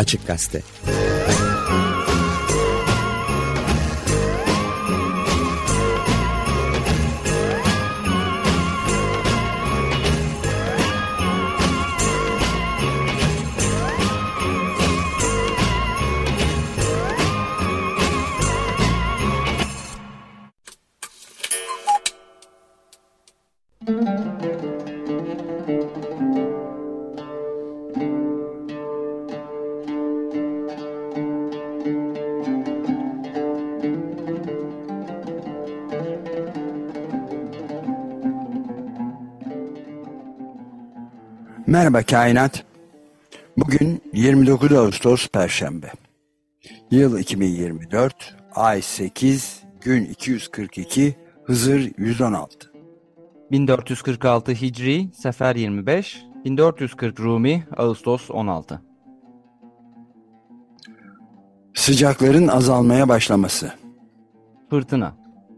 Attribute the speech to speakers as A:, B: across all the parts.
A: Açık Gazete.
B: Merhaba kainat. Bugün 29 Ağustos Perşembe. Yıl 2024, ay 8, gün 242, Hızır 116.
C: 1446 Hicri, Sefer 25, 1440 Rumi, Ağustos 16.
B: Sıcakların azalmaya başlaması.
C: Fırtına.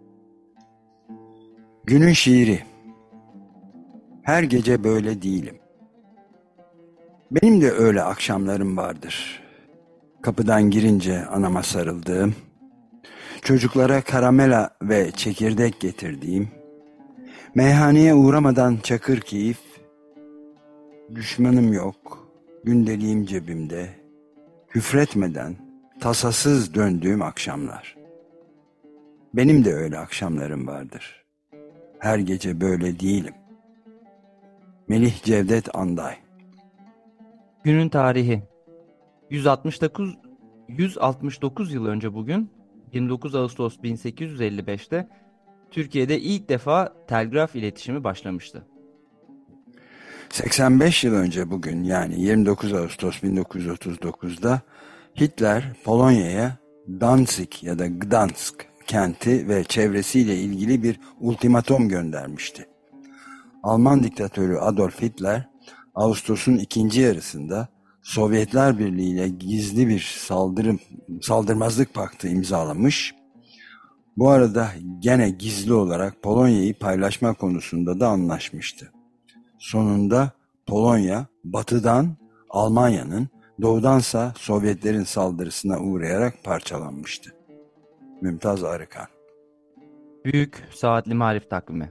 B: Günün şiiri. Her gece böyle değilim. Benim de öyle akşamlarım vardır. Kapıdan girince anama sarıldığım, çocuklara karamela ve çekirdek getirdiğim, meyhaneye uğramadan çakır keyif, düşmanım yok, gündeliğim cebimde, küfretmeden, tasasız döndüğüm akşamlar. Benim de öyle akşamlarım vardır. Her gece böyle değilim. Melih Cevdet Anday.
C: Günün tarihi. 169 yıl önce bugün, 29 Ağustos 1855'te Türkiye'de ilk defa telgraf iletişimi başlamıştı.
B: 85 yıl önce bugün, yani 29 Ağustos 1939'da Hitler Polonya'ya Danzig ya da Gdansk kenti ve çevresiyle ilgili bir ultimatom göndermişti. Alman diktatörü Adolf Hitler, Ağustos'un ikinci yarısında Sovyetler Birliği ile gizli bir saldırmazlık paktı imzalamış. Bu arada gene gizli olarak Polonya'yı paylaşma konusunda da anlaşmıştı. Sonunda Polonya, batıdan Almanya'nın, doğudansa Sovyetlerin saldırısına uğrayarak parçalanmıştı. Mümtaz Arıkan.
C: Büyük Saatli Marif Takvimi.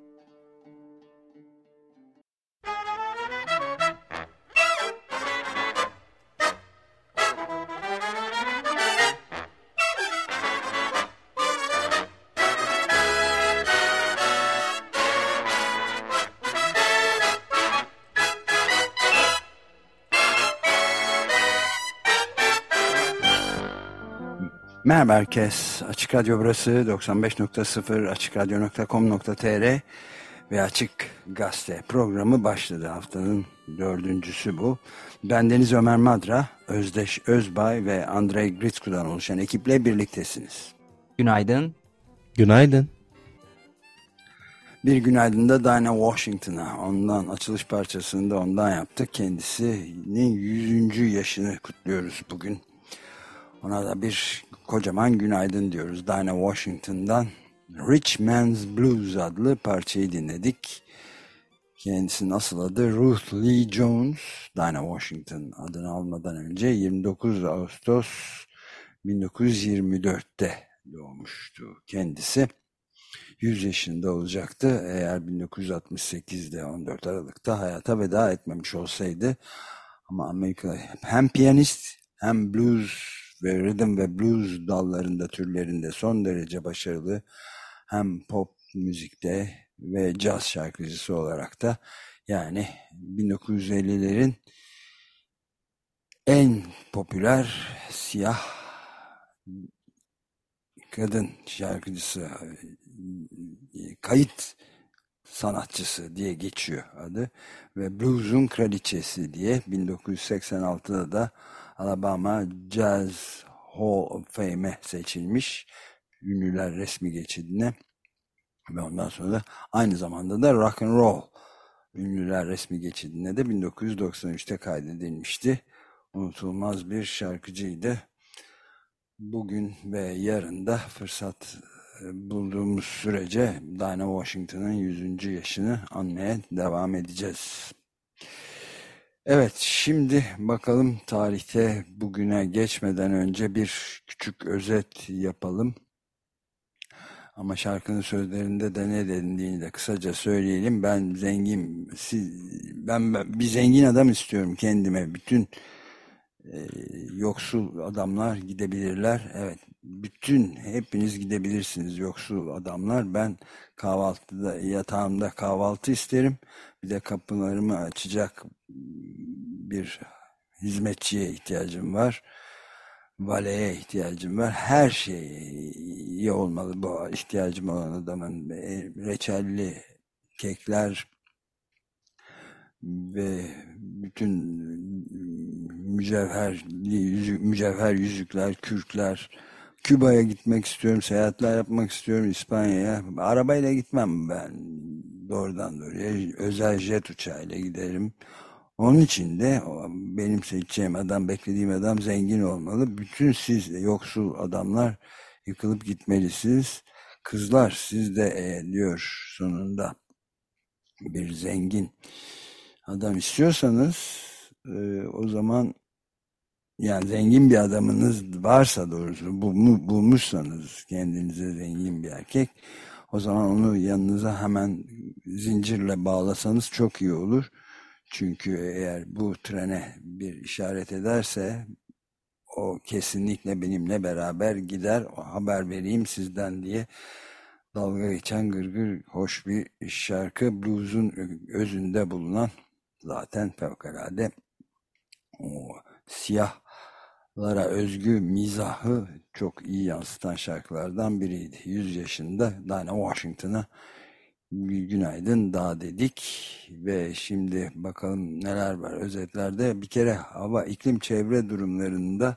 B: Merhaba herkes. Açık Radyo burası 95.0 açıkradyo.com.tr ve Açık Gazete programı başladı. Haftanın dördüncüsü bu. Bendeniz Ömer Madra, Özdeş Özbay ve Andrei Gritsku'dan oluşan ekiple birliktesiniz.
C: Günaydın.
A: Günaydın.
B: Bir günaydın da Dinah Washington'a. Ondan açılış parçasını da ondan yaptık. Kendisinin 100. yaşını kutluyoruz bugün. Ona da bir kocaman günaydın diyoruz. Dinah Washington'dan Rich Man's Blues adlı parçayı dinledik. Kendisinin asıl adı Ruth Lee Jones. Dinah Washington adını almadan önce 29 Ağustos 1924'te doğmuştu kendisi. 100 yaşında olacaktı eğer 1968'de 14 Aralık'ta hayata veda etmemiş olsaydı. Ama Amerika hem piyanist hem blues ve rhythm ve blues dallarında, türlerinde son derece başarılı, hem pop müzikte ve caz şarkıcısı olarak da, yani 1950'lerin en popüler siyah kadın şarkıcısı, kayıt sanatçısı diye geçiyor adı ve blues'un kraliçesi diye 1986'da da Alabama Jazz Hall of Fame'e seçilmiş, ünlüler resmi geçidine, ve ondan sonra da aynı zamanda da Rock and Roll ünlüler resmi geçidine de 1993'te kaydedilmişti. Unutulmaz bir şarkıcıydı. Bugün ve yarın da fırsat bulduğumuz sürece Dinah Washington'ın 100. yaşını anmaya devam edeceğiz. Evet, şimdi bakalım tarihte bugüne geçmeden önce bir küçük özet yapalım. Ama şarkının sözlerinde de ne dediğini de kısaca söyleyelim. Ben bir zengin adam istiyorum kendime. Bütün yoksul adamlar gidebilirler. Evet, hepiniz gidebilirsiniz yoksul adamlar. Ben kahvaltıda, yatağımda kahvaltı isterim. Bir de kapılarımı açacak bir hizmetçiye ihtiyacım var. Valeye ihtiyacım var. Her şey iyi olmalı bu ihtiyacım olan adamın. Reçelli kekler ve bütün mücevher yüzükler, kürkler. Küba'ya gitmek istiyorum, seyahatler yapmak istiyorum İspanya'ya. Arabayla gitmem ben doğrudan doğruya. Özel jet uçağıyla giderim. Onun için de benim seçeceğim adam, beklediğim adam zengin olmalı. Bütün siz yoksul adamlar yıkılıp gitmelisiniz. Kızlar siz de diyor sonunda bir zengin adam istiyorsanız o zaman yani zengin bir adamınız varsa doğrusu bulmuşsanız kendinize zengin bir erkek o zaman onu yanınıza hemen zincirle bağlasanız çok iyi olur. Çünkü eğer bu trene bir işaret ederse o kesinlikle benimle beraber gider. O haber vereyim sizden diye dalga geçen gırgır hoş bir şarkı blues'un özünde bulunan zaten fevkalade o siyahlara özgü mizahı çok iyi yansıtan şarkılardan biriydi. 100 yaşında Dinah Washington'a bir günaydın daha dedik ve şimdi bakalım neler var özetlerde. Bir kere hava, iklim, çevre durumlarında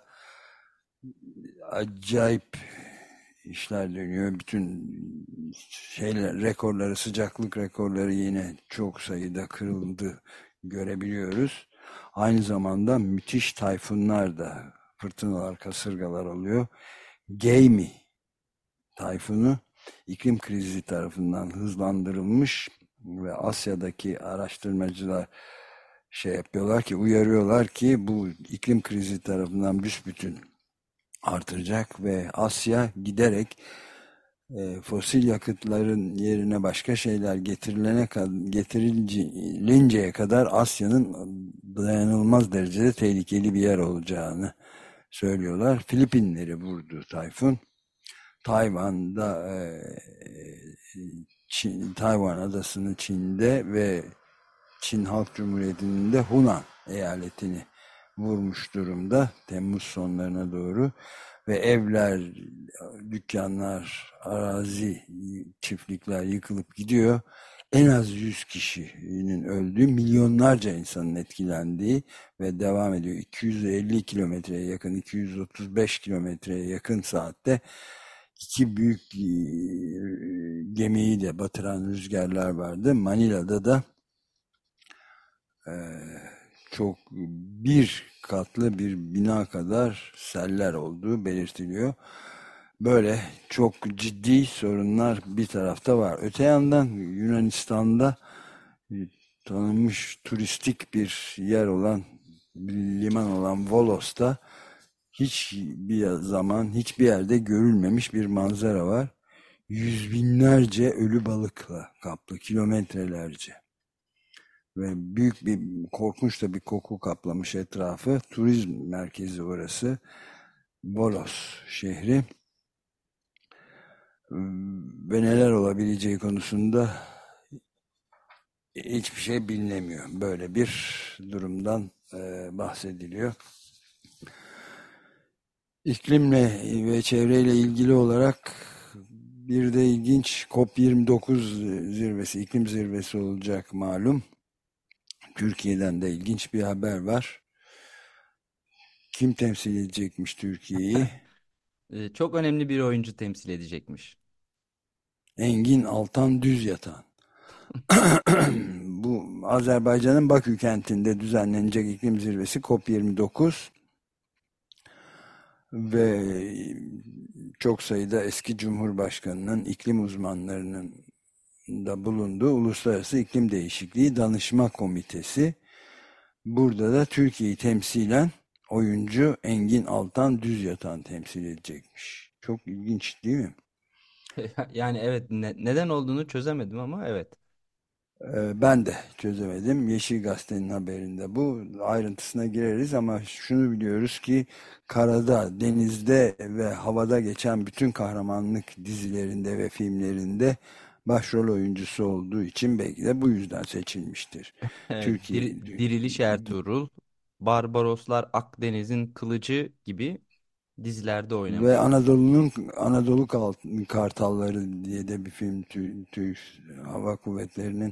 B: acayip işler dönüyor. Bütün rekorları, sıcaklık rekorları yine çok sayıda kırıldı görebiliyoruz. Aynı zamanda müthiş tayfunlar da, fırtınalar, kasırgalar oluyor. Gaymi tayfunu iklim krizi tarafından hızlandırılmış ve Asya'daki araştırmacılar uyarıyorlar ki bu iklim krizi tarafından büsbütün artıracak ve Asya giderek fosil yakıtların yerine başka şeyler getirilinceye kadar Asya'nın dayanılmaz derecede tehlikeli bir yer olacağını söylüyorlar. Filipinleri vurdu tayfun. Tayvan'da Tayvan adasını Çin'de ve Çin Halk Cumhuriyeti'nin de Hunan eyaletini vurmuş durumda Temmuz sonlarına doğru ve evler, dükkanlar, arazi, çiftlikler yıkılıp gidiyor. En az 100 kişinin öldüğü, milyonlarca insanın etkilendiği ve devam ediyor. 250 kilometreye yakın, 235 kilometreye yakın saatte iki büyük gemiyi de batıran rüzgarlar vardı. Manila'da da çok bir katlı bir bina kadar seller olduğu belirtiliyor. Böyle çok ciddi sorunlar bir tarafta var. Öte yandan Yunanistan'da tanınmış turistik bir yer olan, bir liman olan Volos'ta hiçbir zaman hiçbir yerde görülmemiş bir manzara var. Yüz binlerce ölü balıkla kaplı, kilometrelerce. Ve büyük bir korkunç da bir koku kaplamış etrafı. Turizm merkezi orası. Volos şehri. Ve neler olabileceği konusunda hiçbir şey bilinemiyor. Böyle bir durumdan bahsediliyor. İklimle ve çevreyle ilgili olarak bir de ilginç COP29 zirvesi, iklim zirvesi olacak malum. Türkiye'den de ilginç bir haber var. Kim temsil edecekmiş Türkiye'yi?
C: Çok önemli bir oyuncu temsil edecekmiş.
B: Engin Altan Düzyatan. Bu Azerbaycan'ın Bakü kentinde düzenlenecek iklim zirvesi COP29 ve çok sayıda eski Cumhurbaşkanı'nın, iklim uzmanlarının da bulunduğu Uluslararası İklim Değişikliği Danışma Komitesi Burada da Türkiye'yi temsilen oyuncu Engin Altan Düzyatan temsil edecekmiş. Çok ilginç değil mi?
C: Yani evet, neden olduğunu çözemedim ama evet.
B: Ben de çözemedim. Yeşil Gazete'nin haberinde bu. Ayrıntısına gireriz ama şunu biliyoruz ki karada, denizde ve havada geçen bütün kahramanlık dizilerinde ve filmlerinde başrol oyuncusu olduğu için belki de bu yüzden seçilmiştir.
C: Evet,
B: Türkiye
C: Diriliş Ertuğrul, Barbaroslar Akdeniz'in Kılıcı gibi dizilerde
B: ve
C: oynamış.
B: Anadolu Kartalları diye de bir film, Türk Hava Kuvvetleri'nin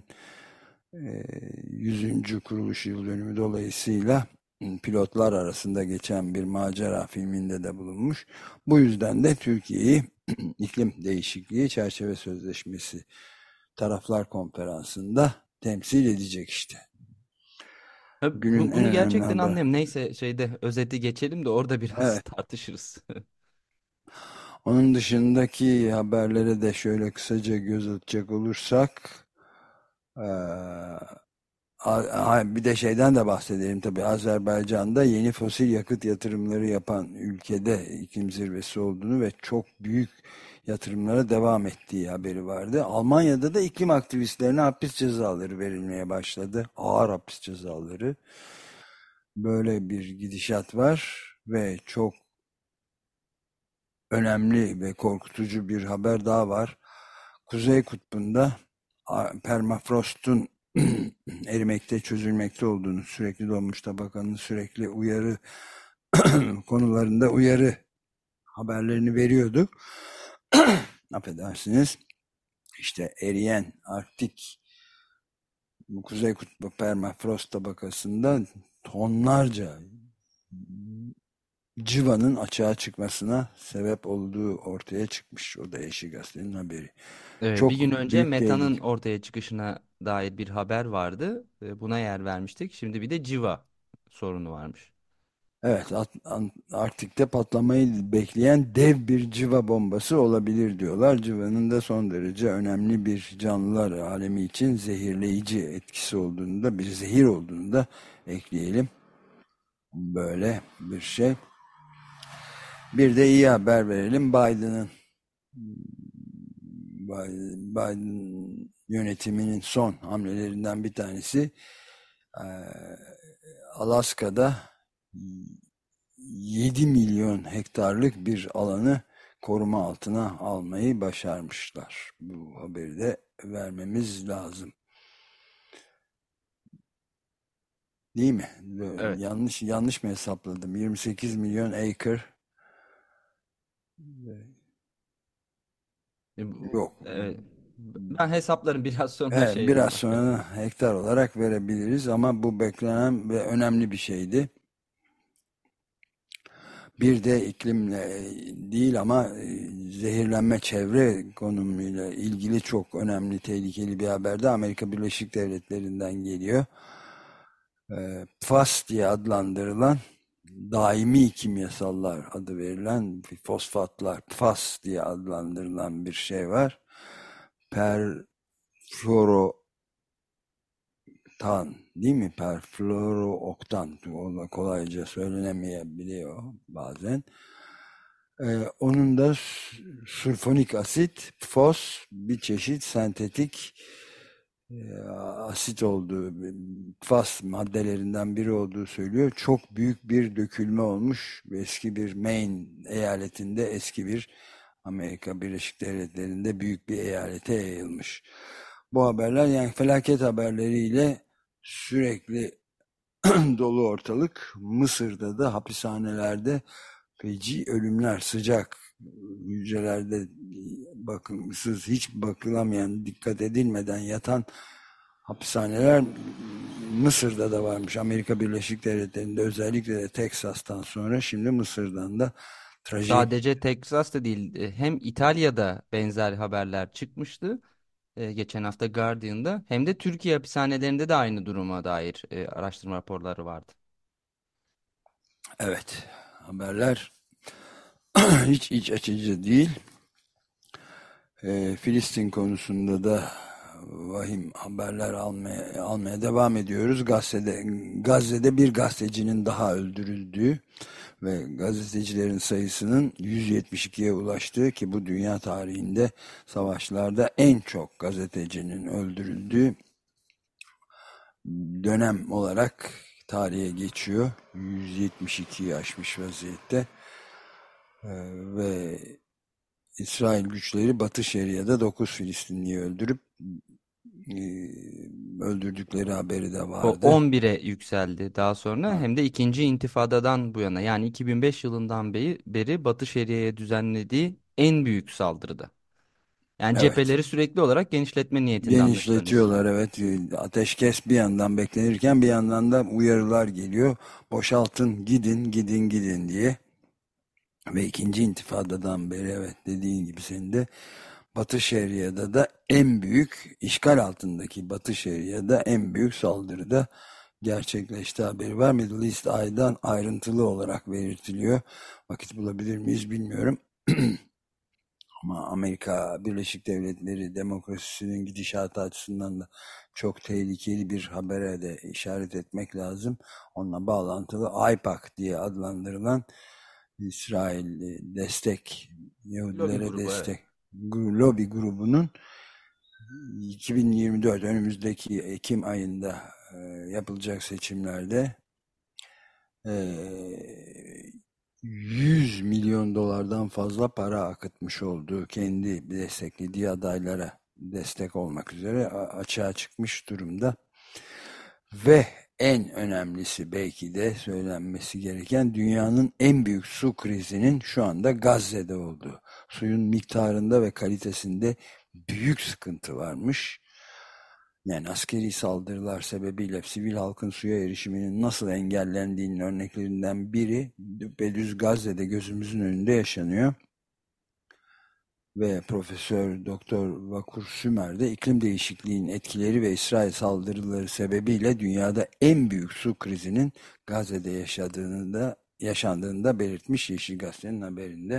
B: 100. kuruluş yıl dönümü dolayısıyla pilotlar arasında geçen bir macera filminde de bulunmuş. Bu yüzden de Türkiye'yi iklim değişikliği çerçeve sözleşmesi taraflar konferansında temsil edecek işte.
C: Ha,
B: Günün en
C: bunu
B: önemli
C: gerçekten
B: haber.
C: anlayayım. Neyse, özeti geçelim de orada biraz
B: Evet.
C: tartışırız.
B: Onun dışındaki haberlere de şöyle kısaca göz atacak olursak, eee, bir de şeyden de bahsedelim tabii. Azerbaycan'da yeni fosil yakıt yatırımları yapan ülkede iklim zirvesi olduğunu ve çok büyük yatırımlara devam ettiği haberi vardı. Almanya'da da iklim aktivistlerine hapis cezaları verilmeye başladı. Ağır hapis cezaları. Böyle bir gidişat var ve çok önemli ve korkutucu bir haber daha var. Kuzey Kutbu'nda permafrostun erimekte, çözülmekte olduğunu, sürekli donmuş tabakanın sürekli uyarı konularında uyarı haberlerini veriyorduk. Affedersiniz. İşte eriyen Arktik Kuzey Kutbu permafrost tabakasında tonlarca civanın açığa çıkmasına sebep olduğu ortaya çıkmış. O da Yeşil Gazete'nin haberi.
C: Bir gün
B: Çok
C: önce
B: büyük
C: metanın
B: tehlike.
C: ortaya çıkışına dair bir haber vardı. Buna yer vermiştik. Şimdi bir de civa sorunu varmış.
B: Evet, Arktik'te patlamayı bekleyen dev bir civa bombası olabilir diyorlar. Civanın da son derece önemli bir canlılar alemi için zehirleyici etkisi olduğunu da, bir zehir olduğunu da ekleyelim. Böyle bir şey. Bir de iyi haber verelim. Biden yönetiminin son hamlelerinden bir tanesi, eee, Alaska'da 7 milyon hektarlık bir alanı koruma altına almayı başarmışlar. Bu haberi de vermemiz lazım. Değil mi?
C: Evet.
B: Yanlış mı hesapladım? 28 milyon acre. Yok.
C: Evet. Ben hesaplarım biraz sonra
B: Evet,
C: şeyden
B: biraz
C: bakarız.
B: sonra hektar olarak verebiliriz ama bu beklenen ve önemli bir şeydi. Bir de iklimle değil ama zehirlenme, çevre konumuyla ilgili çok önemli, tehlikeli bir haber de Amerika Birleşik Devletleri'nden geliyor. PFAS diye adlandırılan, daimi kimyasallar adı verilen fosfatlar, PFAS diye adlandırılan bir şey var. Perfluorooktan, değil mi? Perfluorooktan, kolayca söylenemeyebiliyor bazen. Onun da sülfonik asit, fos, bir çeşit sentetik asit olduğu, fas maddelerinden biri olduğu söylüyor. Çok büyük bir dökülme olmuş. Eski bir Maine eyaletinde, eski bir Amerika Birleşik Devletleri'nde büyük bir eyalete yayılmış. Bu haberler, yani felaket haberleriyle sürekli dolu ortalık. Mısır'da da hapishanelerde feci ölümler, sıcak hücrelerde bakımsız, hiç bakılamayan, dikkat edilmeden yatan hapishaneler Mısır'da da varmış. Amerika Birleşik Devletleri'nde, özellikle de Teksas'tan sonra şimdi Mısır'dan da trajik.
C: Sadece Texas'ta değil, hem İtalya'da benzer haberler çıkmıştı. Geçen hafta Guardian'da, hem de Türkiye hapishanelerinde de aynı duruma dair araştırma raporları vardı.
B: Evet, haberler hiç iç açıcı değil. Filistin konusunda da vahim haberler almaya devam ediyoruz. Gazze'de bir gazetecinin daha öldürüldüğü ve gazetecilerin sayısının 172'ye ulaştığı, ki bu dünya tarihinde savaşlarda en çok gazetecinin öldürüldüğü dönem olarak tarihe geçiyor. 172'yi aşmış vaziyette. Ve İsrail güçleri Batı Şeria'da 9 Filistinliyi e, öldürdükleri haberi de
C: O
B: vardı.
C: 11'e yükseldi daha sonra,
B: Ha,
C: hem de ikinci intifadadan bu yana, yani 2005 yılından beri Batı Şeria'ya düzenlediği en büyük saldırıda. Yani
B: evet.
C: cepheleri sürekli olarak genişletme niyetinde anlaşılan
B: Genişletiyorlar,
C: İsrail.
B: evet. Ateşkes bir yandan beklenirken bir yandan da uyarılar geliyor. Boşaltın, gidin, gidin, gidin diye. Ve ikinci intifadadan beri, evet, dediğin gibi senin de, Batı Şeria'da da en büyük, işgal altındaki Batı Şeria'da en büyük saldırıda gerçekleşti haberi var. Middle East Eye'dan ayrıntılı olarak belirtiliyor. Vakit bulabilir miyiz bilmiyorum. Ama Amerika Birleşik Devletleri demokrasisinin gidişatı açısından da çok tehlikeli bir habere de işaret etmek lazım. Onunla bağlantılı AIPAC diye adlandırılan İsrail destek,
C: Lobi
B: Yahudilere
C: grubu, evet.
B: destek lobi grubunun 2024 önümüzdeki Ekim ayında yapılacak seçimlerde e, 100 milyon dolardan fazla para akıtmış olduğu, kendi desteklediği adaylara destek olmak üzere açığa çıkmış durumda. Ve en önemlisi, belki de söylenmesi gereken, dünyanın en büyük su krizinin şu anda Gazze'de olduğu. Suyun miktarında ve kalitesinde büyük sıkıntı varmış. Yani askeri saldırılar sebebiyle sivil halkın suya erişiminin nasıl engellendiğinin örneklerinden biri düpedüz Gazze'de gözümüzün önünde yaşanıyor. Ve Profesör Doktor Vakur Sümer de iklim değişikliğinin etkileri ve İsrail saldırıları sebebiyle dünyada en büyük su krizinin Gazze'de yaşandığını da belirtmiş, Yeşil Gazete'nin haberinde.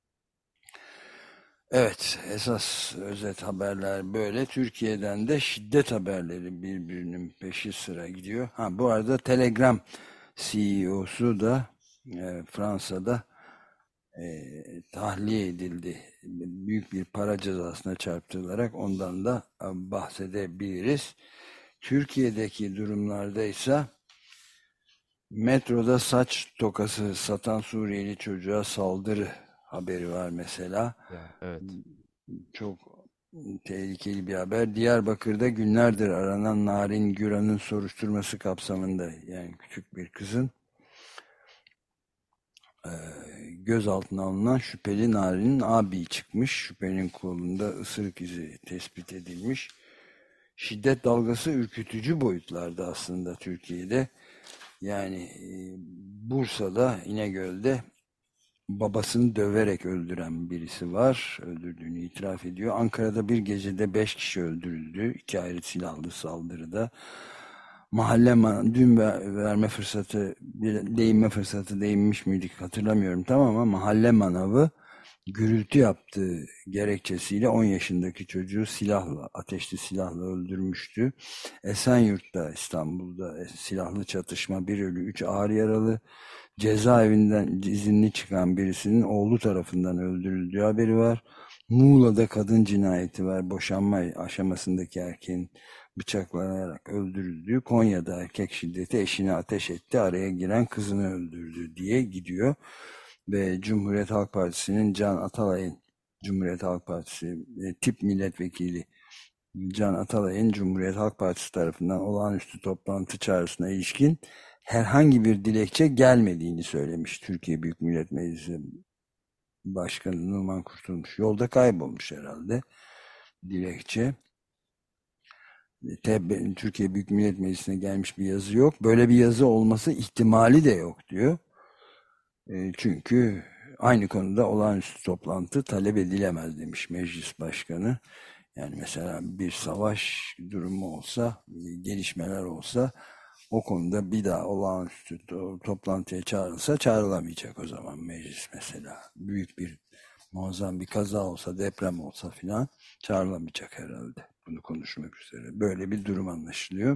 B: Evet, esas özet haberler böyle. Türkiye'den de şiddet haberleri birbirinin peşi sıra gidiyor. Ha, bu arada Telegram CEO'su da Fransa'da tahliye edildi. Büyük bir para cezasına çarptırılarak, ondan da bahsedebiliriz. Türkiye'deki durumlarda ise metroda saç tokası satan Suriyeli çocuğa saldırı haberi var mesela.
C: Ya, evet.
B: Çok tehlikeli bir haber. Diyarbakır'da günlerdir aranan Narin Güran'ın soruşturması kapsamında, yani küçük bir kızın e, gözaltına alınan şüpheli Narin'in abi çıkmış. Şüphelinin kolunda ısırık izi tespit edilmiş. Şiddet dalgası ürkütücü boyutlarda aslında Türkiye'de. Yani Bursa'da, İnegöl'de babasını döverek öldüren birisi var. Öldürdüğünü itiraf ediyor. Ankara'da bir gecede 5 kişi öldürüldü. 2 ayrı silahlı saldırıda. Dün verme fırsatı, bir değinme fırsatı değinmiş miydik hatırlamıyorum tam, ama mahalle manavı gürültü yaptığı gerekçesiyle 10 yaşındaki çocuğu ateşli silahla öldürmüştü. Esenyurt'ta, İstanbul'da silahlı çatışma, 1 ölü 3 ağır yaralı. Cezaevinden izinli çıkan birisinin oğlu tarafından öldürüldüğü haberi var. Muğla'da kadın cinayeti var. Boşanma aşamasındaki erkeğin bıçaklanarak öldürüldüğü. Konya'da erkek şiddeti, eşine ateş etti, araya giren kızını öldürdü diye gidiyor. Ve Cumhuriyet Halk Partisi'nin Can Atalay'ın, Cumhuriyet Halk Partisi tip milletvekili Can Atalay'ın Cumhuriyet Halk Partisi tarafından olağanüstü toplantı çağrısına ilişkin herhangi bir dilekçe gelmediğini söylemiş Türkiye Büyük Millet Meclisi Başkanı Numan Kurtulmuş. Yolda kaybolmuş herhalde dilekçe. Türkiye Büyük Millet Meclisi'ne gelmiş bir yazı yok. Böyle bir yazı olması ihtimali de yok diyor. Çünkü aynı konuda olağanüstü toplantı talep edilemez demiş Meclis Başkanı. Yani mesela bir savaş durumu olsa, gelişmeler olsa, o konuda bir daha olağanüstü toplantıya çağrılsa çağrılamayacak o zaman meclis mesela. Büyük bir, muazzam bir kaza olsa, deprem olsa filan çağrılamayacak herhalde. bunu konuşmak üzere. Böyle bir durum anlaşılıyor.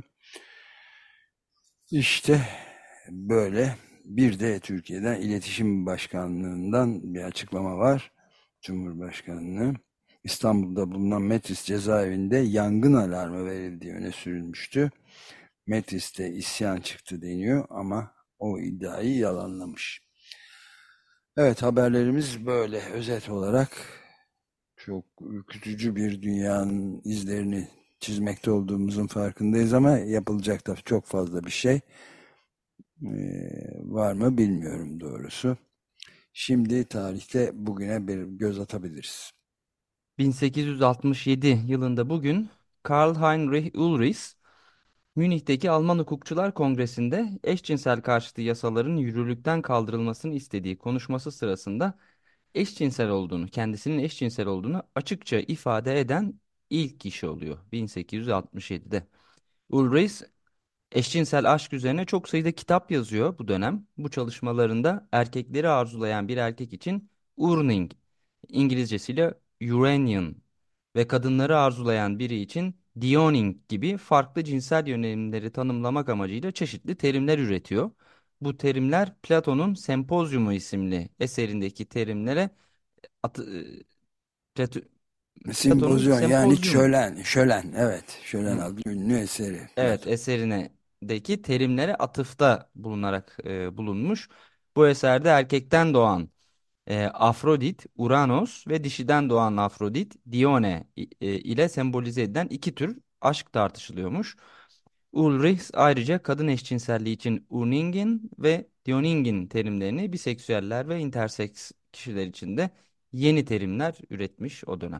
B: İşte böyle. Bir de Türkiye'den İletişim Başkanlığı'ndan bir açıklama var. Cumhurbaşkanlığı İstanbul'da bulunan Metris cezaevinde yangın alarmı verildiği öne sürülmüştü. Metris'te isyan çıktı deniyor ama o iddiayı yalanlamış. Evet, haberlerimiz böyle özet olarak çok ürkütücü bir dünyanın izlerini çizmekte olduğumuzun farkındayız ama yapılacak da çok fazla bir şey var mı bilmiyorum doğrusu. Şimdi tarihte bugüne bir göz atabiliriz.
C: 1867 yılında bugün Karl Heinrich Ulrich Münih'teki Alman Hukukçular Kongresi'nde eşcinsel karşıtı yasaların yürürlükten kaldırılmasını istediği konuşması sırasında kendisinin eşcinsel olduğunu açıkça ifade eden ilk kişi oluyor 1867'de. Ulrich eşcinsel aşk üzerine çok sayıda kitap yazıyor bu dönem. Bu çalışmalarında erkekleri arzulayan bir erkek için Urning, İngilizcesiyle Uranian ve kadınları arzulayan biri için Dioning gibi farklı cinsel yönelimleri tanımlamak amacıyla çeşitli terimler üretiyor. Bu terimler Platon'un Sempozyumu isimli eserindeki terimlere atı, Plato- Platon'un
B: Simpozyon yani
C: Sempozyumu.
B: şölen evet şölen adlı ünlü eseri
C: Evet,
B: Platon.
C: eserindeki terimlere atıfta bulunarak bulunmuş. Bu eserde erkekten doğan Afrodit, Uranos ve dişiden doğan Afrodit, Dione ile sembolize edilen iki tür aşk tartışılıyormuş. Ulrich ayrıca kadın eşcinselliği için Uningin ve Dioningin terimlerini biseksüeller ve interseks kişiler için de yeni terimler üretmiş o dönem.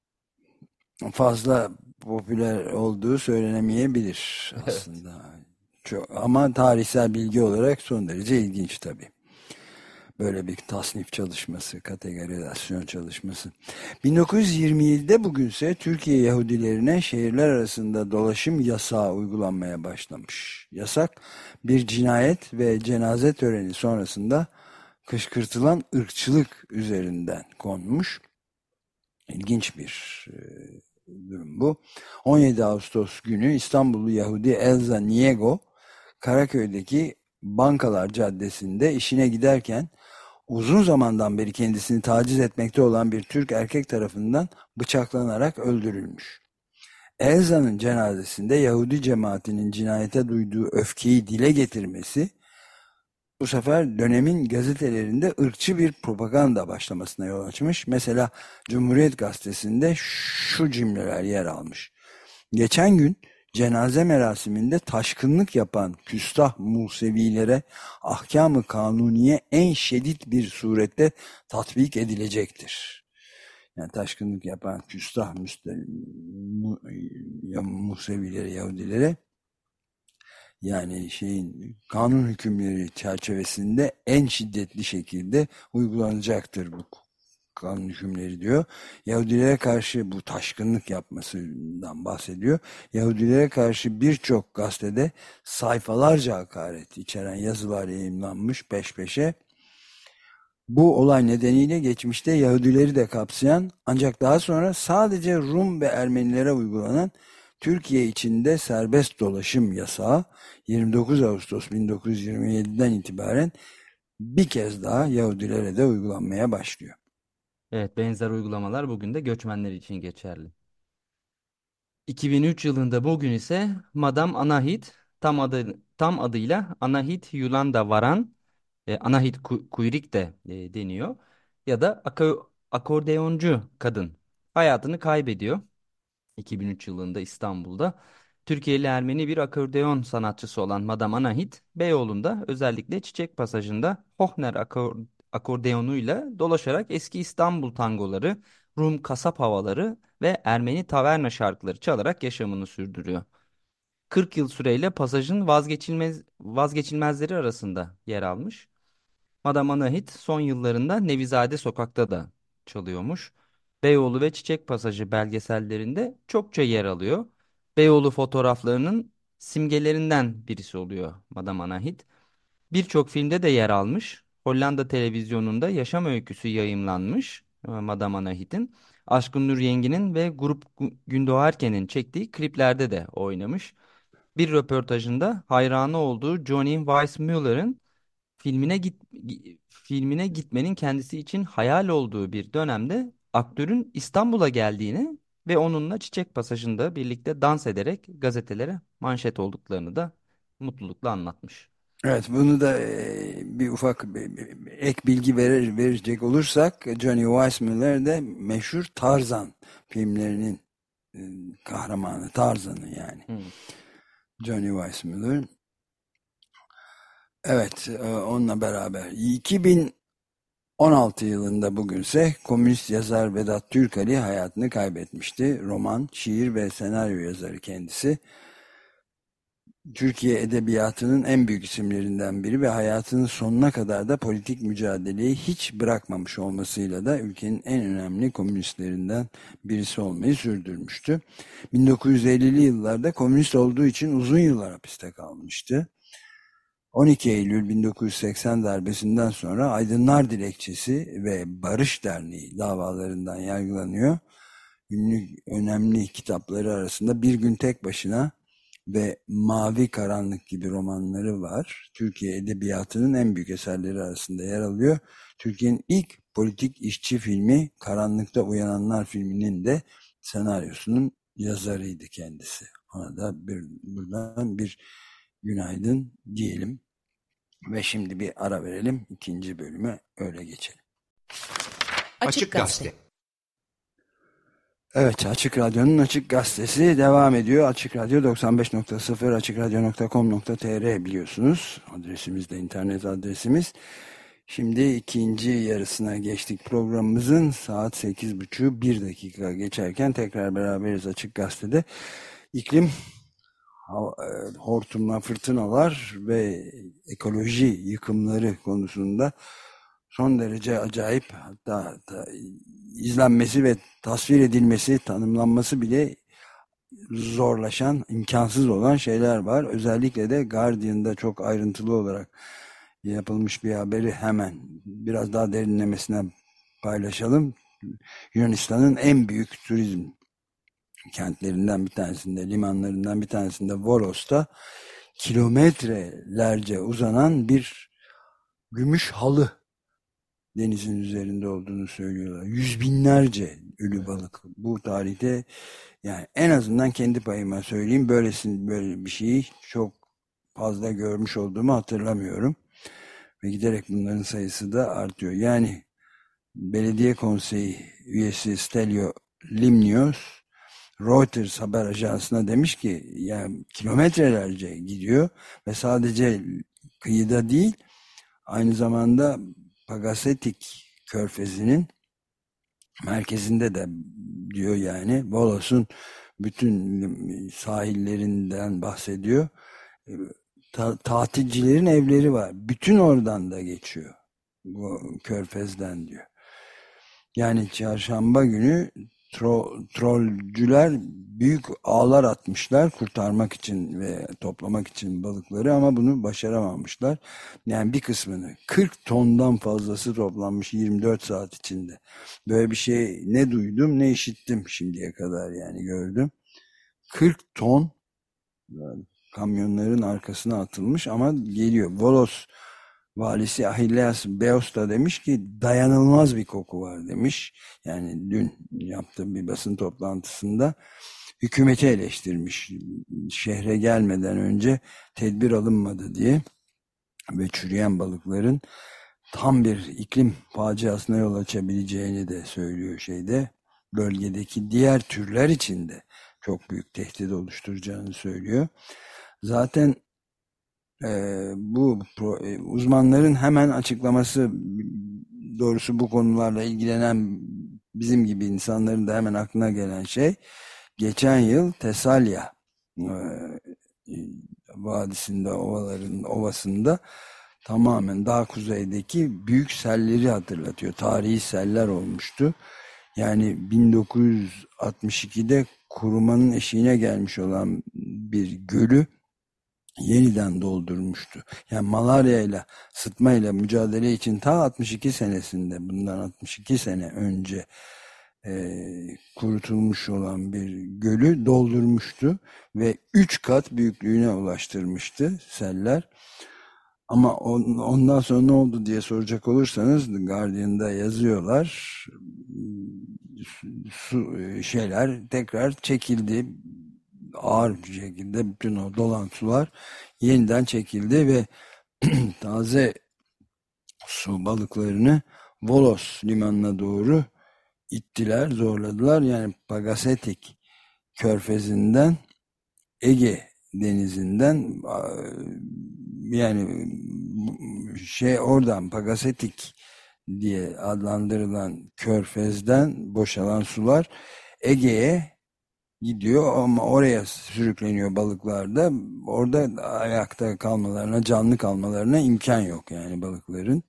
B: Fazla popüler olduğu söylenemeyebilir
C: Evet.
B: aslında. Çok, ama tarihsel bilgi olarak son derece ilginç tabii. Böyle bir tasnif çalışması, kategorizasyon çalışması. 1927'de bugünse Türkiye Yahudilerine şehirler arasında dolaşım yasağı uygulanmaya başlamış. Yasak bir cinayet ve cenaze töreni sonrasında kışkırtılan ırkçılık üzerinden konmuş. İlginç bir durum bu. 17 Ağustos günü İstanbullu Yahudi Elza Niego Karaköy'deki Bankalar Caddesi'nde işine giderken uzun zamandan beri kendisini taciz etmekte olan bir Türk erkek tarafından bıçaklanarak öldürülmüş. Elza'nın cenazesinde Yahudi cemaatinin cinayete duyduğu öfkeyi dile getirmesi bu sefer dönemin gazetelerinde ırkçı bir propaganda başlamasına yol açmış. Mesela Cumhuriyet Gazetesi'nde şu cümleler yer almış. Geçen gün cenaze merasiminde taşkınlık yapan küstah Musevilere ahkam-ı kanuniye en şiddet bir surette tatbik edilecektir. Yani taşkınlık yapan küstah Musevilere, Yahudilere yani kanun hükümleri çerçevesinde en şiddetli şekilde uygulanacaktır bu kanun hükümleri diyor. Yahudilere karşı bu taşkınlık yapmasından bahsediyor. Yahudilere karşı birçok gazetede sayfalarca hakaret içeren yazılar yayımlanmış peş peşe. Bu olay nedeniyle geçmişte Yahudileri de kapsayan ancak daha sonra sadece Rum ve Ermenilere uygulanan Türkiye içinde serbest dolaşım yasağı 29 Ağustos 1927'den itibaren bir kez daha Yahudilere de uygulanmaya başlıyor.
C: Evet, benzer uygulamalar bugün de göçmenler için geçerli. 2003 yılında bugün ise Madame Anahit tam adıyla Anahit Yolanda Varan, Anahit Kuyruk de deniyor ya da akordeoncu kadın hayatını kaybediyor 2003 yılında İstanbul'da. Türkiye'li Ermeni bir akordeon sanatçısı olan Madame Anahit, Beyoğlu'nda özellikle Çiçek Pasajı'nda Hohner akordeonuyla dolaşarak eski İstanbul tangoları, Rum kasap havaları ve Ermeni taverna şarkıları çalarak yaşamını sürdürüyor. 40 yıl süreyle pasajın vazgeçilmezleri arasında yer almış. Madame Anahit son yıllarında Nevizade Sokak'ta da çalıyormuş. Beyoğlu ve Çiçek Pasajı belgesellerinde çokça yer alıyor. Beyoğlu fotoğraflarının simgelerinden birisi oluyor Madame Anahit. Birçok filmde de yer almış. Hollanda televizyonunda yaşam öyküsü yayımlanmış Madame Anahit'in. Aşkın Nur Yengi'nin ve Grup Gündoğarken'in çektiği kliplerde de oynamış. Bir röportajında hayranı olduğu Johnny Weissmuller'ın filmine gitmenin kendisi için hayal olduğu bir dönemde aktörün İstanbul'a geldiğini ve onunla Çiçek Pasajı'nda birlikte dans ederek gazetelere manşet olduklarını da mutlulukla anlatmış.
B: Evet, bunu da bir ufak ek bilgi verecek olursak Johnny Weissmuller de meşhur Tarzan filmlerinin e, kahramanı, Tarzan'ı yani.
C: Hmm.
B: Johnny Weissmuller. Evet, onunla beraber 2016 yılında bugünse komünist yazar Vedat Türkali hayatını kaybetmişti. Roman, şiir ve senaryo yazarı kendisi. Türkiye edebiyatının en büyük isimlerinden biri ve hayatının sonuna kadar da politik mücadeleyi hiç bırakmamış olmasıyla da ülkenin en önemli komünistlerinden birisi olmayı sürdürmüştü. 1950'li yıllarda komünist olduğu için uzun yıllar hapiste kalmıştı. 12 Eylül 1980 darbesinden sonra Aydınlar Dilekçesi ve Barış Derneği davalarından yargılanıyor. Ünlü önemli kitapları arasında Bir Gün Tek Başına ve Mavi Karanlık gibi romanları var. Türkiye edebiyatının en büyük eserleri arasında yer alıyor. Türkiye'nin ilk politik işçi filmi Karanlıkta Uyananlar filminin de senaryosunun yazarıydı kendisi. Ona da buradan bir günaydın diyelim. Ve şimdi bir ara verelim. İkinci bölüme öyle geçelim.
A: Açık Gazete.
B: Evet, Açık Radyo'nun Açık Gazetesi devam ediyor. Açık Radyo 95.0 açıkradyo.com.tr biliyorsunuz. Adresimiz de internet adresimiz. Şimdi ikinci yarısına geçtik programımızın. Saat 8.30 1 dakika geçerken tekrar beraberiz Açık Gazete'de. İklim, hortumlar, fırtınalar ve ekoloji yıkımları konusunda son derece acayip, hatta izlenmesi ve tasvir edilmesi, tanımlanması bile zorlaşan, imkansız olan şeyler var. Özellikle de Guardian'da çok ayrıntılı olarak yapılmış bir haberi hemen biraz daha derinlemesine paylaşalım. Yunanistan'ın en büyük turizm kentlerinden bir tanesinde, limanlarından bir tanesinde, Voros'ta kilometrelerce uzanan bir gümüş halı denizin üzerinde olduğunu söylüyorlar. Yüz binlerce ölü balık. Bu tarihte, yani en azından kendi payıma söyleyeyim, böyle bir şeyi çok fazla görmüş olduğumu hatırlamıyorum. Ve giderek bunların sayısı da artıyor. Yani belediye konseyi üyesi Stelio Limnios Reuters haber ajansına demiş ki, yani kilometrelerce gidiyor ve sadece kıyıda değil, aynı zamanda Pagasetik Körfezi'nin merkezinde de diyor, yani Volos'un bütün sahillerinden bahsediyor. Tatilcilerin evleri var. Bütün oradan da geçiyor. Bu körfezden diyor. Yani çarşamba günü trollcüler büyük ağlar atmışlar kurtarmak için ve toplamak için balıkları, ama bunu başaramamışlar. Yani bir kısmını, 40 tondan fazlası toplanmış 24 saat içinde. Böyle bir şey ne duydum ne işittim şimdiye kadar, yani gördüm. 40 ton kamyonların arkasına atılmış ama geliyor. Volos valisi Ahilleas Beos da demiş ki dayanılmaz bir koku var demiş. Yani dün yaptığı bir basın toplantısında hükümeti eleştirmiş. Şehre gelmeden önce tedbir alınmadı diye ve çürüyen balıkların tam bir iklim faciasına yol açabileceğini de söylüyor şeyde. Bölgedeki diğer türler için de çok büyük tehdit oluşturacağını söylüyor. Zaten bu uzmanların hemen açıklaması, doğrusu bu konularla ilgilenen bizim gibi insanların da hemen aklına gelen şey, geçen yıl Tesalya vadisinde, ovasında tamamen daha kuzeydeki büyük selleri hatırlatıyor. Tarihi seller olmuştu. Yani 1962'de kurumanın eşiğine gelmiş olan bir gölü yeniden doldurmuştu. Yani malaria ile, sıtma ile mücadele için ta 62 senesinde, bundan 62 sene önce kurutulmuş olan bir gölü doldurmuştu ve 3 kat büyüklüğüne ulaştırmıştı seller. Ama ondan sonra ne oldu diye soracak olursanız The Guardian'da yazıyorlar. Şeyler tekrar çekildi. Ağır bir şekilde bütün o dolan sular yeniden çekildi ve taze su balıklarını Volos limanına doğru ittiler, zorladılar. Yani Pagasetik Körfezi'nden Ege Denizi'nden yani oradan Pagasetik diye adlandırılan körfezden boşalan sular Ege'ye gidiyor ama oraya sürükleniyor balıklar da. Orada ayakta kalmalarına, canlı kalmalarına imkan yok yani balıkların.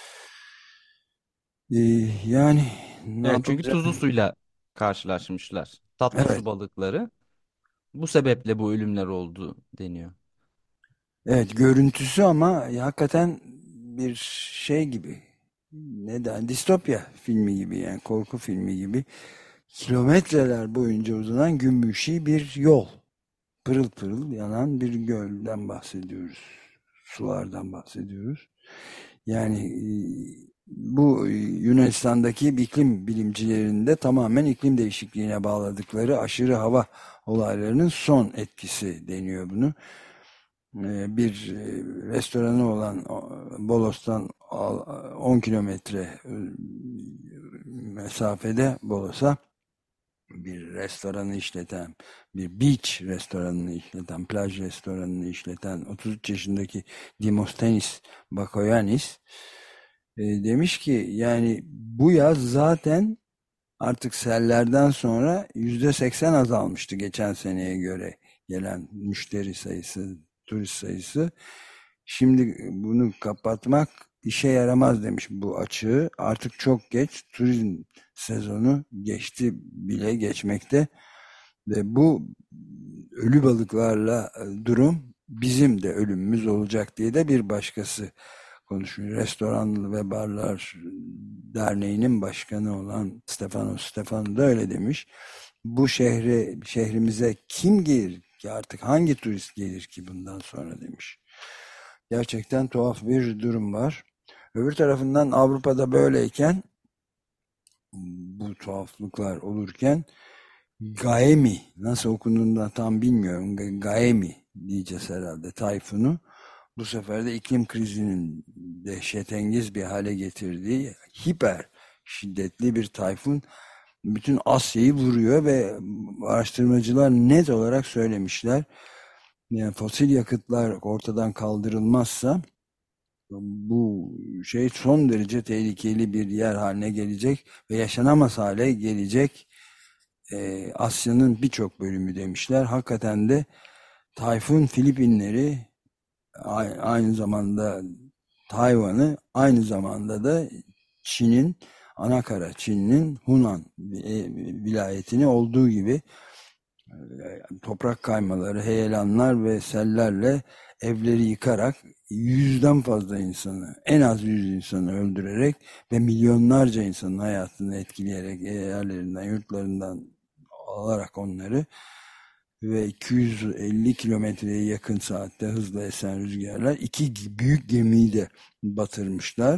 B: Yani ne
C: Evet, çünkü
B: yapacak?
C: tuzlu suyla karşılaşmışlar. Tatlı
B: Evet.
C: su balıkları. Bu sebeple bu ölümler oldu deniyor.
B: Evet, görüntüsü ama hakikaten bir şey gibi. Neden? Distopya filmi gibi, yani korku filmi gibi. Kilometreler boyunca uzanan gümüşi bir yol. Pırıl pırıl yanan bir gölden bahsediyoruz. Sulardan bahsediyoruz. Yani bu Yunanistan'daki iklim bilimcilerinde tamamen iklim değişikliğine bağladıkları aşırı hava olaylarının son etkisi deniyor bunu. Bir restoranı olan Bolos'tan 10 kilometre mesafede Bolos'a bir restoranı işleten, bir beach restoranını işleten, plaj restoranını işleten 33 yaşındaki Dimostenis Bakoyannis demiş ki yani bu yaz zaten artık sellerden sonra %80 azalmıştı geçen seneye göre gelen müşteri sayısı, turist sayısı. Şimdi bunu kapatmak işe yaramaz demiş bu açığı. Artık çok geç. Turizm sezonu geçti bile, geçmekte. Ve bu ölü balıklarla durum bizim de ölümümüz olacak diye de bir başkası konuşuyor. Restoran ve Barlar Derneği'nin başkanı olan Stefano da öyle demiş. Bu şehrimize kim gelir ki, artık hangi turist gelir ki bundan sonra demiş. Gerçekten tuhaf bir durum var. Öbür tarafından Avrupa'da böyleyken, bu tuhaflıklar olurken, Gaemi, nasıl okunduğunu da tam bilmiyorum, Gaemi diyeceğiz herhalde, tayfunu bu sefer de iklim krizinin dehşetengiz bir hale getirdiği hiper şiddetli bir tayfun bütün Asya'yı vuruyor ve araştırmacılar net olarak söylemişler. Yani fosil yakıtlar ortadan kaldırılmazsa bu şey son derece tehlikeli bir yer haline gelecek ve yaşanamaz hale gelecek. Asya'nın birçok bölümü demişler. Hakikaten de tayfun Filipinleri, aynı zamanda Tayvan'ı, aynı zamanda da Çin'in, Anakara Çin'in Hunan vilayetini olduğu gibi toprak kaymaları, heyelanlar ve sellerle evleri yıkarak 100'den fazla insanı, en az 100 insanı öldürerek ve milyonlarca insanın hayatını etkileyerek yerlerinden, yurtlarından alarak onları ve 250 kilometreye yakın saatte hızla esen rüzgarlar iki büyük gemiyi de batırmışlar.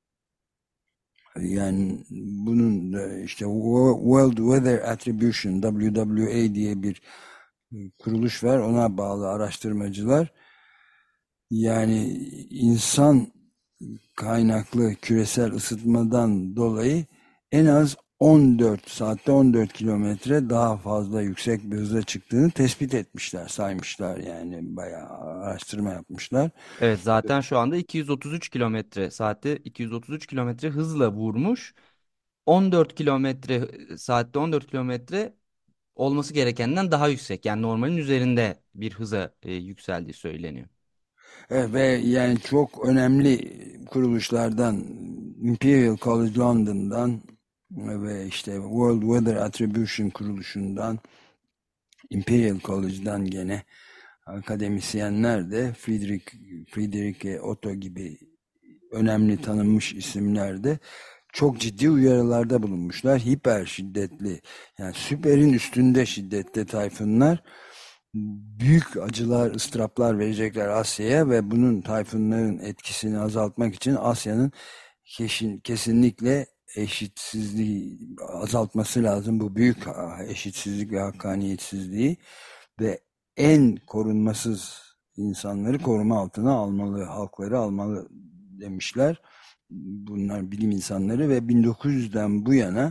B: Yani bunun da işte World Weather Attribution, WWA diye bir kuruluş var. Ona bağlı araştırmacılar yani insan kaynaklı küresel ısıtmadan dolayı en az 14 kilometre daha fazla yüksek bir hıza çıktığını tespit etmişler, saymışlar, yani bayağı araştırma yapmışlar.
C: Evet, zaten şu anda 233 kilometre saatte 233 kilometre hızla vurmuş. 14 kilometre saatte 14 kilometre olması gerekenden daha yüksek. Yani normalin üzerinde bir hıza yükseldiği söyleniyor.
B: Ve yani çok önemli kuruluşlardan, Imperial College London'dan ve işte World Weather Attribution kuruluşundan, Imperial College'dan gene akademisyenler de Friedrich Otto gibi önemli tanınmış isimler de çok ciddi uyarılarda bulunmuşlar. Hiper şiddetli, yani süperin üstünde şiddetli tayfunlar büyük acılar, ıstıraplar verecekler Asya'ya ve bunun tayfunların etkisini azaltmak için Asya'nın kesinlikle eşitsizliği azaltması lazım. Bu büyük eşitsizlik ve hakkaniyetsizliği ve en korunmasız insanları koruma altına almalı, halkları almalı demişler. Bunlar bilim insanları ve 1900'den bu yana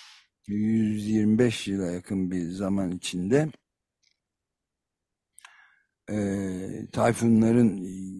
B: 125 yıla yakın bir zaman içinde tayfunların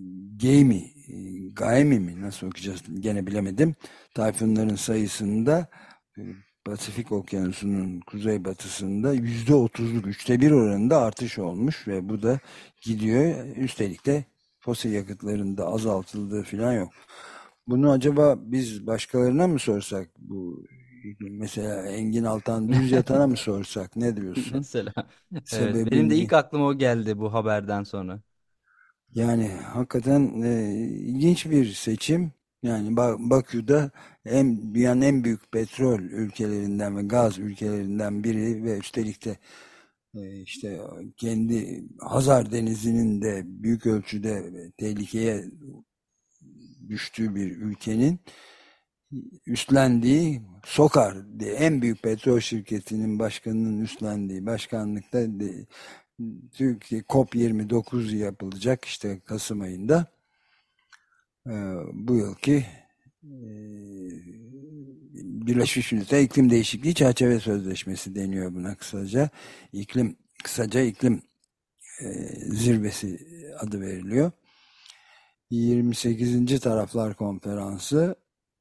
B: Gaemi mi nasıl okuyacağız gene bilemedim. Tayfunların sayısında Pasifik Okyanusu'nun kuzeybatısında %30'luk 1/3 oranında artış olmuş ve bu da gidiyor. Üstelik de fosil yakıtların da azaltıldığı falan yok. Bunu acaba biz başkalarına mı sorsak, bu mesela Engin Altan Düz Yatan'a mı sorsak, ne diyorsun?
C: Mesela. Evet, benim de
B: Sebebini
C: ilk aklıma o geldi bu haberden sonra.
B: yani hakikaten ilginç bir seçim. Yani Bakü'de dünyanın en büyük petrol ülkelerinden ve gaz ülkelerinden biri ve üstelik de işte kendi Hazar Denizi'nin de büyük ölçüde tehlikeye düştüğü bir ülkenin üstlendiği SOKAR diye en büyük petrol şirketinin başkanının üstlendiği başkanlıkta Türkiye COP29 yapılacak işte Kasım ayında. Bu yılki Birleşmiş Milletler İklim Değişikliği Çerçeve Sözleşmesi deniyor buna kısaca. İklim zirvesi adı veriliyor. 28. Taraflar Konferansı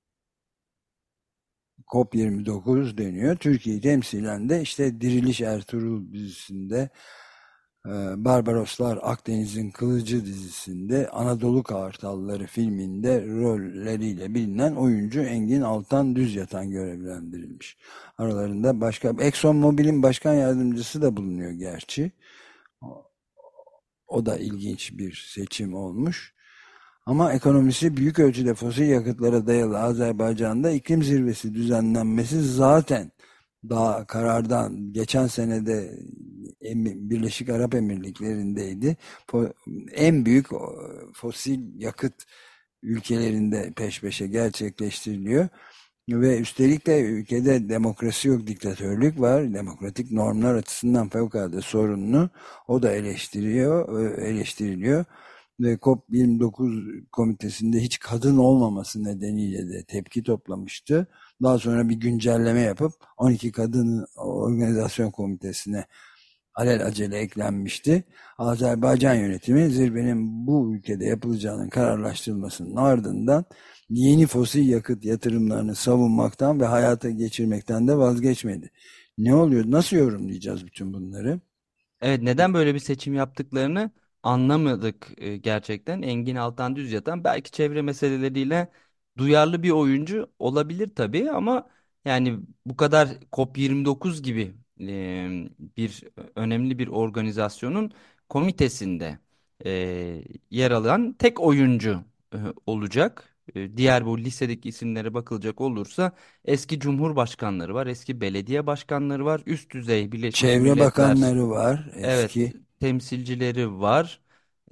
B: COP29 deniyor. Türkiye'yi temsilen de işte Diriliş Ertuğrul dizisinde, Barbaroslar Akdeniz'in Kılıcı dizisinde, Anadolu Kartalları filminde rolleriyle bilinen oyuncu Engin Altan Düz Yatan görevlendirilmiş. Aralarında başka ExxonMobil'in başkan yardımcısı da bulunuyor gerçi. O da ilginç bir seçim olmuş. Ama ekonomisi büyük ölçüde fosil yakıtlara dayalı Azerbaycan'da iklim zirvesi düzenlenmesi zaten daha karardan geçen senede Birleşik Arap Emirlikleri'ndeydi. En büyük fosil yakıt ülkelerinde peş peşe gerçekleştiriliyor. Ve üstelik de ülkede demokrasi yok, diktatörlük var. Demokratik normlar açısından fevkalade sorunlu. O da eleştiriliyor. Ve COP29 komitesinde hiç kadın olmaması nedeniyle de tepki toplamıştı. Daha sonra bir güncelleme yapıp 12 kadın organizasyon komitesine alelacele eklenmişti. Azerbaycan yönetimi zirvenin bu ülkede yapılacağının kararlaştırılmasının ardından yeni fosil yakıt yatırımlarını savunmaktan ve hayata geçirmekten de vazgeçmedi. Ne oluyor? Nasıl yorumlayacağız bütün bunları?
C: Evet, neden böyle bir seçim yaptıklarını anlamadık gerçekten. Engin Altan Düz Yatan belki çevre meseleleriyle duyarlı bir oyuncu olabilir tabii ama yani bu kadar COP29 gibi bir önemli bir organizasyonun komitesinde e, yer alan tek oyuncu olacak. Diğer bu lisedeki isimlere bakılacak olursa eski cumhurbaşkanları var, eski belediye başkanları var, üst düzey Birleşmiş
B: Çevre
C: Milletler.
B: bakanları var
C: Evet,
B: eski.
C: temsilcileri var.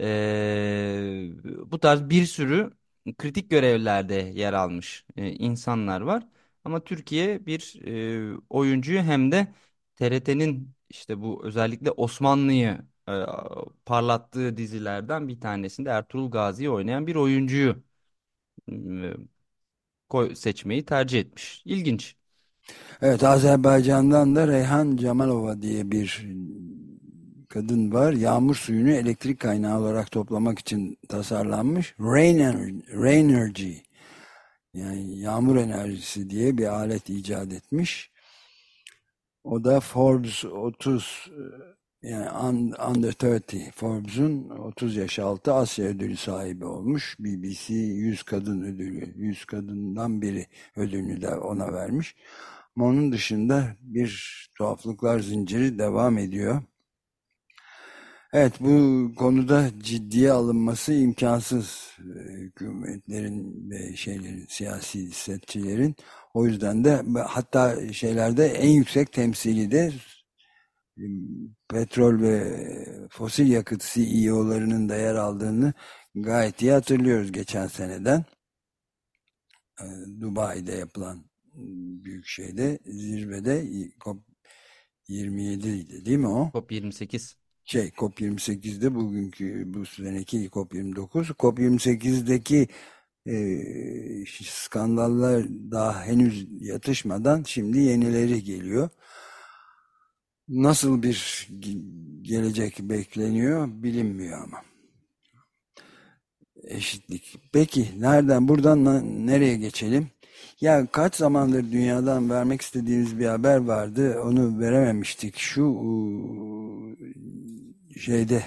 C: Bu tarz bir sürü kritik görevlerde yer almış insanlar var. Ama Türkiye bir oyuncuyu hem de TRT'nin işte bu özellikle Osmanlı'yı parlattığı dizilerden bir tanesinde Ertuğrul Gazi'yi oynayan bir oyuncuyu e, seçmeyi tercih etmiş. İlginç.
B: Evet, Azerbaycan'dan da Reyhan Camalova diye bir kadın var. Yağmur suyunu elektrik kaynağı olarak toplamak için tasarlanmış. Rainergy, yani yağmur enerjisi diye bir alet icat etmiş. O da Forbes 30, yani Under 30, Forbes'un 30 yaş altı Asya ödülü sahibi olmuş. BBC 100 kadın ödülü, 100 kadından biri ödülünü de ona vermiş. Ama onun dışında bir tuhaflıklar zinciri devam ediyor. Evet, bu konuda ciddiye alınması imkansız, hükümetlerin ve siyasi setçilerin. O yüzden de hatta şeylerde en yüksek temsili de petrol ve fosil yakıt CEO'larının da yer aldığını gayet iyi hatırlıyoruz geçen seneden. E, Dubai'de yapılan büyük zirvede COP27 idi değil mi o?
C: COP28.
B: COP28'de bu seneki COP29. COP28'deki skandallar daha henüz yatışmadan şimdi yenileri geliyor. Nasıl bir gelecek bekleniyor bilinmiyor ama. Eşitlik. Peki buradan nereye geçelim? Ya kaç zamandır dünyadan vermek istediğimiz bir haber vardı. Onu verememiştik. Şu şeyde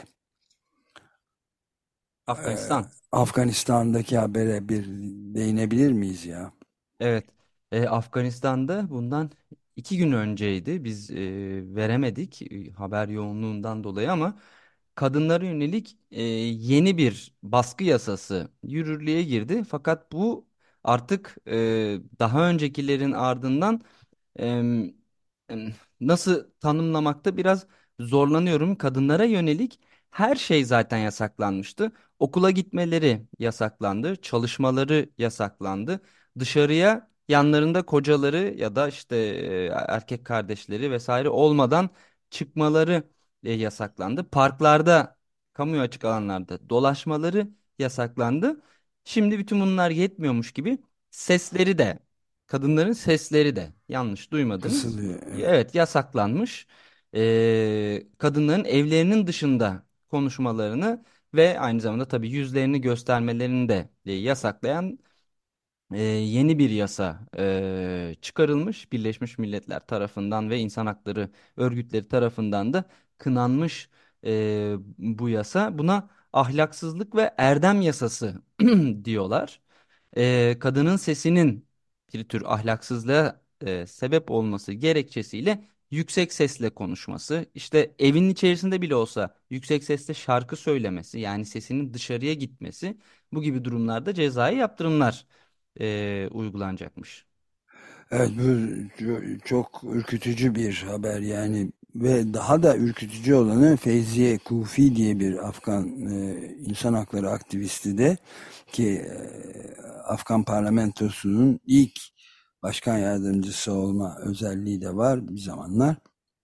C: Afganistan.
B: Afganistan'daki habere bir değinebilir miyiz ya?
C: Evet. Afganistan'da bundan 2 gün önceydi. Biz veremedik haber yoğunluğundan dolayı ama kadınlara yönelik yeni bir baskı yasası yürürlüğe girdi. Fakat bu artık daha öncekilerin ardından em, nasıl tanımlamakta biraz zorlanıyorum. Kadınlara yönelik her şey zaten yasaklanmıştı. Okula gitmeleri yasaklandı, çalışmaları yasaklandı. Dışarıya yanlarında kocaları ya da işte erkek kardeşleri vesaire olmadan çıkmaları yasaklandı. Parklarda, kamuya açık alanlarda dolaşmaları yasaklandı. Şimdi bütün bunlar yetmiyormuş gibi sesleri de, kadınların sesleri de, yanlış duymadınız.
B: Kısılıyor. Evet.
C: Evet, yasaklanmış. Kadınların evlerinin dışında konuşmalarını ve aynı zamanda tabii yüzlerini göstermelerini de yasaklayan yeni bir yasa çıkarılmış. Birleşmiş Milletler tarafından ve insan hakları örgütleri tarafından da kınanmış bu yasa. Buna ahlaksızlık ve erdem yasası diyorlar. Kadının sesinin bir tür ahlaksızlığa sebep olması gerekçesiyle yüksek sesle konuşması, işte evin içerisinde bile olsa yüksek sesle şarkı söylemesi, yani sesinin dışarıya gitmesi, bu gibi durumlarda cezai yaptırımlar uygulanacakmış.
B: Evet, bu çok ürkütücü bir haber yani, ve daha da ürkütücü olanı Feyziye Kufi diye bir Afgan insan hakları aktivisti de, ki Afgan parlamentosunun ilk başkan yardımcısı olma özelliği de var bir zamanlar.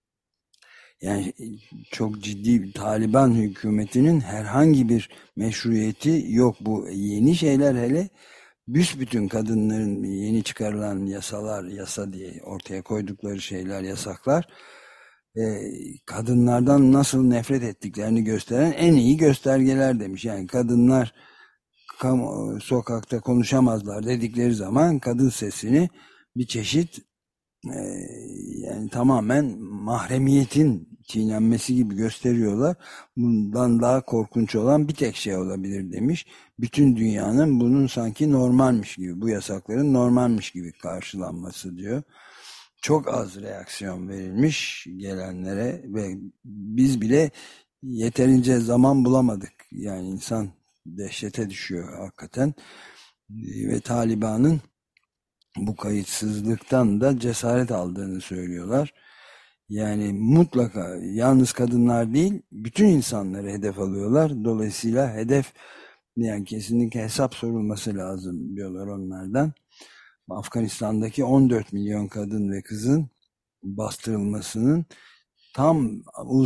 B: Yani çok ciddi, Taliban hükümetinin herhangi bir meşruiyeti yok. Bu yeni şeyler, hele büsbütün kadınların yeni çıkarılan yasa diye ortaya koydukları yasaklar, kadınlardan nasıl nefret ettiklerini gösteren en iyi göstergeler demiş. Yani kadınlar sokakta konuşamazlar dedikleri zaman kadın sesini bir çeşit, yani tamamen mahremiyetin çiğnenmesi gibi gösteriyorlar. Bundan daha korkunç olan bir tek şey olabilir demiş. Bütün dünyanın bunun sanki normalmiş gibi, bu yasakların normalmiş gibi karşılanması diyor. Çok az reaksiyon verilmiş gelenlere ve biz bile yeterince zaman bulamadık. Yani insan dehşete düşüyor hakikaten. Ve Taliban'ın bu kayıtsızlıktan da cesaret aldığını söylüyorlar. Yani mutlaka yalnız kadınlar değil, bütün insanları hedef alıyorlar. Dolayısıyla yani kesinlikle hesap sorulması lazım diyorlar onlardan. Afganistan'daki 14 milyon kadın ve kızın bastırılmasının tam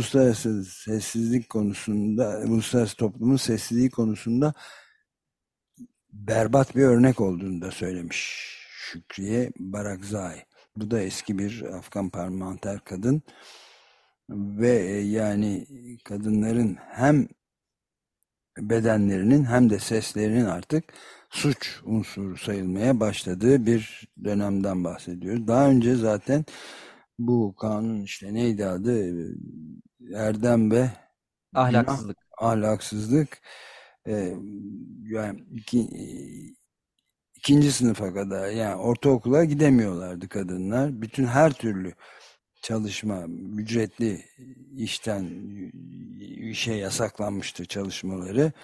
B: uluslararası toplumun sessizliği konusunda berbat bir örnek olduğunu da söylemiş Şükriye Barakzai. Bu da eski bir Afgan parlamenter kadın ve yani kadınların hem bedenlerinin hem de seslerinin artık suç unsuru sayılmaya başladığı bir dönemden bahsediyoruz. Daha önce zaten bu kanun, işte neydi adı, erdem ve günah,
C: Ahlaksızlık.
B: ahlaksızlık, yani ikinci sınıfa kadar, yani ortaokula gidemiyorlardı kadınlar. Bütün her türlü çalışma, ücretli işten işe yasaklanmıştı çalışmaları.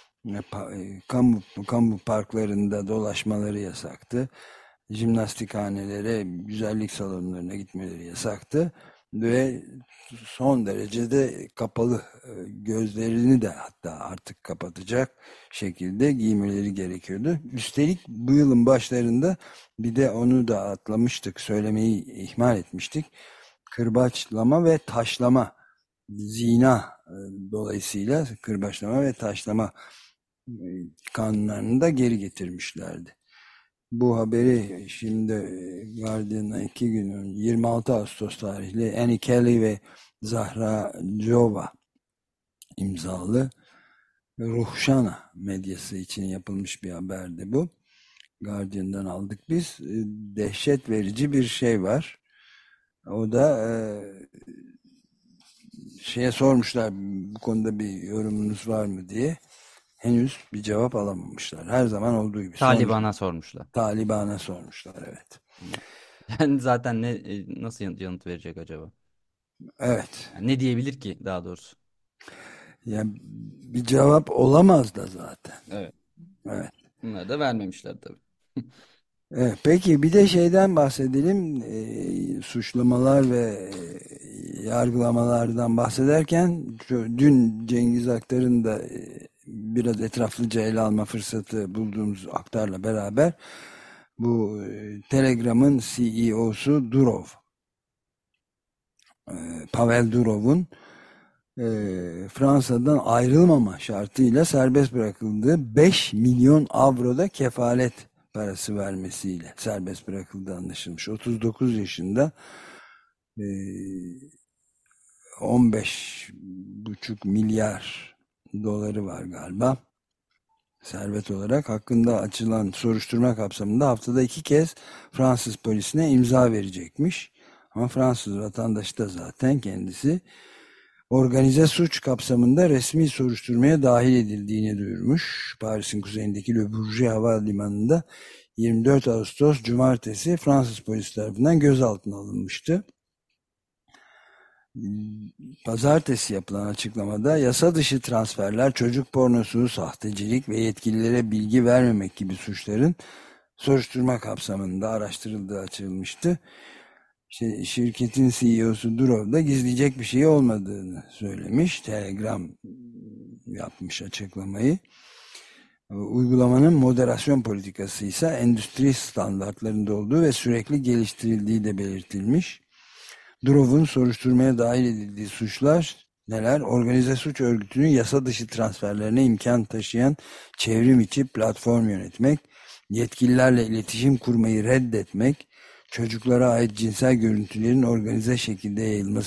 B: Kamu parklarında dolaşmaları yasaktı. Jimnastikhanelere, güzellik salonlarına gitmeleri yasaktı. Ve son derecede kapalı, gözlerini de hatta artık kapatacak şekilde giymeleri gerekiyordu. Üstelik bu yılın başlarında bir de onu da atlamıştık, söylemeyi ihmal etmiştik. Kırbaçlama ve taşlama, zina dolayısıyla kırbaçlama ve taşlama kanunlarını da geri getirmişlerdi. Bu haberi şimdi Guardian'a 2 gün önce 26 Ağustos tarihli Annie Kelly ve Zahra Jova imzalı Ruhşana medyası için yapılmış bir haberdi bu. Guardian'dan aldık biz. Dehşet verici bir şey var. O da şeye sormuşlar, bu konuda bir yorumunuz var mı diye. Henüz bir cevap alamamışlar. Her zaman olduğu gibi.
C: Taliban'a sormuşlar.
B: Talibana sormuşlar, evet.
C: Yani zaten nasıl yanıt verecek acaba?
B: Evet.
C: Yani ne diyebilir ki daha doğrusu?
B: Yani bir cevap olamaz da zaten.
C: Evet.
B: Evet.
C: Bunları da vermemişler tabii.
B: Evet, peki bir de şeyden bahsedelim. Suçlamalar ve yargılamalardan bahsederken dün Cengiz Aktar'ın da biraz etraflıca ele alma fırsatı bulduğumuz Aktar'la beraber bu Telegram'ın CEO'su Durov, Pavel Durov'un Fransa'dan ayrılmama şartıyla serbest bırakıldığı 5 milyon avroda kefalet parası vermesiyle serbest bırakıldığı anlaşılmış. 39 yaşında, 15,5 milyar doları var galiba servet olarak. Hakkında açılan soruşturma kapsamında haftada 2 kez Fransız polisine imza verecekmiş. Ama Fransız vatandaşı da zaten kendisi. Organize suç kapsamında resmi soruşturmaya dahil edildiğini duyurmuş. Paris'in kuzeyindeki Le Bourget Havalimanı'nda 24 Ağustos Cumartesi Fransız polis tarafından gözaltına alınmıştı. Pazartesi yapılan açıklamada yasa dışı transferler, çocuk pornosu, sahtecilik ve yetkililere bilgi vermemek gibi suçların soruşturma kapsamında araştırıldığı açıklanmıştı. Şirketin CEO'su Durov da gizleyecek bir şey olmadığını söylemiş. Telegram yapmış açıklamayı. Uygulamanın moderasyon politikası ise endüstri standartlarında olduğu ve sürekli geliştirildiği de belirtilmiş. Durov'un soruşturmaya dahil edildiği suçlar neler? Organize suç örgütünün yasa dışı transferlerine imkan taşıyan çevrim içi platform yönetmek, yetkililerle iletişim kurmayı reddetmek, çocuklara ait cinsel görüntülerin organize şekilde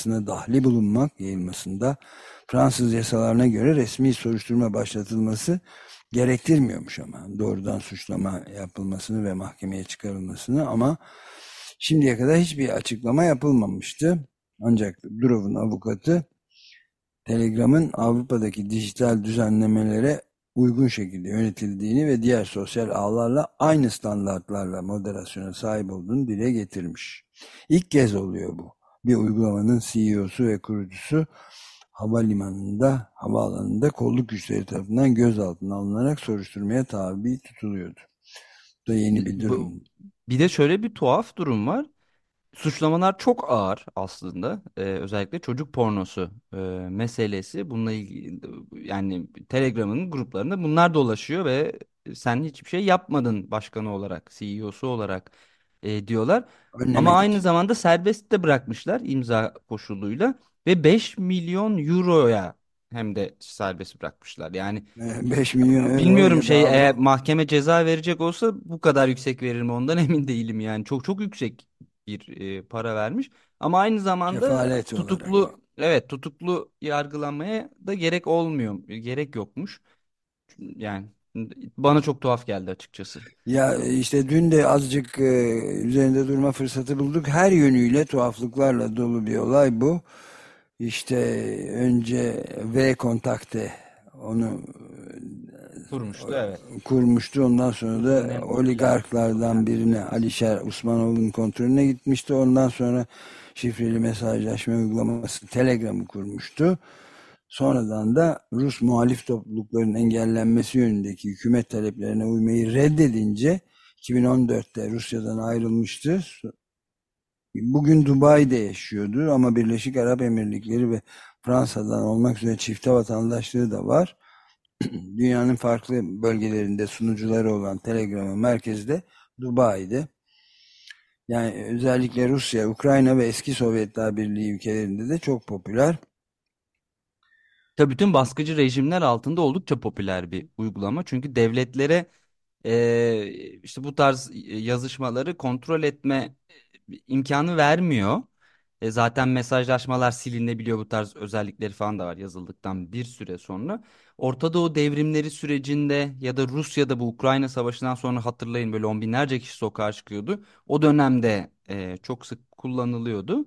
B: yayılmasında Fransız yasalarına göre resmi soruşturma başlatılması gerektirmiyormuş ama doğrudan suçlama yapılmasını ve mahkemeye çıkarılmasını, ama şimdiye kadar hiçbir açıklama yapılmamıştı. Ancak Durov'un avukatı Telegram'ın Avrupa'daki dijital düzenlemelere uygun şekilde yönetildiğini ve diğer sosyal ağlarla aynı standartlarla moderasyona sahip olduğunu dile getirmiş. İlk kez oluyor bu. Bir uygulamanın CEO'su ve kurucusu havaalanında kolluk güçleri tarafından gözaltına alınarak soruşturmaya tabi tutuluyordu. Bu da yeni bir durum.
C: Bir de şöyle bir tuhaf durum var. Suçlamalar çok ağır aslında. Özellikle çocuk pornosu meselesi. Bununla ilgili yani Telegram'ın gruplarında bunlar dolaşıyor ve sen hiçbir şey yapmadın başkanı olarak, CEO'su olarak diyorlar. Ama
B: Önlemek
C: aynı
B: için.
C: zamanda serbest de bırakmışlar imza koşuluyla ve 5 milyon euroya hem de serbest bırakmışlar. Yani
B: 5 milyon euro
C: bilmiyorum
B: ya da
C: eğer
B: avro.
C: mahkeme ceza verecek olsa bu kadar yüksek verir mi ondan emin değilim yani. Çok çok yüksek bir para vermiş. Ama aynı zamanda
B: Kefalet olarak.
C: tutuklu yargılanmaya da gerek olmuyor. Gerek yokmuş. Yani bana çok tuhaf geldi açıkçası.
B: Ya işte dün de azıcık üzerinde durma fırsatı bulduk. Her yönüyle tuhaflıklarla dolu bir olay bu. İşte önce V Kontakte onu
C: Kurmuştu, evet.
B: kurmuştu. Ondan sonra
C: Rusya'nın
B: da
C: en popüler
B: oligarklardan
C: sosyal
B: birine,
C: medyası.
B: Alişer Usmanov'un kontrolüne gitmişti. Ondan sonra şifreli mesajlaşma uygulaması Telegram'ı kurmuştu. Sonradan da Rus muhalif toplulukların engellenmesi yönündeki hükümet taleplerine uymayı reddedince 2014'te Rusya'dan ayrılmıştı. Bugün Dubai'de yaşıyordu ama Birleşik Arap Emirlikleri ve Fransa'dan olmak üzere çifte vatandaşlığı da var. Dünyanın farklı bölgelerinde sunucuları olan Telegram'ın merkezi de Dubai'de. Yani özellikle Rusya, Ukrayna ve eski Sovyetler Birliği ülkelerinde de çok popüler.
C: Tabii bütün baskıcı rejimler altında oldukça popüler bir uygulama. Çünkü devletlere işte bu tarz yazışmaları kontrol etme imkanı vermiyor. Zaten mesajlaşmalar silinebiliyor, bu tarz özellikleri falan da var yazıldıktan bir süre sonra. Orta Doğu devrimleri sürecinde ya da Rusya'da bu Ukrayna Savaşı'ndan sonra hatırlayın, böyle on binlerce kişi sokağa çıkıyordu. O dönemde çok sık kullanılıyordu.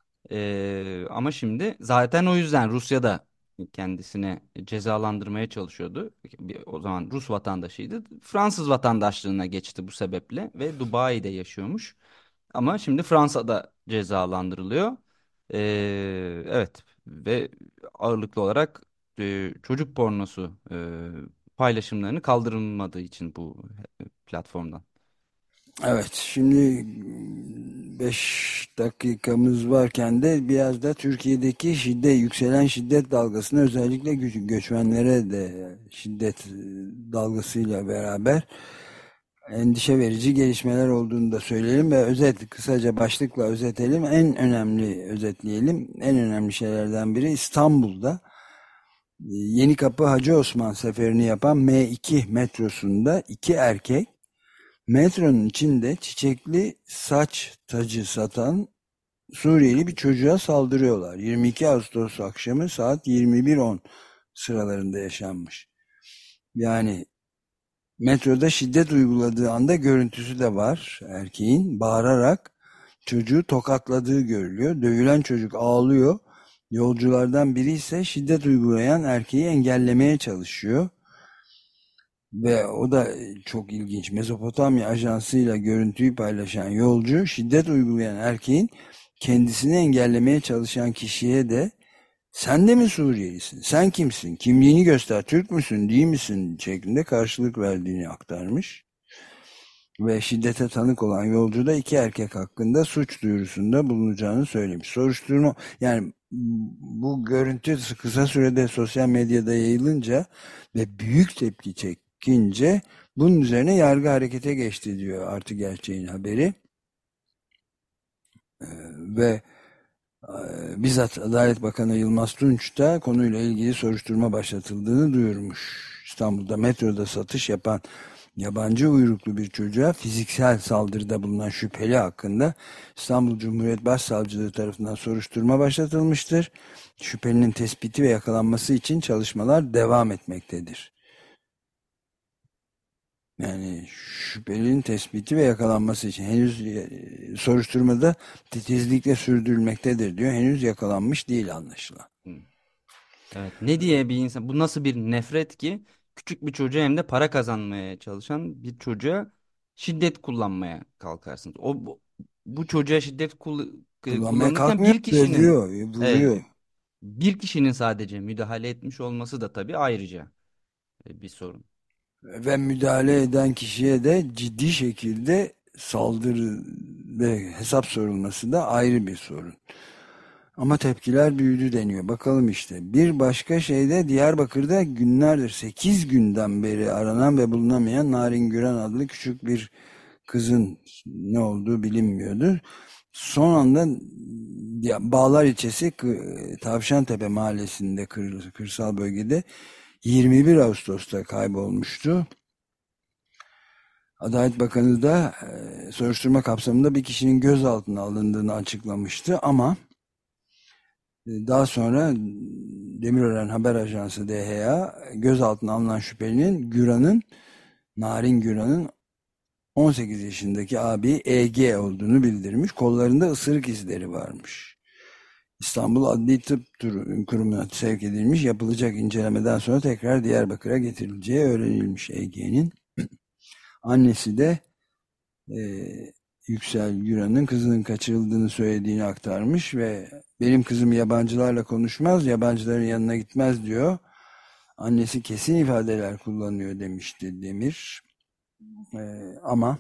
C: Ama şimdi zaten o yüzden Rusya da kendisine cezalandırmaya çalışıyordu. O zaman Rus vatandaşıydı. Fransız vatandaşlığına geçti bu sebeple ve Dubai'de yaşıyormuş. Ama şimdi Fransa'da cezalandırılıyor. Evet, ve ağırlıklı olarak çocuk pornosu paylaşımlarını kaldırılmadığı için bu platformdan.
B: Evet, şimdi 5 dakikamız varken de biraz da Türkiye'deki yükselen şiddet dalgasını, özellikle göçmenlere de şiddet dalgasıyla beraber endişe verici gelişmeler olduğunu da söyleyelim ve kısaca başlıkla özetleyelim. En önemli şeylerden biri İstanbul'da Yenikapı Hacı Osman seferini yapan M2 metrosunda 2 erkek metronun içinde çiçekli saç tacı satan Suriyeli bir çocuğa saldırıyorlar. 22 Ağustos akşamı saat 21:10 sıralarında yaşanmış. Yani metroda şiddet uyguladığı anda görüntüsü de var. Erkeğin bağırarak çocuğu tokatladığı görülüyor. Dövülen çocuk ağlıyor. Yolculardan biri ise şiddet uygulayan erkeği engellemeye çalışıyor. Ve o da çok ilginç. Mezopotamya Ajansı'yla görüntüyü paylaşan yolcu, şiddet uygulayan erkeğin kendisini engellemeye çalışan kişiye de "Sen de mi Suriyelisin? Sen kimsin? Kimliğini göster. Türk müsün? Değil misin?" şeklinde karşılık verdiğini aktarmış. Ve şiddete tanık olan yolcu da 2 erkek hakkında suç duyurusunda bulunacağını söylemiş. Soruşturma, yani bu görüntü kısa sürede sosyal medyada yayılınca ve büyük tepki çekince bunun üzerine yargı harekete geçti diyor Artı Gerçeğin haberi. Ve bizzat Adalet Bakanı Yılmaz Tunç da konuyla ilgili soruşturma başlatıldığını duyurmuş. İstanbul'da metroda satış yapan yabancı uyruklu bir çocuğa fiziksel saldırıda bulunan şüpheli hakkında İstanbul Cumhuriyet Başsavcılığı tarafından soruşturma başlatılmıştır. Şüphelinin tespiti ve yakalanması için çalışmalar devam etmektedir. Yani şüphelinin tespiti ve yakalanması için henüz soruşturmada titizlikle sürdürülmektedir diyor. Henüz yakalanmış değil anlaşılan.
C: Evet, ne diye bir insan, bu nasıl bir nefret ki küçük bir çocuğa, hem de para kazanmaya çalışan bir çocuğa şiddet kullanmaya kalkarsınız. Bu çocuğa şiddet
B: Kullanmaya
C: kullanırken
B: kalkmıyor,
C: bir kişinin
B: dövüyor,
C: evet,
B: vuruyor.
C: bir kişinin sadece müdahale etmiş olması da tabii ayrıca bir sorun.
B: Ve müdahale eden kişiye de ciddi şekilde saldırı ve hesap sorulması da ayrı bir sorun. Ama tepkiler büyüdü deniyor. Bakalım işte. Bir başka şey de Diyarbakır'da günlerdir, 8 günden beri aranan ve bulunamayan Narin Güran adlı küçük bir kızın ne olduğu bilinmiyordu. Son anda Bağlar ilçesi Tavşantepe mahallesinde, kırsal bölgede 21 Ağustos'ta kaybolmuştu. Adalet Bakanı da soruşturma kapsamında bir kişinin gözaltına alındığını açıklamıştı ama daha sonra Demirören Haber Ajansı DHA gözaltına alınan şüphelinin Narin Güran'ın 18 yaşındaki abi EG olduğunu bildirmiş. Kollarında ısırık izleri varmış. İstanbul Adli Tıp Kurumu'na sevk edilmiş. Yapılacak incelemeden sonra tekrar Diyarbakır'a getirileceği öğrenilmiş EG'nin. Annesi de Yüksel Güran'ın kızının kaçırıldığını söylediğini aktarmış ve benim kızım yabancılarla konuşmaz, yabancıların yanına gitmez diyor. Annesi kesin ifadeler kullanıyor demişti Demir. Ama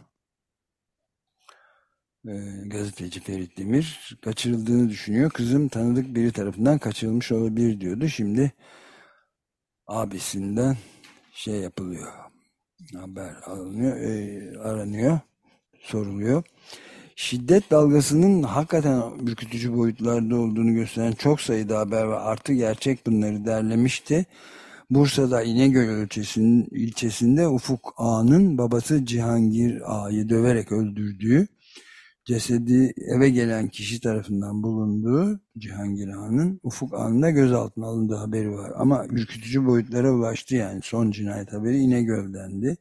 B: gazeteci Ferit Demir kaçırıldığını düşünüyor. Kızım tanıdık biri tarafından kaçırılmış olabilir diyordu. Şimdi abisinden şey yapılıyor. Haber alınıyor, aranıyor, soruluyor. Şiddet dalgasının hakikaten ürkütücü boyutlarda olduğunu gösteren çok sayıda haber var. Artı gerçek bunları derlemişti. Bursa'da İnegöl ilçesinde Ufuk Ağa'nın babası Cihangir Ağa'yı döverek öldürdüğü, cesedi eve gelen kişi tarafından bulunduğu Cihangir Ağa'nın Ufuk Ağa'nın da gözaltına alındığı haberi var. Ama ürkütücü boyutlara ulaştı yani. Son cinayet haberi İnegöl'dendi.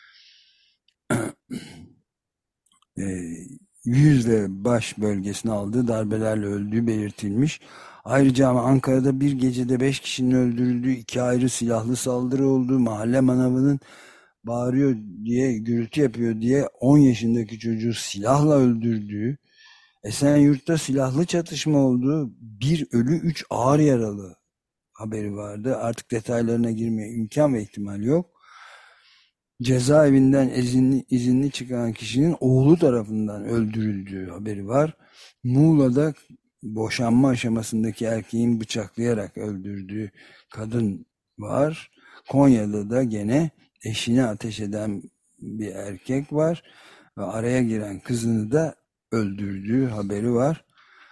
B: Yüz ve baş bölgesine aldığı darbelerle öldüğü belirtilmiş. Ayrıca ama Ankara'da bir gecede 5 kişinin öldürüldüğü, 2 ayrı silahlı saldırı olduğu, mahalle manavının bağırıyor diye, gürültü yapıyor diye 10 yaşındaki çocuğu silahla öldürdüğü, Esenyurt'ta silahlı çatışma olduğu, bir ölü 3 ağır yaralı haberi vardı. Artık detaylarına girmeye imkan ve ihtimal yok. Cezaevinden izinli çıkan kişinin oğlu tarafından öldürüldüğü haberi var. Muğla'da boşanma aşamasındaki erkeğin bıçaklayarak öldürdüğü kadın var. Konya'da da gene eşine ateş eden bir erkek var ve araya giren kızını da öldürdüğü haberi var.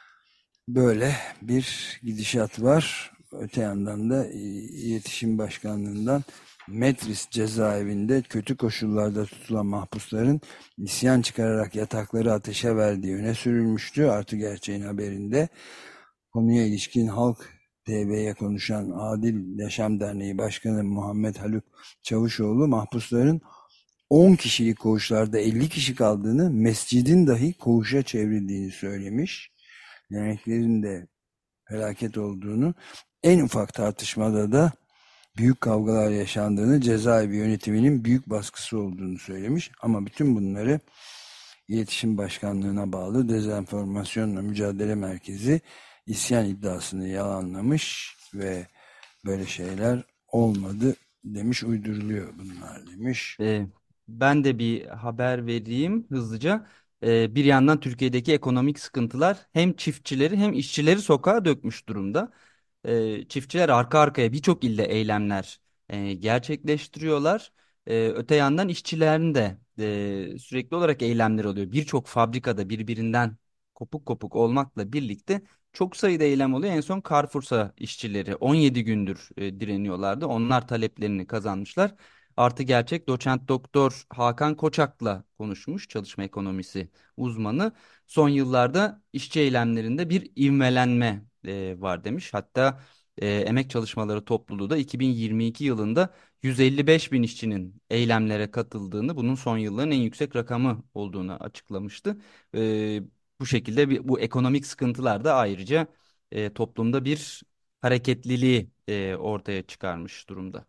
B: Böyle bir gidişat var. Öte yandan da İletişim Başkanlığı'ndan Metris cezaevinde kötü koşullarda tutulan mahpusların isyan çıkararak yatakları ateşe verdiği öne sürülmüştü. Artı Gerçeğin haberinde konuya ilişkin Halk TV'ye konuşan Adil Yaşam Derneği Başkanı Muhammed Haluk Çavuşoğlu, mahpusların 10 kişilik koğuşlarda 50 kişi kaldığını, mescidin dahi koğuşa çevrildiğini söylemiş. Derneklerin de felaket olduğunu, en ufak tartışmada da büyük kavgalar yaşandığını, cezaevi yönetiminin büyük baskısı olduğunu söylemiş. Ama bütün bunları İletişim Başkanlığı'na bağlı Dezenformasyonla Mücadele Merkezi isyan iddiasını yalanlamış ve böyle şeyler olmadı demiş, uyduruluyor bunlar demiş.
C: Ee, Ben de bir haber vereyim hızlıca. Bir yandan Türkiye'deki ekonomik sıkıntılar hem çiftçileri hem işçileri sokağa dökmüş durumda. Çiftçiler arka arkaya birçok ilde eylemler gerçekleştiriyorlar. Öte yandan işçilerin de sürekli olarak eylemler oluyor. Birçok fabrikada birbirinden kopuk kopuk olmakla birlikte çok sayıda eylem oluyor. En son Carrefour'sa işçileri 17 gündür direniyorlardı. Onlar taleplerini kazanmışlar. Artı Gerçek doçent doktor Hakan Koçak'la konuşmuş, çalışma ekonomisi uzmanı. Son yıllarda işçi eylemlerinde bir ivmelenme var demiş. Hatta Emek Çalışmaları Topluluğu da 2022 yılında 155 bin işçinin eylemlere katıldığını, bunun son yılların en yüksek rakamı olduğunu açıklamıştı. E, Bu şekilde bu ekonomik sıkıntılar da ayrıca toplumda bir hareketliliği ortaya çıkarmış durumda.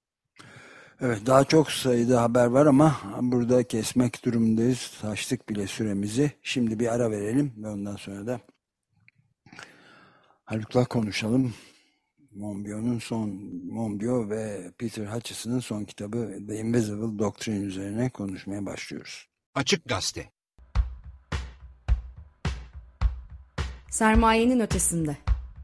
B: Evet, daha çok sayıda haber var ama burada kesmek durumundayız. Açtık bile süremizi. Şimdi bir ara verelim ve ondan sonra da Haluk'la konuşalım. Monbiot ve Peter Hutchison'ın son kitabı The Invisible Doctrine üzerine konuşmaya başlıyoruz.
A: Açık Gazete.
D: Sermayenin ötesinde.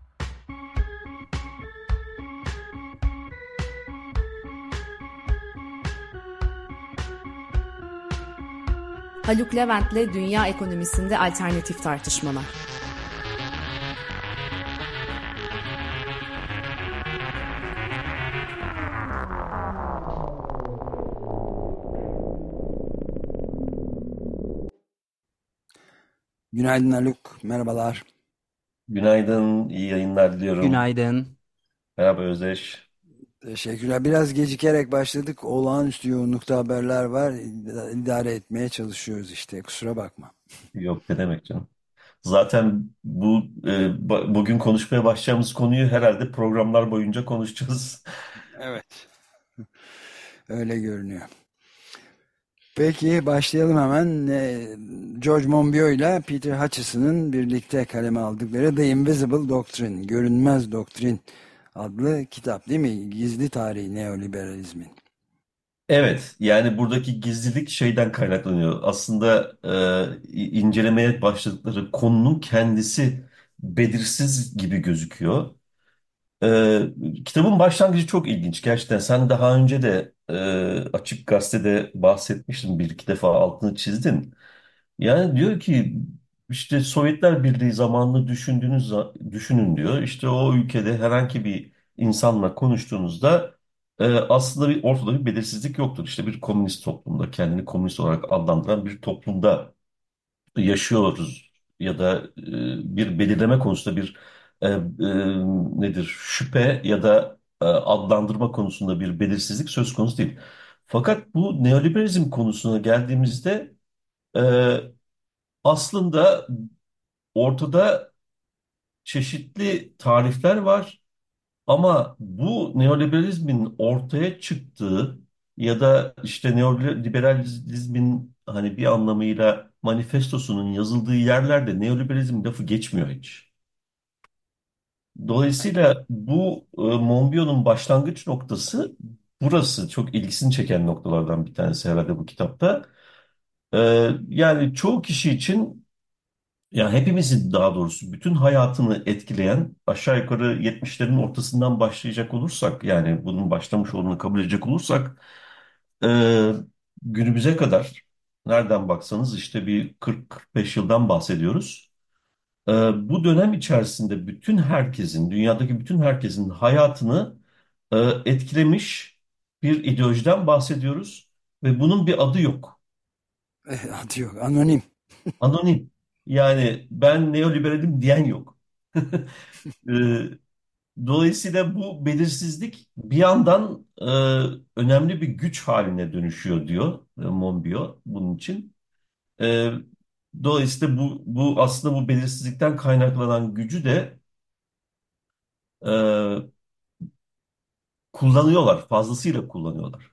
D: Haluk Levent'le dünya ekonomisinde alternatif tartışmalar.
B: Günaydın Haluk, merhabalar.
E: Günaydın, iyi yayınlar diliyorum.
C: Günaydın.
E: Merhaba Özdeş.
B: Teşekkürler. Biraz gecikerek başladık. Olağanüstü yoğunlukta haberler var. İdare etmeye çalışıyoruz işte. Kusura bakma.
E: Yok ne demek canım. Zaten bugün konuşmaya başlayacağımız konuyu herhalde programlar boyunca konuşacağız.
B: Evet. Öyle görünüyor. Peki başlayalım hemen. George Monbiot ile Peter Hutchison'ın birlikte kaleme aldıkları The Invisible Doctrine, Görünmez Doktrin adlı kitap, değil mi? Gizli tarihi neoliberalizmin.
E: Evet, yani buradaki gizlilik şeyden kaynaklanıyor. Aslında incelemeye başladıkları konunun kendisi belirsiz gibi gözüküyor. Kitabın başlangıcı çok ilginç. Gerçekten sen daha önce de Açık Gazete'de bahsetmiştin, bir iki defa altını çizdin. Yani diyor ki işte Sovyetler Birliği zamanını düşünün diyor. İşte o ülkede herhangi bir insanla konuştuğunuzda aslında ortada bir belirsizlik yoktur. İşte bir komünist toplumda, kendini komünist olarak adlandıran bir toplumda yaşıyoruz ya da bir belirleme konusunda bir nedir, şüphe ya da adlandırma konusunda bir belirsizlik söz konusu değil. Fakat bu neoliberalizm konusuna geldiğimizde e, aslında ortada çeşitli tarifler var ama bu neoliberalizmin ortaya çıktığı ya da işte neoliberalizmin hani bir anlamıyla manifestosunun yazıldığı yerlerde neoliberalizm lafı geçmiyor hiç. Dolayısıyla bu Monbiot'un başlangıç noktası burası, çok ilgisini çeken noktalardan bir tanesi herhalde bu kitapta. E, Yani çoğu kişi için, yani hepimizin daha doğrusu bütün hayatını etkileyen, aşağı yukarı 70'lerin ortasından başlayacak olursak, yani bunun başlamış olduğunu kabul edecek olursak e, günümüze kadar nereden baksanız işte bir 40-45 yıldan bahsediyoruz. E, Bu dönem içerisinde bütün herkesin, dünyadaki bütün herkesin hayatını etkilemiş bir ideolojiden bahsediyoruz ve bunun bir adı yok.
B: Adı yok. Anonim.
E: Anonim. Yani ben neoliberalim diyen yok. E, Dolayısıyla bu belirsizlik bir yandan önemli bir güç haline dönüşüyor diyor Monbiot bunun için. E, Dolayısıyla bu aslında bu belirsizlikten kaynaklanan gücü de e, kullanıyorlar, fazlasıyla kullanıyorlar.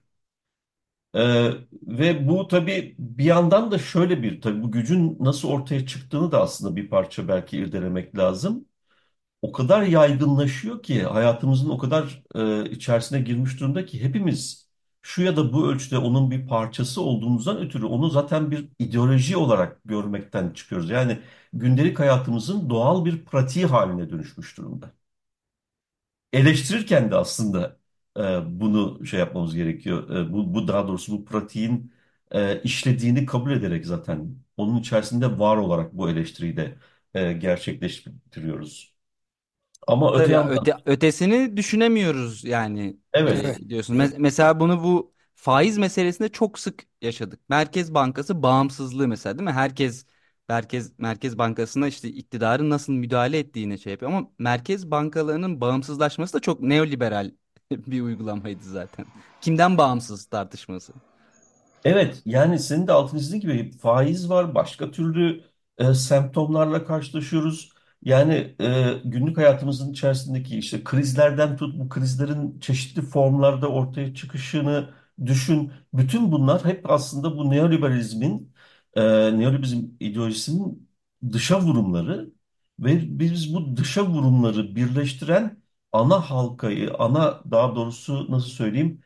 E: E, Ve bu tabii bir yandan da şöyle bir, tabii bu gücün nasıl ortaya çıktığını da aslında bir parça belki irdelemek lazım. O kadar yaygınlaşıyor ki, hayatımızın o kadar içerisine girmiş durumda ki hepimiz şu ya da bu ölçüde onun bir parçası olduğumuzdan ötürü onu zaten bir ideoloji olarak görmekten çıkıyoruz. Yani gündelik hayatımızın doğal bir pratiği haline dönüşmüş durumda. Eleştirirken de aslında bunu şey yapmamız gerekiyor. Bu daha doğrusu bu pratiğin işlediğini kabul ederek zaten onun içerisinde var olarak bu eleştiriyi de gerçekleştiriyoruz. Ama öte
C: Tabii ya,
E: yandan
C: ötesini düşünemiyoruz yani,
E: evet.
B: Evet.
C: diyorsun. Mesela bunu bu faiz meselesinde çok sık yaşadık. Merkez Bankası bağımsızlığı mesela, değil mi? Herkes Merkez Bankası'na işte iktidarın nasıl müdahale ettiğini şey yapıyor. Ama merkez bankalarının bağımsızlaşması da çok neoliberal bir uygulamaydı zaten. Kimden bağımsız tartışması.
E: Evet, yani senin de altını çizdiğin gibi faiz var, başka türlü semptomlarla karşılaşıyoruz. Yani günlük hayatımızın içerisindeki işte krizlerden tut, bu krizlerin çeşitli formlarda ortaya çıkışını düşün. Bütün bunlar hep aslında bu neoliberalizm ideolojisinin dışa vurumları ve biz bu dışa vurumları birleştiren ana halkayı, daha doğrusu nasıl söyleyeyim,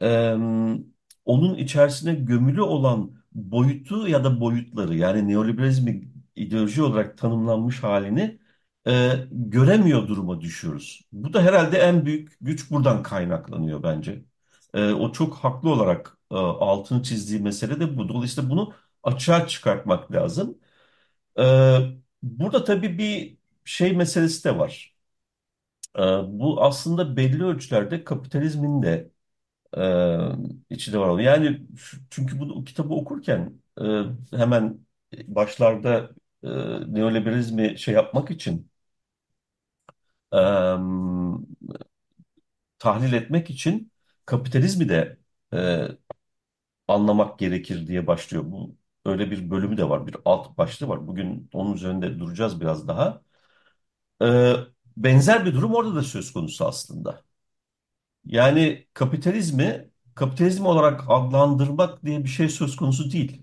E: onun içerisine gömülü olan boyutu ya da boyutları, yani neoliberalizmi ideoloji olarak tanımlanmış halini göremiyor duruma düşüyoruz. Bu da herhalde en büyük güç buradan kaynaklanıyor bence. O çok haklı olarak altını çizdiği mesele de bu. Dolayısıyla bunu açığa çıkartmak lazım. E, Burada tabii bir şey meselesi de var. Bu aslında belli ölçülerde kapitalizmin de içinde var. Yani çünkü bu kitabı okurken hemen başlarda e, neoliberalizmi şey yapmak için, e, tahlil etmek için kapitalizmi de e, anlamak gerekir diye başlıyor. Bu öyle bir bölümü de var, bir alt başlığı var. Bugün onun üzerinde duracağız biraz daha. E, Benzer bir durum orada da söz konusu aslında. Yani kapitalizmi kapitalizm olarak adlandırmak diye bir şey söz konusu değil.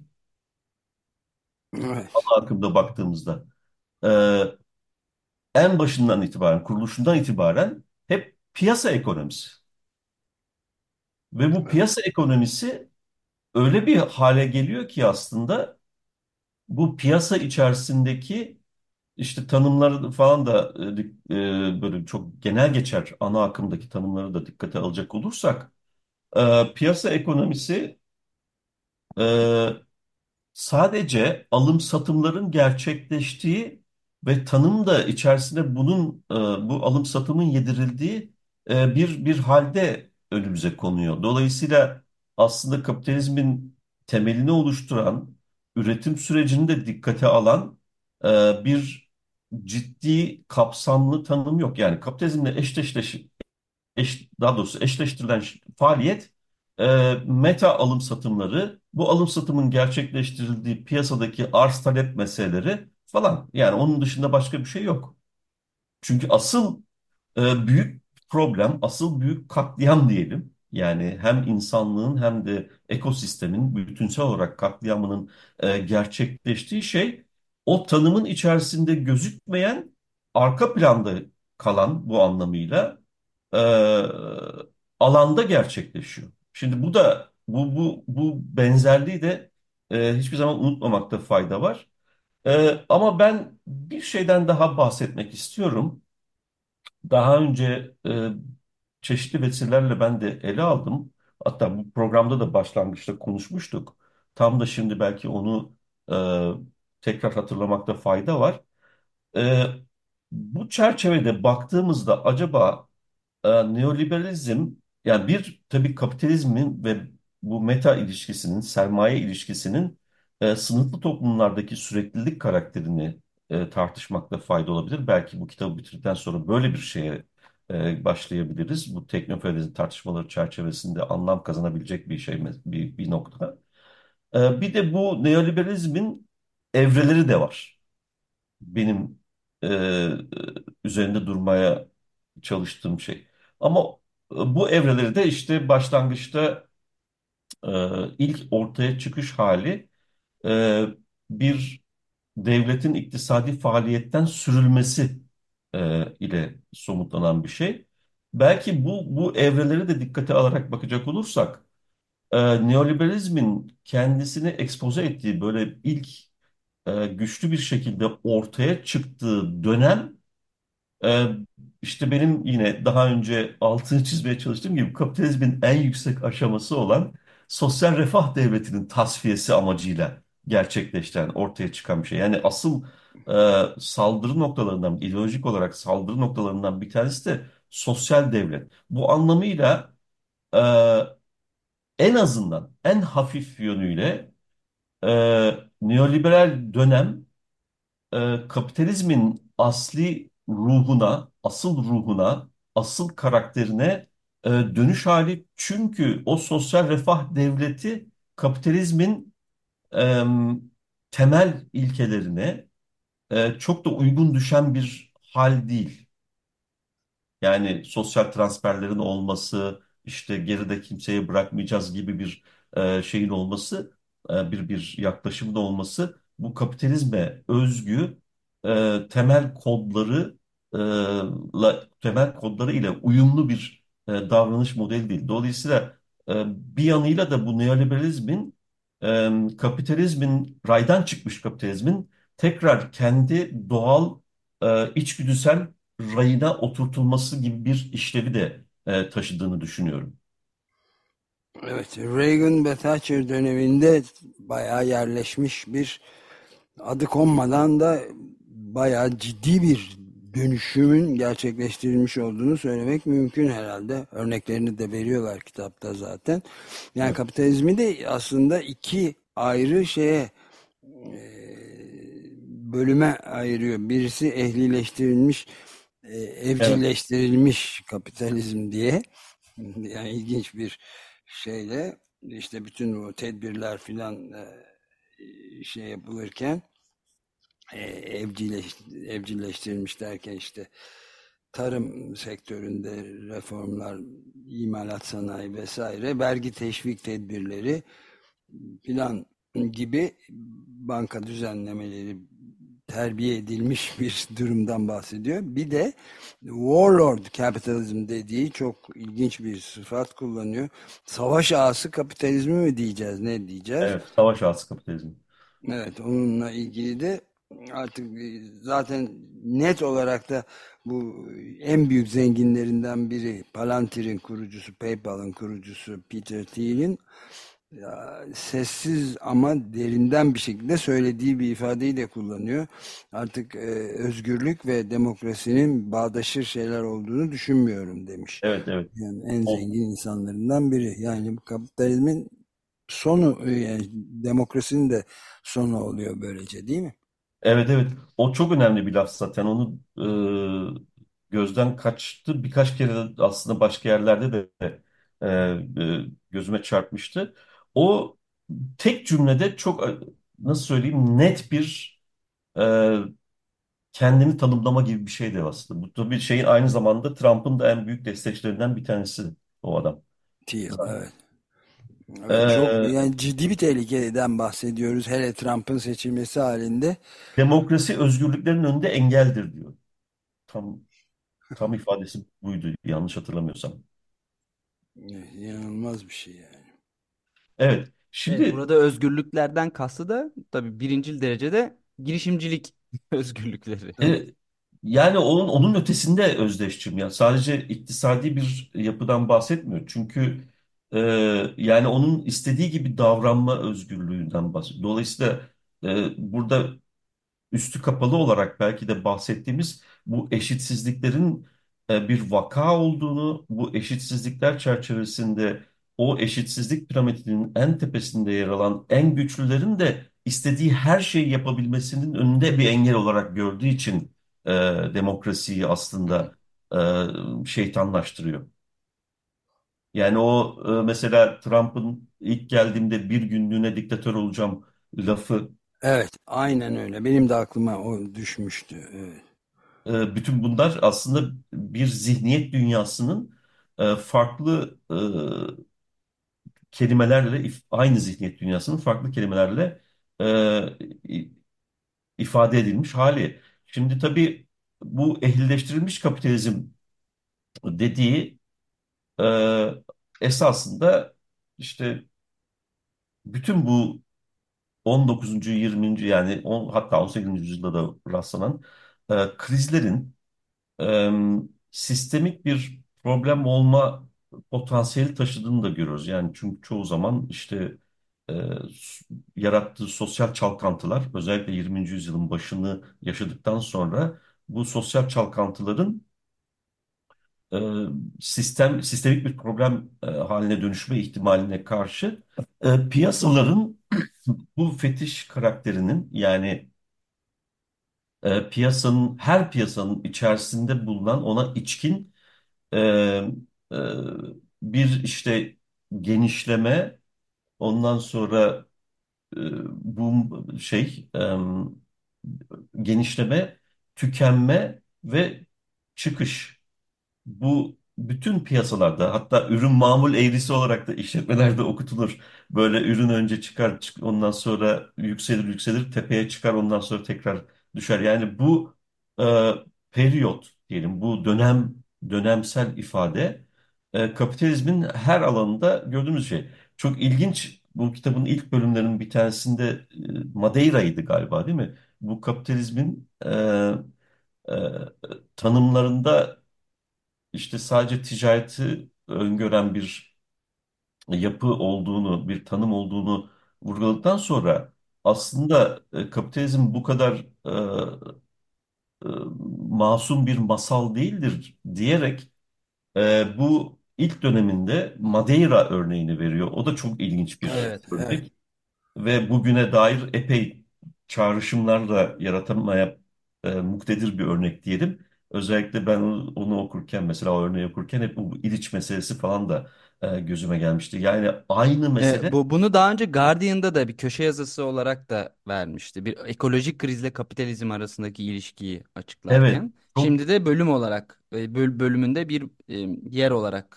B: Evet.
E: Ana akımda baktığımızda. E, En başından itibaren, kuruluşundan itibaren hep piyasa ekonomisi. Ve bu piyasa ekonomisi öyle bir hale geliyor ki aslında bu piyasa içerisindeki işte tanımları falan da böyle çok genel geçer ana akımdaki tanımları da dikkate alacak olursak piyasa ekonomisi e, sadece alım satımların gerçekleştiği ve tanım da içerisinde bu alım satımın yedirildiği bir halde önümüze konuyor. Dolayısıyla aslında kapitalizmin temelini oluşturan, üretim sürecini de dikkate alan bir ciddi kapsamlı tanım yok. Yani kapitalizmle daha doğrusu eşleştirilen faaliyet meta alım satımları, bu alım satımın gerçekleştirildiği piyasadaki arz talep meseleleri falan. Yani onun dışında başka bir şey yok. Çünkü asıl büyük problem, asıl büyük katliam diyelim. Yani hem insanlığın hem de ekosistemin bütünsel olarak katliamının gerçekleştiği şey o tanımın içerisinde gözükmeyen arka planda kalan bu anlamıyla e, alanda gerçekleşiyor. Şimdi bu benzerliği de hiçbir zaman unutmamakta fayda var. Ama ben bir şeyden daha bahsetmek istiyorum. Daha önce çeşitli vesilelerle ben de ele aldım. Hatta bu programda da başlangıçta konuşmuştuk. Tam da şimdi belki onu e, tekrar hatırlamakta fayda var. E, Bu çerçevede baktığımızda acaba neoliberalizm yani bir tabii kapitalizmin ve bu meta ilişkisinin, sermaye ilişkisinin sınıflı toplumlardaki süreklilik karakterini tartışmakta fayda olabilir. Belki bu kitabı bitirdikten sonra böyle bir şeye başlayabiliriz. Bu teknofeodalizm tartışmaları çerçevesinde anlam kazanabilecek bir şey, bir nokta. Bir de bu neoliberalizmin evreleri de var. Benim e, üzerinde durmaya çalıştığım şey. Ama bu evreleri de işte başlangıçta ilk ortaya çıkış hali e, bir devletin iktisadi faaliyetten sürülmesi ile somutlanan bir şey. Belki bu evreleri de dikkate alarak bakacak olursak neoliberalizmin kendisini ekspoze ettiği böyle ilk güçlü bir şekilde ortaya çıktığı dönem Ee, işte benim yine daha önce altını çizmeye çalıştığım gibi kapitalizmin en yüksek aşaması olan sosyal refah devletinin tasfiyesi amacıyla gerçekleşen, ortaya çıkan bir şey. Yani asıl saldırı noktalarından, ideolojik olarak saldırı noktalarından bir tanesi de sosyal devlet. Bu anlamıyla e, en azından en hafif yönüyle e, neoliberal dönem kapitalizmin asıl ruhuna, asıl karakterine dönüş hali. Çünkü o sosyal refah devleti kapitalizmin e, temel ilkelerine çok da uygun düşen bir hal değil. Yani sosyal transferlerin olması, işte geride kimseye bırakmayacağız gibi bir şeyin olması, bir yaklaşımda olması bu kapitalizme özgü temel temel kodları ile uyumlu bir davranış modeli değil. Dolayısıyla bir yanıyla da bu neoliberalizmin raydan çıkmış kapitalizmin tekrar kendi doğal içgüdüsel rayına oturtulması gibi bir işlevi de taşıdığını düşünüyorum.
B: Evet, Reagan ve Thatcher döneminde bayağı yerleşmiş bir, adı konmadan da bayağı ciddi bir dönüşümün gerçekleştirilmiş olduğunu söylemek mümkün herhalde. Örneklerini de veriyorlar kitapta zaten. Yani
E: Evet.
B: kapitalizmi de aslında iki ayrı bölüme ayırıyor. Birisi ehlileştirilmiş,
E: Evet.
B: evcilleştirilmiş kapitalizm diye. Yani ilginç bir şeyle işte bütün bu tedbirler filan şey yapılırken evcilleştirilmiş derken işte tarım sektöründe reformlar, imalat sanayi vesaire, vergi teşvik tedbirleri filan gibi banka düzenlemeleri, terbiye edilmiş bir durumdan bahsediyor. Bir de warlord kapitalizm dediği çok ilginç bir sıfat kullanıyor. Savaş ağası kapitalizmi mi diyeceğiz, ne diyeceğiz?
E: Evet, savaş ağası kapitalizmi.
B: Evet, onunla ilgili de artık zaten net olarak da bu en büyük zenginlerinden biri, Palantir'in kurucusu, PayPal'ın kurucusu Peter Thiel'in sessiz ama derinden bir şekilde söylediği bir ifadeyi de kullanıyor. Artık özgürlük ve demokrasinin bağdaşır şeyler olduğunu düşünmüyorum demiş.
E: Evet, evet.
B: Yani en
E: O,
B: zengin insanlarından biri. Yani bu kapitalizmin sonu, yani demokrasinin de sonu oluyor böylece, değil mi?
E: evet, evet. O çok önemli bir laf zaten. Onu gözden kaçtı. Birkaç kere de aslında başka yerlerde de gözüme çarpmıştı. O tek cümlede çok nasıl söyleyeyim, net bir e, kendini tanımlama gibi bir şeydi aslında. Bu tabii şeyin aynı zamanda Trump'ın da en büyük destekçilerinden bir tanesi o adam.
B: Thiel, evet. Evet, çok
E: E,
B: yani ciddi bir tehlikeden bahsediyoruz. Hele Trump'ın seçilmesi halinde.
E: Demokrasi özgürlüklerin önünde engeldir diyor. Tam ifadesi buydu yanlış hatırlamıyorsam.
B: İnanılmaz bir şey yani.
E: Evet.
C: Evet,
E: Şimdi
C: burada özgürlüklerden kastı da tabii birincil derecede girişimcilik özgürlükleri.
B: Tabii.
E: yani onun ötesinde özdeşçim. Yani sadece iktisadi bir yapıdan bahsetmiyor. Çünkü e, yani onun istediği gibi davranma özgürlüğünden bahsediyor. Dolayısıyla burada üstü kapalı olarak belki de bahsettiğimiz bu eşitsizliklerin bir vaka olduğunu, bu eşitsizlikler çerçevesinde o eşitsizlik piramidinin en tepesinde yer alan en güçlülerin de istediği her şeyi yapabilmesinin önünde bir engel olarak gördüğü için e, demokrasiyi aslında şeytanlaştırıyor. Yani o mesela Trump'ın ilk geldiğimde bir günlüğüne diktatör olacağım lafı.
B: Evet, aynen öyle. Benim de aklıma o düşmüştü. Evet.
E: Bütün bunlar aslında bir zihniyet dünyasının farklı kelimelerle aynı zihniyet dünyasının farklı kelimelerle i- ifade edilmiş hali. Şimdi tabii bu ehlileştirilmiş kapitalizm dediği e, esasında işte bütün bu 19. 20. yani hatta 18. yüzyılda da rastlanan krizlerin sistemik bir problem olma potansiyeli taşıdığını da görüyoruz. Yani çünkü çoğu zaman işte e, yarattığı sosyal çalkantılar, özellikle 20. yüzyılın başını yaşadıktan sonra bu sosyal çalkantıların e, sistemik bir problem haline dönüşme ihtimaline karşı piyasaların bu fetiş karakterinin, yani her piyasanın içerisinde bulunan ona içkin e, e, bir işte genişleme, ondan sonra e, bu genişleme, tükenme ve çıkış. Bu bütün piyasalarda, hatta ürün mamul eğrisi olarak da işletmelerde okutulur. Böyle ürün önce çıkar, ondan sonra yükselir yükselir tepeye çıkar, ondan sonra tekrar düşer. Yani bu e, periyot diyelim, bu dönemsel ifade kapitalizmin her alanında gördüğümüz şey. Çok ilginç, bu kitabın ilk bölümlerinin bir tanesinde Madeira'ydı galiba, değil mi? Bu kapitalizmin e, tanımlarında işte sadece ticareti öngören bir yapı olduğunu, bir tanım olduğunu vurguladıktan sonra aslında kapitalizm bu kadar e, masum bir masal değildir diyerek bu ilk döneminde Madeira örneğini veriyor. O da çok ilginç bir
B: Evet, evet.
E: örnek ve bugüne dair epey çağrışımlarla yaratmaya muktedir bir örnek diyelim. Özellikle ben onu okurken, mesela o örneği okurken hep bu İliç meselesi falan da gözüme gelmişti. Yani aynı mesele.
C: Bunu daha önce Guardian'da da bir köşe yazısı olarak da vermişti. Bir ekolojik krizle kapitalizm arasındaki ilişkiyi
E: Evet,
C: açıklarken.
E: çok.
C: Şimdi de bölüm olarak bölümünde bir yer olarak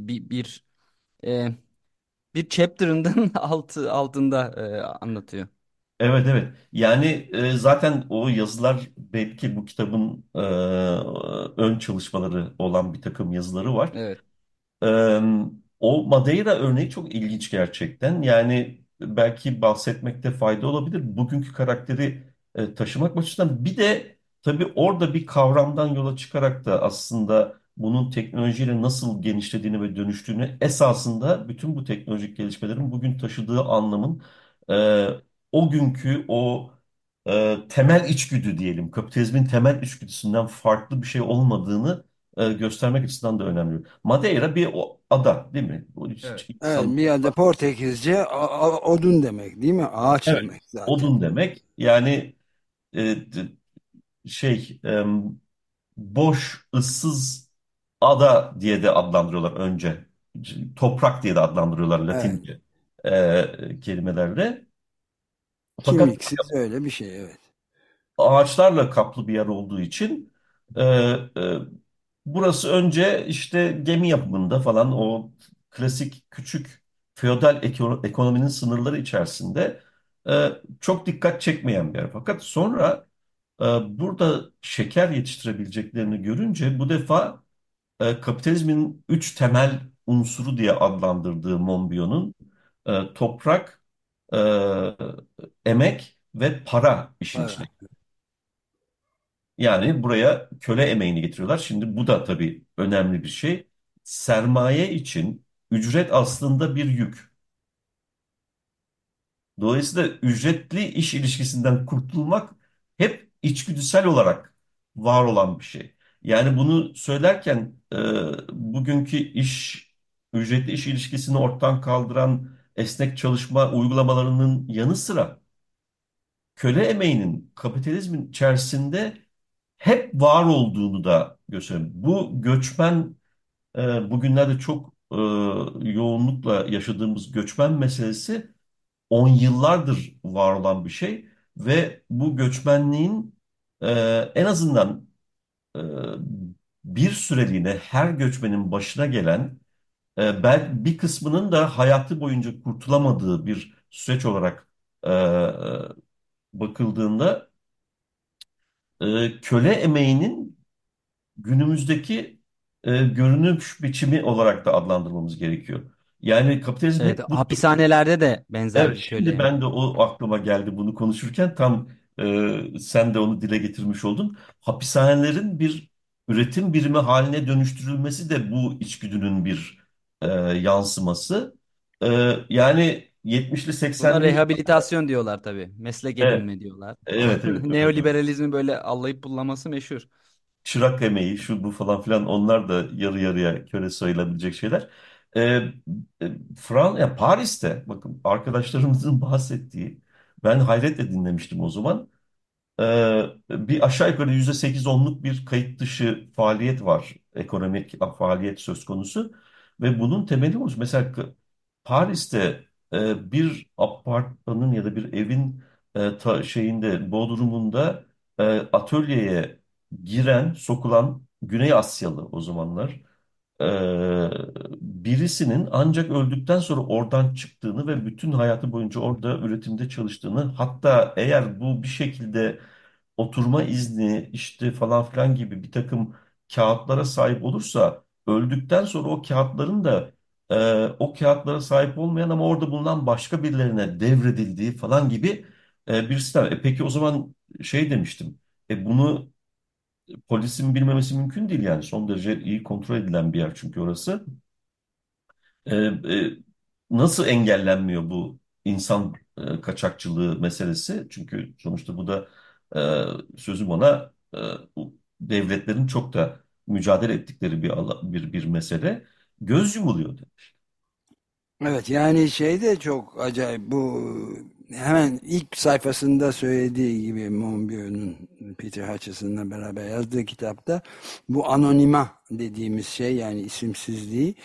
C: e, bir chapter'ının altında anlatıyor.
E: Evet, evet. Yani zaten o yazılar belki bu kitabın ön çalışmaları olan bir takım yazıları var.
C: Evet.
E: Ee, O Madeira örneği çok ilginç gerçekten. Yani belki bahsetmekte fayda olabilir. Bugünkü karakteri taşımak açısından. Bir de tabii orada bir kavramdan yola çıkarak da aslında bunun teknolojiyle nasıl genişlediğini ve dönüştüğünü, esasında bütün bu teknolojik gelişmelerin bugün taşıdığı anlamın e, o günkü o temel içgüdü diyelim, kapitalizmin temel içgüdüsünden farklı bir şey olmadığını göstermek açısından da önemli. Madeira bir ada değil mi? Bu
C: Evet.
E: hiç
B: Evet, bir yerde Portekizce odun demek değil mi? Ağaç
E: Evet.
B: demek zaten.
E: Odun demek. Yani e, şey boş, ıssız ada diye de adlandırıyorlar önce. Toprak diye de adlandırıyorlar
B: Evet.
E: Latince kelimelerle. Fakat
B: Kimliksiz öyle bir şey, evet.
E: ağaçlarla kaplı bir yer olduğu için e, e, burası önce işte gemi yapımında falan o klasik küçük feodal ekonominin sınırları içerisinde çok dikkat çekmeyen bir yer. Fakat sonra e, burada şeker yetiştirebileceklerini görünce bu defa kapitalizmin üç temel unsuru diye adlandırdığı Monbiot'un toprak, e, emek ve para işin içine.
B: Evet.
E: Yani buraya köle emeğini getiriyorlar. Şimdi bu da tabii önemli bir şey. Sermaye için ücret aslında bir yük. Dolayısıyla ücretli iş ilişkisinden kurtulmak hep içgüdüsel olarak var olan bir şey. Yani bunu söylerken bugünkü ücretli iş ilişkisini ortadan kaldıran esnek çalışma uygulamalarının yanı sıra köle emeğinin kapitalizmin içerisinde hep var olduğunu da gösteriyor. Bu göçmen bugünlerde çok yoğunlukla yaşadığımız göçmen meselesi 10 yıllardır var olan bir şey ve bu göçmenliğin e, en azından e, bir süreliğine her göçmenin başına gelen belki bir kısmının da hayatı boyunca kurtulamadığı bir süreç olarak bakıldığında köle emeğinin günümüzdeki görünüş biçimi olarak da adlandırmamız gerekiyor. Yani kapitalizm
C: Evet,
E: hep bu.
C: hapishanelerde de benzer
E: Evet,
C: bir köle
E: şimdi ben de o aklıma geldi bunu konuşurken tam sen de onu dile getirmiş oldun. Hapishanelerin bir üretim birimi haline dönüştürülmesi de bu içgüdünün bir yansıması. Yani 70'li
C: Buna
E: 80'li.
C: rehabilitasyon diyorlar tabii. Meslek
E: Evet,
C: edinme diyorlar falan.
E: evet, evet, evet, evet.
C: Neoliberalizmi böyle allayıp bullaması meşhur.
E: Çırak emeği, şu bu falan filan, onlar da yarı yarıya köle sayılabilecek şeyler. Ee, ya Paris'te bakın arkadaşlarımızın bahsettiği, ben hayretle dinlemiştim o zaman. Bir aşağı yukarı %8-10'luk bir kayıt dışı faaliyet var. Ekonomik faaliyet söz konusu. Ve bunun temeli olmuş. Mesela Paris'te bir apartmanın ya da bir evin bodrumunda atölyeye giren, sokulan Güney Asyalı o zamanlar e, birisinin ancak öldükten sonra oradan çıktığını ve bütün hayatı boyunca orada üretimde çalıştığını, hatta eğer bu bir şekilde oturma izni işte falan filan gibi bir takım kağıtlara sahip olursa öldükten sonra o kağıtların da o kağıtlara sahip olmayan ama orada bulunan başka birilerine devredildiği falan gibi bir sistem. Peki o zaman şey demiştim. Bunu polisin bilmemesi mümkün değil, yani son derece iyi kontrol edilen bir yer çünkü orası. E, Nasıl engellenmiyor bu insan kaçakçılığı meselesi? Çünkü sonuçta bu da sözüm ona bu devletlerin çok da mücadele ettikleri bir mesele. Göz yumuluyor.
B: Evet, yani şey de çok acayip, bu hemen ilk sayfasında söylediği gibi Monbiot'un Peter Hutchison'la beraber yazdığı kitapta bu anonima dediğimiz şey, yani isimsizliği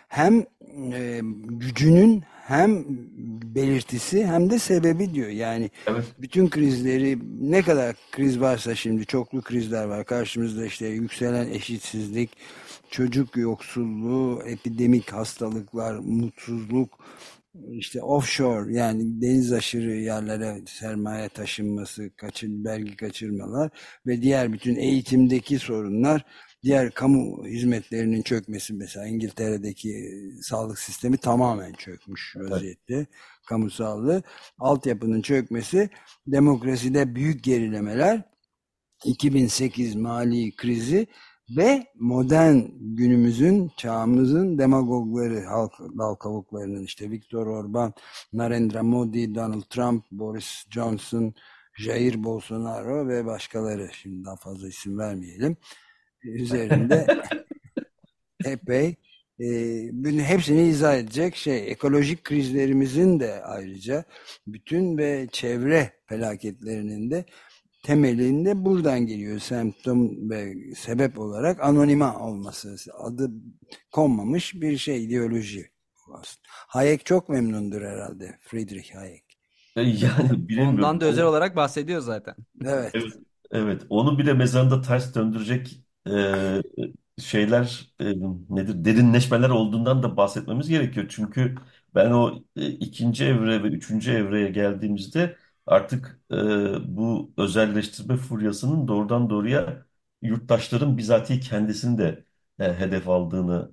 B: hem gücünün hem belirtisi hem de sebebi diyor. Yani
E: Evet.
B: bütün krizleri, ne kadar kriz varsa, şimdi çoklu krizler var karşımızda, işte yükselen eşitsizlik, çocuk yoksulluğu, epidemik hastalıklar, mutsuzluk, işte offshore, yani deniz aşırı yerlere sermaye taşınması, vergi kaçırmalar ve diğer bütün eğitimdeki sorunlar, diğer kamu hizmetlerinin çökmesi, mesela İngiltere'deki sağlık sistemi tamamen çökmüş
E: Evet.
B: vaziyette, kamu sağlığı, altyapının çökmesi, demokraside büyük gerilemeler, 2008 mali krizi ve modern günümüzün, çağımızın demagogları, halk dal kavuklarının, işte Viktor Orban, Narendra Modi, Donald Trump, Boris Johnson, Jair Bolsonaro ve başkaları, şimdi daha fazla isim vermeyelim, üzerinde epey bütün hepsini izah edecek şey, ekolojik krizlerimizin de ayrıca, bütün ve çevre felaketlerinin de temelinde buradan geliyor. Semptom ve sebep olarak anonima olması, adı konmamış bir şey, ideoloji aslında. Hayek çok memnundur herhalde, Friedrich Hayek.
E: Yani
C: Ondan
E: bilemiyorum.
C: da özel olarak bahsediyor zaten.
B: Evet,
E: Evet, evet. Onu bile mezarında ters döndürecek şeyler nedir? Derinleşmeler olduğundan da bahsetmemiz gerekiyor. Çünkü ben o ikinci evre ve üçüncü evreye geldiğimizde artık bu özelleştirme furyasının doğrudan doğruya yurttaşların bizatihi kendisini de hedef aldığını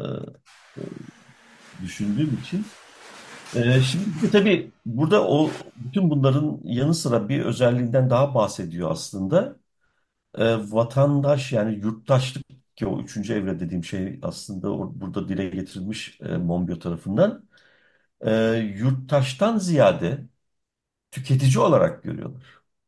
E: düşündüğüm için. Şimdi bir de tabii burada o bütün bunların yanı sıra bir özelliğinden daha bahsediyor aslında. Vatandaş, yani yurttaşlık, ki o üçüncü evre dediğim şey aslında burada dile getirilmiş Monbiot tarafından. Yurttaştan ziyade tüketici olarak görüyorlar.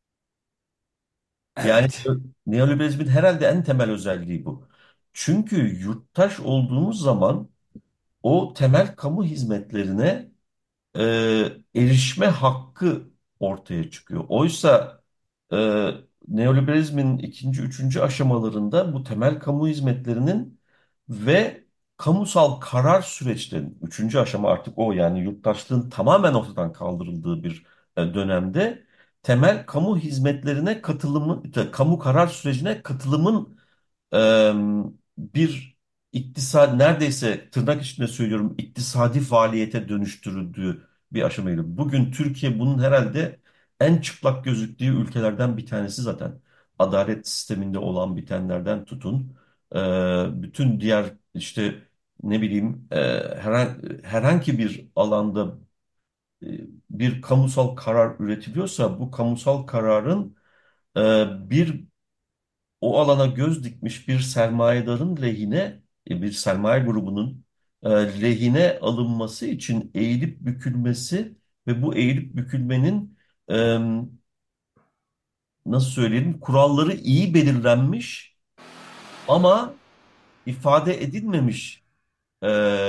E: Yani
B: evet,
E: neoliberalizmin herhalde en temel özelliği bu. Çünkü yurttaş olduğumuz zaman o temel kamu hizmetlerine e, erişme hakkı ortaya çıkıyor. Oysa e, neoliberalizmin ikinci, üçüncü aşamalarında bu temel kamu hizmetlerinin ve kamusal karar süreçlerinin, üçüncü aşama artık o, yani yurttaşlığın tamamen ortadan kaldırıldığı bir dönemde temel kamu hizmetlerine katılımı, kamu karar sürecine katılımın e, bir neredeyse tırnak içinde söylüyorum, iktisadi faaliyete dönüştürüldüğü bir aşamaydı. Bugün Türkiye bunun herhalde en çıplak gözüktüğü ülkelerden bir tanesi zaten. Adalet sisteminde olan bitenlerden tutun. Bütün diğer işte ne bileyim herhangi bir alanda e, bir kamusal karar üretiliyorsa bu kamusal kararın bir o alana göz dikmiş bir sermayedarın lehine, bir sermaye grubunun lehine alınması için eğilip bükülmesi ve bu eğilip bükülmenin e, nasıl söyleyelim, kuralları iyi belirlenmiş ama ifade edilmemiş e,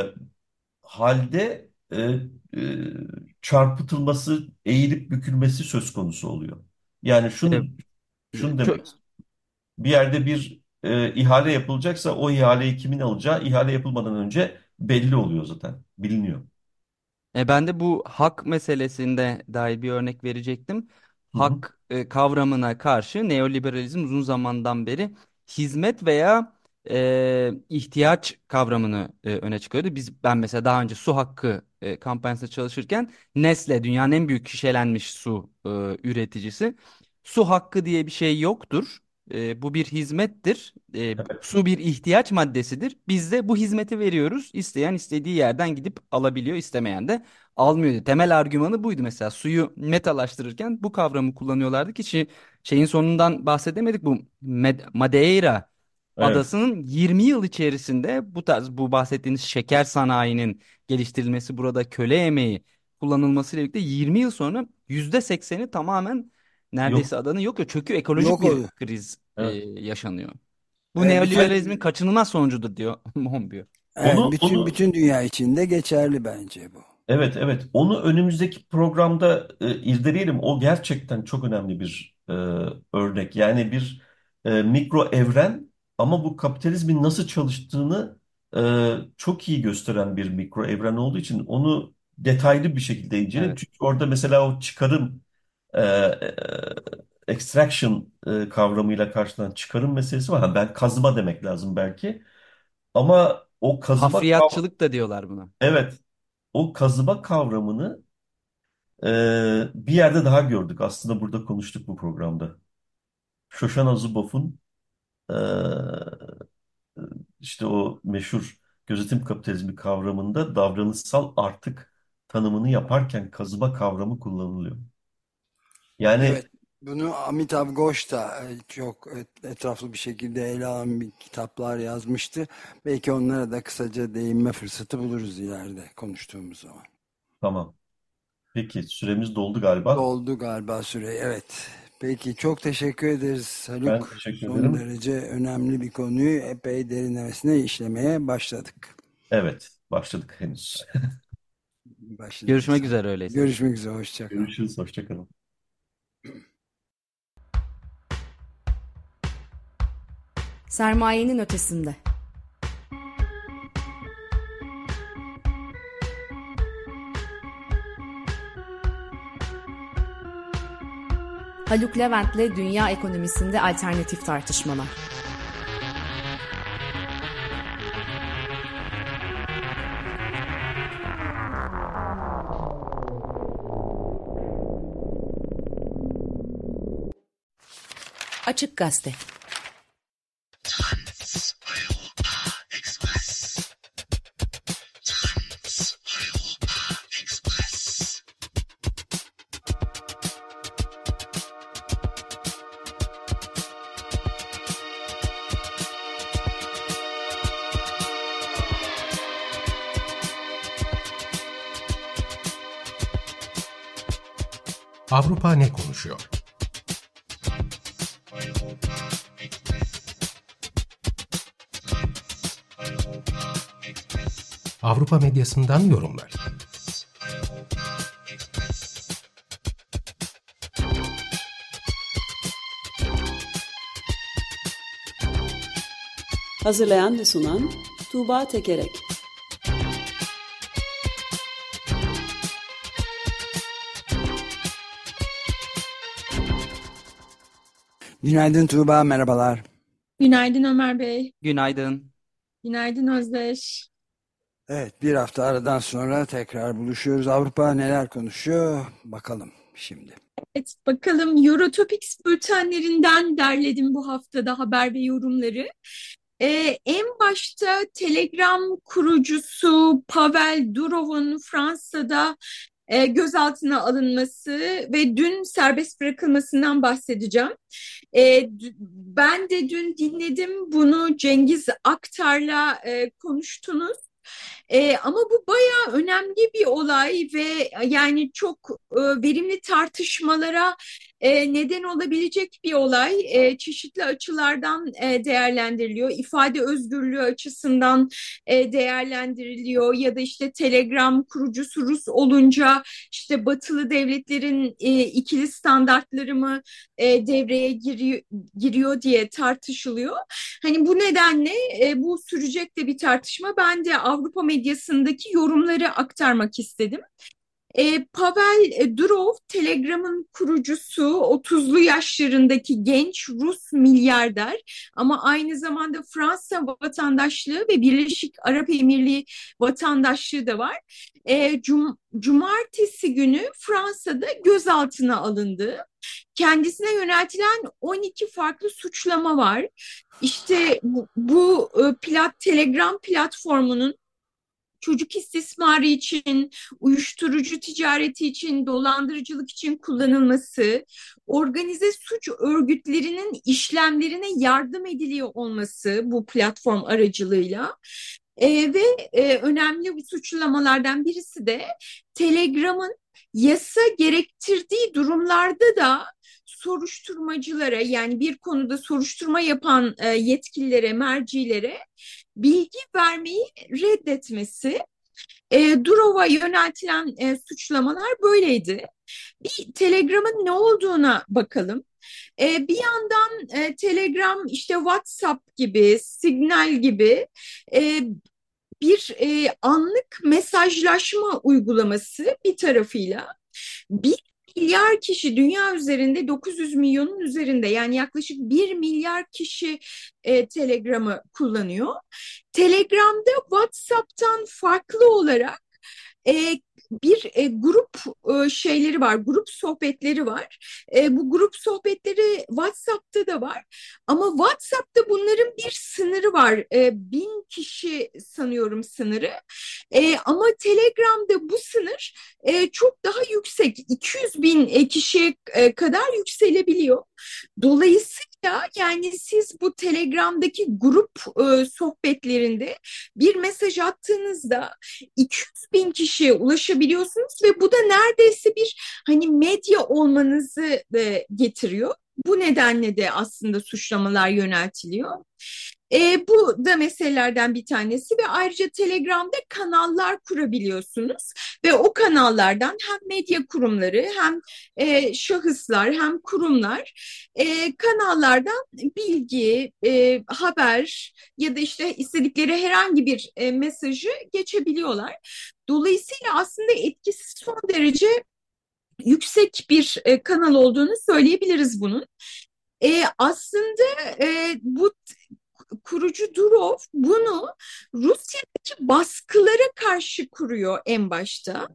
E: halde e, çarpıtılması, eğilip bükülmesi söz konusu oluyor. Yani
C: E,
E: şunu
C: çok,
E: demek, bir yerde bir ihale yapılacaksa o ihaleyi kimin alacağı ihale yapılmadan önce belli oluyor zaten. Biliniyor.
C: Ben de bu hak meselesinde dair bir örnek verecektim.
E: Hı hı.
C: Hak kavramına karşı neoliberalizm uzun zamandan beri hizmet veya ihtiyaç kavramını öne çıkarıyordu. Ben mesela daha önce su hakkı kampanyasında çalışırken Nestle, dünyanın en büyük şişelenmiş su üreticisi. Su hakkı diye bir şey yoktur. Bu bir hizmettir.
E: Evet.
C: Su bir ihtiyaç maddesidir. Biz de bu hizmeti veriyoruz. İsteyen istediği yerden gidip alabiliyor, istemeyen de almıyordu. Temel argümanı buydu mesela. Suyu metalaştırırken bu kavramı kullanıyorlardı ki şeyin sonundan bahsedemedik. Bu Madeira
E: Evet.
C: adasının 20 yıl içerisinde bu tarz, bu bahsettiğiniz şeker sanayinin geliştirilmesi, burada köle emeği kullanılmasıyla birlikte 20 yıl sonra %80'i tamamen,
E: Yok.
C: neredeyse adanın yok ya, çöküyor, ekolojik
B: yok
C: bir
B: oluyor.
C: kriz
E: Evet.
C: yaşanıyor. Bu
B: Bütün
C: neoliberalizmin kaçınılmaz sonucudur diyor Monbiot.
B: evet,
E: Onu onu
B: bütün dünya içinde geçerli bence bu.
E: evet, evet, onu önümüzdeki programda irdeleyelim. O gerçekten çok önemli bir örnek. Yani bir mikro evren, ama bu kapitalizmin nasıl çalıştığını çok iyi gösteren bir mikro evren olduğu için onu detaylı bir şekilde inceledim.
C: Evet.
E: Çünkü orada mesela o çıkarım e, e, extraction kavramıyla karşılanan çıkarım meselesi var. Ha, ben kazıma demek lazım belki. Ama o kazıma
C: Hafriyatçılık da diyorlar buna.
E: evet, o kazıma kavramını bir yerde daha gördük. Aslında burada konuştuk bu programda. Shoshana Zuboff'un e, işte o meşhur gözetim kapitalizmi kavramında davranışsal artık tanımını yaparken kazıma kavramı kullanılıyor. Yani
B: Evet, bunu Amitav Ghosh da çok etraflı bir şekilde ele alan bir kitaplar yazmıştı. Belki onlara da kısaca değinme fırsatı buluruz ileride konuştuğumuz zaman.
E: tamam. Peki süremiz doldu galiba.
B: Doldu galiba süre. Evet. Peki çok teşekkür ederiz
E: Ben
B: Haluk.
E: teşekkür
B: Son
E: ederim.
B: derece önemli bir konuyu epey derinlemesine işlemeye başladık.
E: Evet, başladık henüz.
C: Görüşmek
B: Başladıysak.
C: üzere öyleyse.
B: Görüşmek üzere. Hoşça kal.
E: Görüşürüz, hoşça kalın.
D: Sermayenin ötesinde. Haluk Levent'le dünya ekonomisinde alternatif tartışmalar. Açık Gazete.
F: Avrupa ne konuşuyor? Avrupa medyasından yorumlar.
A: Hazırlayan ve sunan Tuğba Tekerek.
B: Günaydın Tuğba, merhabalar.
G: Günaydın Ömer Bey.
C: Günaydın.
G: Günaydın Özdeş.
B: Evet, bir hafta aradan sonra tekrar buluşuyoruz. Avrupa neler konuşuyor? Bakalım şimdi.
G: Evet, bakalım Eurotopics bültenlerinden derledim bu haftada haber ve yorumları. En başta Telegram kurucusu Pavel Durov'un Fransa'da gözaltına alınması ve dün serbest bırakılmasından bahsedeceğim. Ben de dün dinledim bunu, Cengiz Aktar'la konuştunuz. Ama bu bayağı önemli bir olay ve yani çok verimli tartışmalara neden olabilecek bir olay. Çeşitli açılardan değerlendiriliyor. İfade özgürlüğü açısından değerlendiriliyor ya da işte Telegram kurucusu Rus olunca işte batılı devletlerin ikili standartları mı devreye giriyor diye tartışılıyor. Hani bu nedenle bu sürecek de bir tartışma. Ben de Avrupa medyasındaki yorumları aktarmak istedim. Pavel Durov, Telegram'ın kurucusu, 30'lu yaşlarındaki genç Rus milyarder ama aynı zamanda Fransa vatandaşlığı ve Birleşik Arap Emirliği vatandaşlığı da var. Cumartesi günü Fransa'da gözaltına alındı. Kendisine yöneltilen 12 farklı suçlama var. İşte bu Telegram platformunun çocuk istismarı için, uyuşturucu ticareti için, dolandırıcılık için kullanılması, organize suç örgütlerinin işlemlerine yardım ediliyor olması bu platform aracılığıyla. Önemli bu suçlamalardan birisi de Telegram'ın yasa gerektirdiği durumlarda da soruşturmacılara, yani bir konuda soruşturma yapan yetkililere, mercilere bilgi vermeyi reddetmesi. Durov'a yöneltilen suçlamalar böyleydi. Bir Telegram'ın ne olduğuna bakalım. Bir yandan Telegram işte WhatsApp gibi, Signal gibi bir anlık mesajlaşma uygulaması bir tarafıyla. 1 milyar kişi dünya üzerinde 900 milyonun üzerinde yani yaklaşık 1 milyar kişi Telegram'ı kullanıyor. Telegram'da WhatsApp'tan farklı olarak bir grup şeyleri var, grup sohbetleri var. Bu grup sohbetleri WhatsApp'ta da var. Ama WhatsApp'ta bunların bir sınırı var. 1.000 kişi sanıyorum sınırı. Ama Telegram'da bu sınır çok daha yüksek. 200.000 kişiye kadar yükselebiliyor. Dolayısıyla yani siz bu Telegram'daki grup sohbetlerinde bir mesaj attığınızda 200.000 kişiye ulaşabiliyorsunuz ve bu da neredeyse bir hani medya olmanızı getiriyor. Bu nedenle de aslında suçlamalar yöneltiliyor. Bu da meselelerden bir tanesi ve ayrıca Telegram'da kanallar kurabiliyorsunuz ve o kanallardan hem medya kurumları hem şahıslar hem kurumlar kanallardan bilgi, haber ya da işte istedikleri herhangi bir mesajı geçebiliyorlar. Dolayısıyla aslında etkisi son derece yüksek bir kanal olduğunu söyleyebiliriz bunun. Aslında bu kurucu Durov bunu Rusya'daki baskılara karşı kuruyor en başta.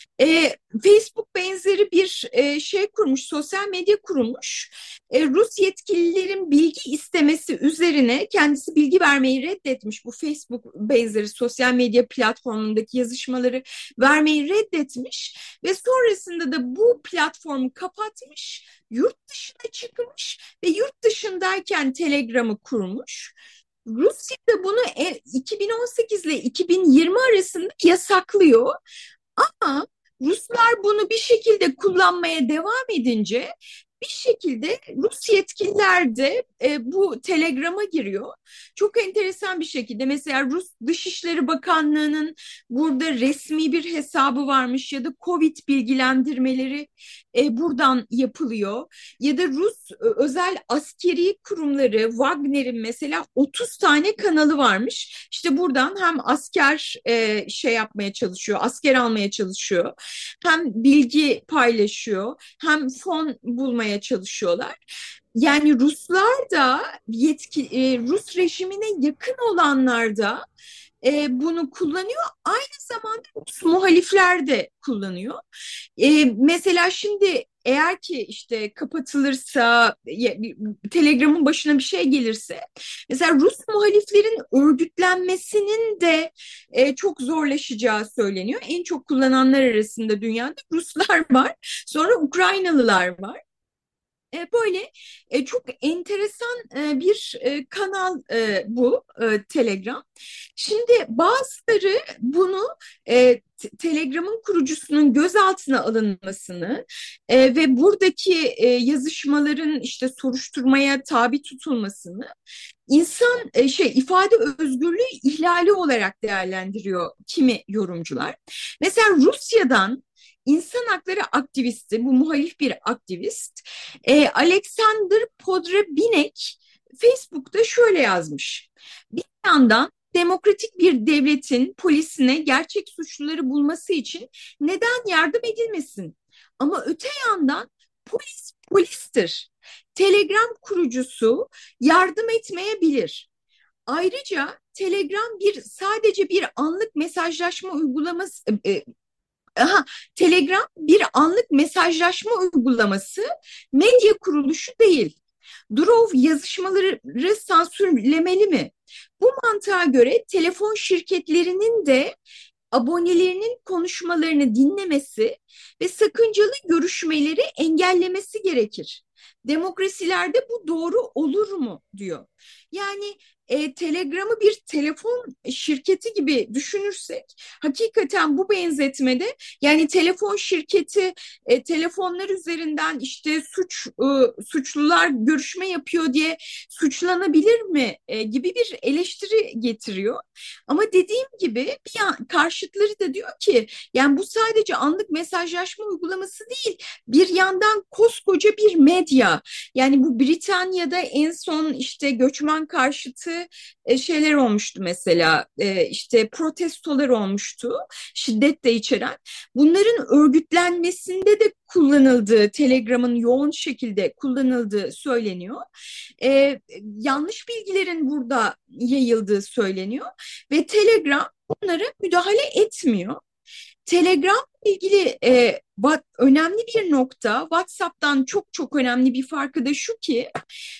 G: Facebook benzeri bir şey kurmuş, sosyal medya kurmuş. Rus yetkililerin bilgi istemesi üzerine kendisi bilgi vermeyi reddetmiş. Bu Facebook benzeri sosyal medya platformundaki yazışmaları vermeyi reddetmiş ve sonrasında da bu platformu kapatmış, yurt dışına çıkmış ve yurt dışındayken Telegram'ı kurmuş. Rusya da bunu 2018 ile 2020 arasında yasaklıyor. Ama Ruslar bunu bir şekilde kullanmaya devam edince bir şekilde Rus yetkililer de bu Telegram'a giriyor. Çok enteresan bir şekilde mesela Rus Dışişleri Bakanlığı'nın burada resmi bir hesabı varmış ya da Covid bilgilendirmeleri buradan yapılıyor. Ya da Rus özel askeri kurumları Wagner'in mesela 30 tane kanalı varmış. İşte buradan hem asker şey yapmaya çalışıyor, asker almaya çalışıyor. Hem bilgi paylaşıyor, hem fon bulmaya çalışıyorlar. Yani Ruslar da Rus rejimine yakın olanlar da bunu kullanıyor. Aynı zamanda Rus muhalifler de kullanıyor. Mesela şimdi eğer ki işte kapatılırsa, Telegram'ın başına bir şey gelirse, mesela Rus muhaliflerin örgütlenmesinin de çok zorlaşacağı söyleniyor. En çok kullananlar arasında dünyada Ruslar var, sonra Ukraynalılar var. Böyle çok enteresan bir kanal bu Telegram. Şimdi bazıları bunu Telegram'ın kurucusunun gözaltına alınmasını ve buradaki yazışmaların işte soruşturmaya tabi tutulmasını insan ifade özgürlüğü ihlali olarak değerlendiriyor kimi yorumcular. Mesela Rusya'dan İnsan hakları aktivisti, bu muhalif bir aktivist, Alexander Podrebinek Facebook'ta şöyle yazmış. Bir yandan demokratik bir devletin polisine gerçek suçluları bulması için neden yardım edilmesin? Ama öte yandan polis polistir. Telegram kurucusu yardım etmeyebilir. Ayrıca Telegram sadece bir anlık mesajlaşma uygulaması. Telegram bir anlık mesajlaşma uygulaması, medya kuruluşu değil. Durov yazışmaları sansürlemeli mi? Bu mantığa göre telefon şirketlerinin de abonelerinin konuşmalarını dinlemesi ve sakıncalı görüşmeleri engellemesi gerekir. Demokrasilerde bu doğru olur mu diyor. Yani Telegram'ı bir telefon şirketi gibi düşünürsek hakikaten bu benzetmede yani telefon şirketi telefonlar üzerinden işte suçlular görüşme yapıyor diye suçlanabilir mi gibi bir eleştiri getiriyor. Ama dediğim gibi karşıtları da diyor ki yani bu sadece anlık mesajlaşma uygulaması değil, bir yandan koskoca bir medya. Yani bu Britanya'da en son işte göçmen karşıtı şeyler olmuştu mesela, işte protestolar olmuştu, şiddet de içeren. Bunların örgütlenmesinde de kullanıldığı, Telegram'ın yoğun şekilde kullanıldığı söyleniyor. Yanlış bilgilerin burada yayıldığı söyleniyor ve Telegram bunlara müdahale etmiyor. Telegram'la ilgili önemli bir nokta, WhatsApp'tan çok çok önemli bir farkı da şu ki,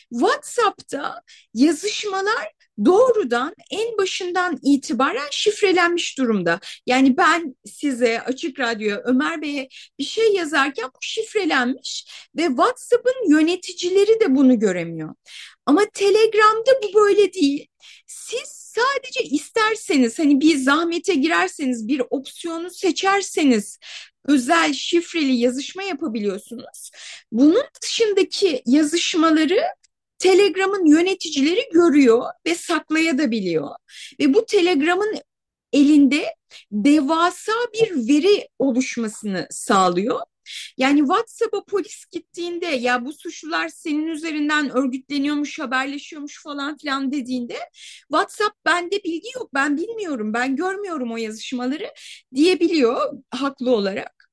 G: WhatsApp'ta yazışmalar doğrudan en başından itibaren şifrelenmiş durumda. Yani ben size, Açık Radyo'ya, Ömer Bey'e bir şey yazarken bu şifrelenmiş ve WhatsApp'ın yöneticileri de bunu göremiyor. Ama Telegram'da bu böyle değil. Siz sadece isterseniz, hani bir zahmete girerseniz, bir opsiyonu seçerseniz özel şifreli yazışma yapabiliyorsunuz. Bunun dışındaki yazışmaları Telegram'ın yöneticileri görüyor ve saklayabiliyor. Ve bu Telegram'ın elinde devasa bir veri oluşmasını sağlıyor. Yani WhatsApp'a polis gittiğinde ya bu suçlular senin üzerinden örgütleniyormuş, haberleşiyormuş falan filan dediğinde, WhatsApp bende bilgi yok, ben bilmiyorum, ben görmüyorum o yazışmaları diyebiliyor haklı olarak,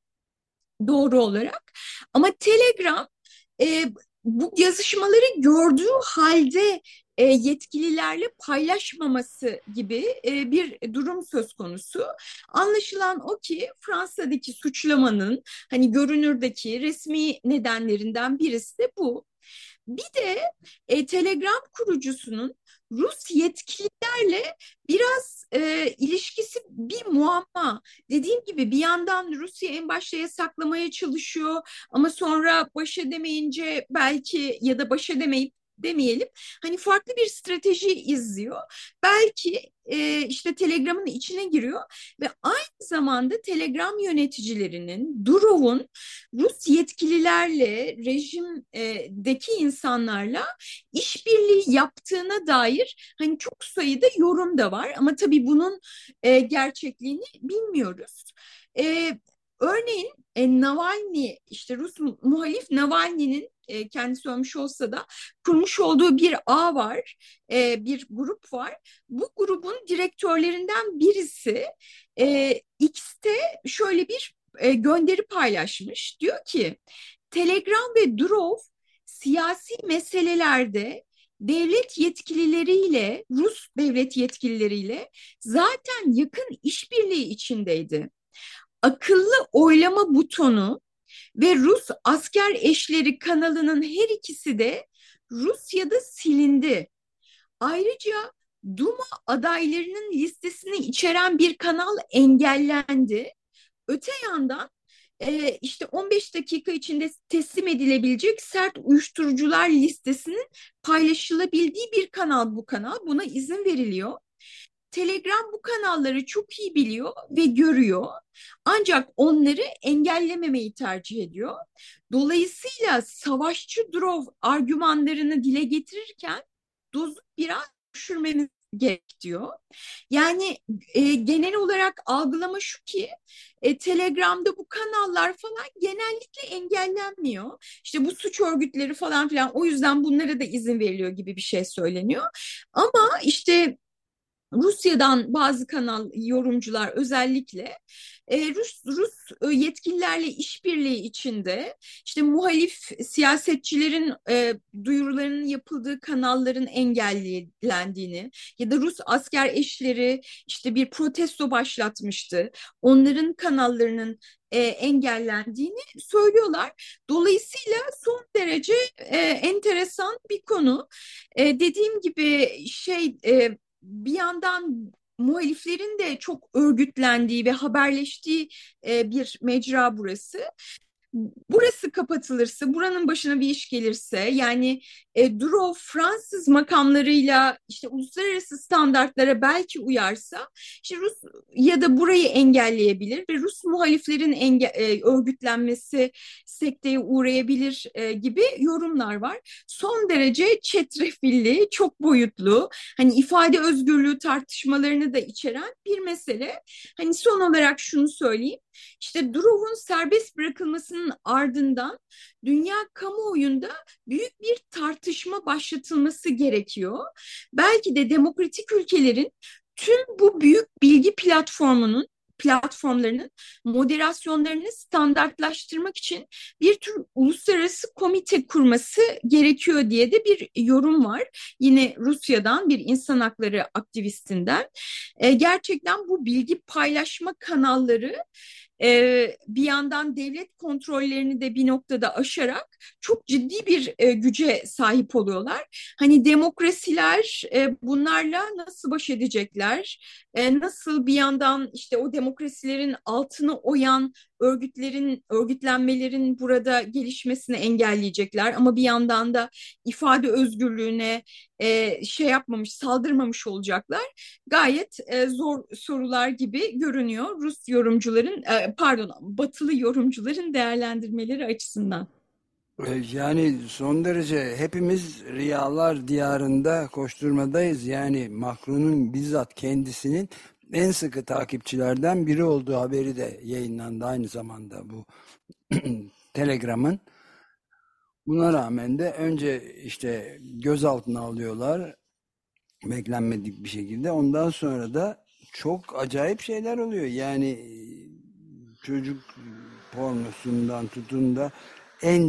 G: doğru olarak. Ama Telegram e, bu yazışmaları gördüğü halde yetkililerle paylaşmaması gibi bir durum söz konusu. Anlaşılan o ki Fransa'daki suçlamanın hani görünürdeki resmi nedenlerinden birisi de bu. Bir de Telegram kurucusunun Rus yetkililerle biraz ilişkisi bir muamma. Dediğim gibi bir yandan Rusya en başta yasaklamaya çalışıyor ama sonra baş edemeyince belki, ya da baş edemeyip demeyelim, hani farklı bir strateji izliyor. Belki işte Telegram'ın içine giriyor ve aynı zamanda Telegram yöneticilerinin, Durov'un Rus yetkililerle, rejimdeki insanlarla işbirliği yaptığına dair hani çok sayıda yorum da var. Ama tabii bunun gerçekliğini bilmiyoruz. Örneğin Navalny, işte Rus muhalif Navalny'nin kendisi ölmüş olsa da kurmuş olduğu bir ağ var, bir grup var. Bu grubun direktörlerinden birisi X'te şöyle bir gönderi paylaşmış. Diyor ki Telegram ve Durov siyasi meselelerde devlet yetkilileriyle, Rus devlet yetkilileriyle zaten yakın işbirliği içindeydi. Akıllı oylama butonu ve Rus asker eşleri kanalının her ikisi de Rusya'da silindi. Ayrıca Duma adaylarının listesini içeren bir kanal engellendi. Öte yandan işte 15 dakika içinde teslim edilebilecek sert uyuşturucular listesinin paylaşılabildiği bir kanal bu kanal. Buna izin veriliyor. Telegram bu kanalları çok iyi biliyor ve görüyor. Ancak onları engellememeyi tercih ediyor. Dolayısıyla savaşçı Durov argümanlarını dile getirirken dozu biraz düşürmemiz gerek diyor. Yani genel olarak algılama şu ki Telegram'da bu kanallar falan genellikle engellenmiyor. İşte bu suç örgütleri falan filan, o yüzden bunlara da izin veriliyor gibi bir şey söyleniyor. Ama işte Rusya'dan bazı kanal yorumcular özellikle Rus yetkililerle işbirliği içinde işte muhalif siyasetçilerin duyurularının yapıldığı kanalların engellendiğini ya da Rus asker eşleri işte bir protesto başlatmıştı. Onların kanallarının engellendiğini söylüyorlar. Dolayısıyla son derece enteresan bir konu. Dediğim gibi bir yandan muhaliflerin de çok örgütlendiği ve haberleştiği bir mecra burası. burası kapatılırsa, buranın başına bir iş gelirse, yani Durov Fransız makamlarıyla işte uluslararası standartlara belki uyarsa, işte Rus ya da burayı engelleyebilir ve Rus muhaliflerin örgütlenmesi sekteye uğrayabilir gibi yorumlar var. Son derece çetrefilli, çok boyutlu, hani ifade özgürlüğü tartışmalarını da içeren bir mesele. Hani son olarak şunu söyleyeyim. İşte Durov'un serbest bırakılmasının ardından dünya kamuoyunda büyük bir tartışma başlatılması gerekiyor. Belki de demokratik ülkelerin tüm bu büyük bilgi platformlarının moderasyonlarını standartlaştırmak için bir tür uluslararası komite kurması gerekiyor diye de bir yorum var. Yine Rusya'dan bir insan hakları aktivistinden. Gerçekten bu bilgi paylaşma kanalları bir yandan devlet kontrollerini de bir noktada aşarak çok ciddi bir güce sahip oluyorlar. Hani demokrasiler bunlarla nasıl baş edecekler? Nasıl bir yandan işte o demokrasilerin altını oyan örgütlenmelerin burada gelişmesini engelleyecekler, ama bir yandan da ifade özgürlüğüne saldırmamış olacaklar. Gayet zor sorular gibi görünüyor Rus yorumcuların, Batılı yorumcuların değerlendirmeleri açısından.
B: Yani son derece hepimiz rüyalar diyarında koşturmadayız. Yani Macron'un bizzat kendisinin en sıkı takipçilerden biri olduğu haberi de yayınlandı aynı zamanda bu Telegram'ın. Buna rağmen de önce işte gözaltına alıyorlar beklenmedik bir şekilde. Ondan sonra da çok acayip şeyler oluyor. Yani çocuk pornosundan tutun da en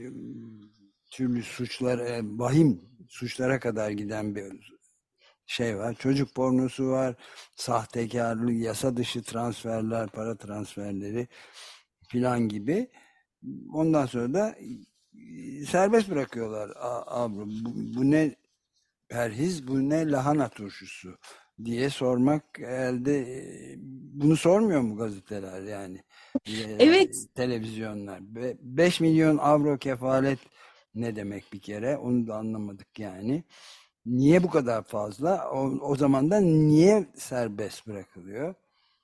B: türlü suçlar, vahim suçlara kadar giden bir şey var. Çocuk pornosu var, sahtekarlık, yasa dışı transferler, para transferleri filan gibi. Ondan sonra da serbest bırakıyorlar. Bu ne perhiz, bu ne lahana turşusu diye sormak elde, bunu sormuyor mu gazeteler yani?
G: Evet.
B: Televizyonlar. 5 milyon avro kefalet ne demek bir kere? Onu da anlamadık yani. Niye bu kadar fazla? O zaman da niye serbest bırakılıyor?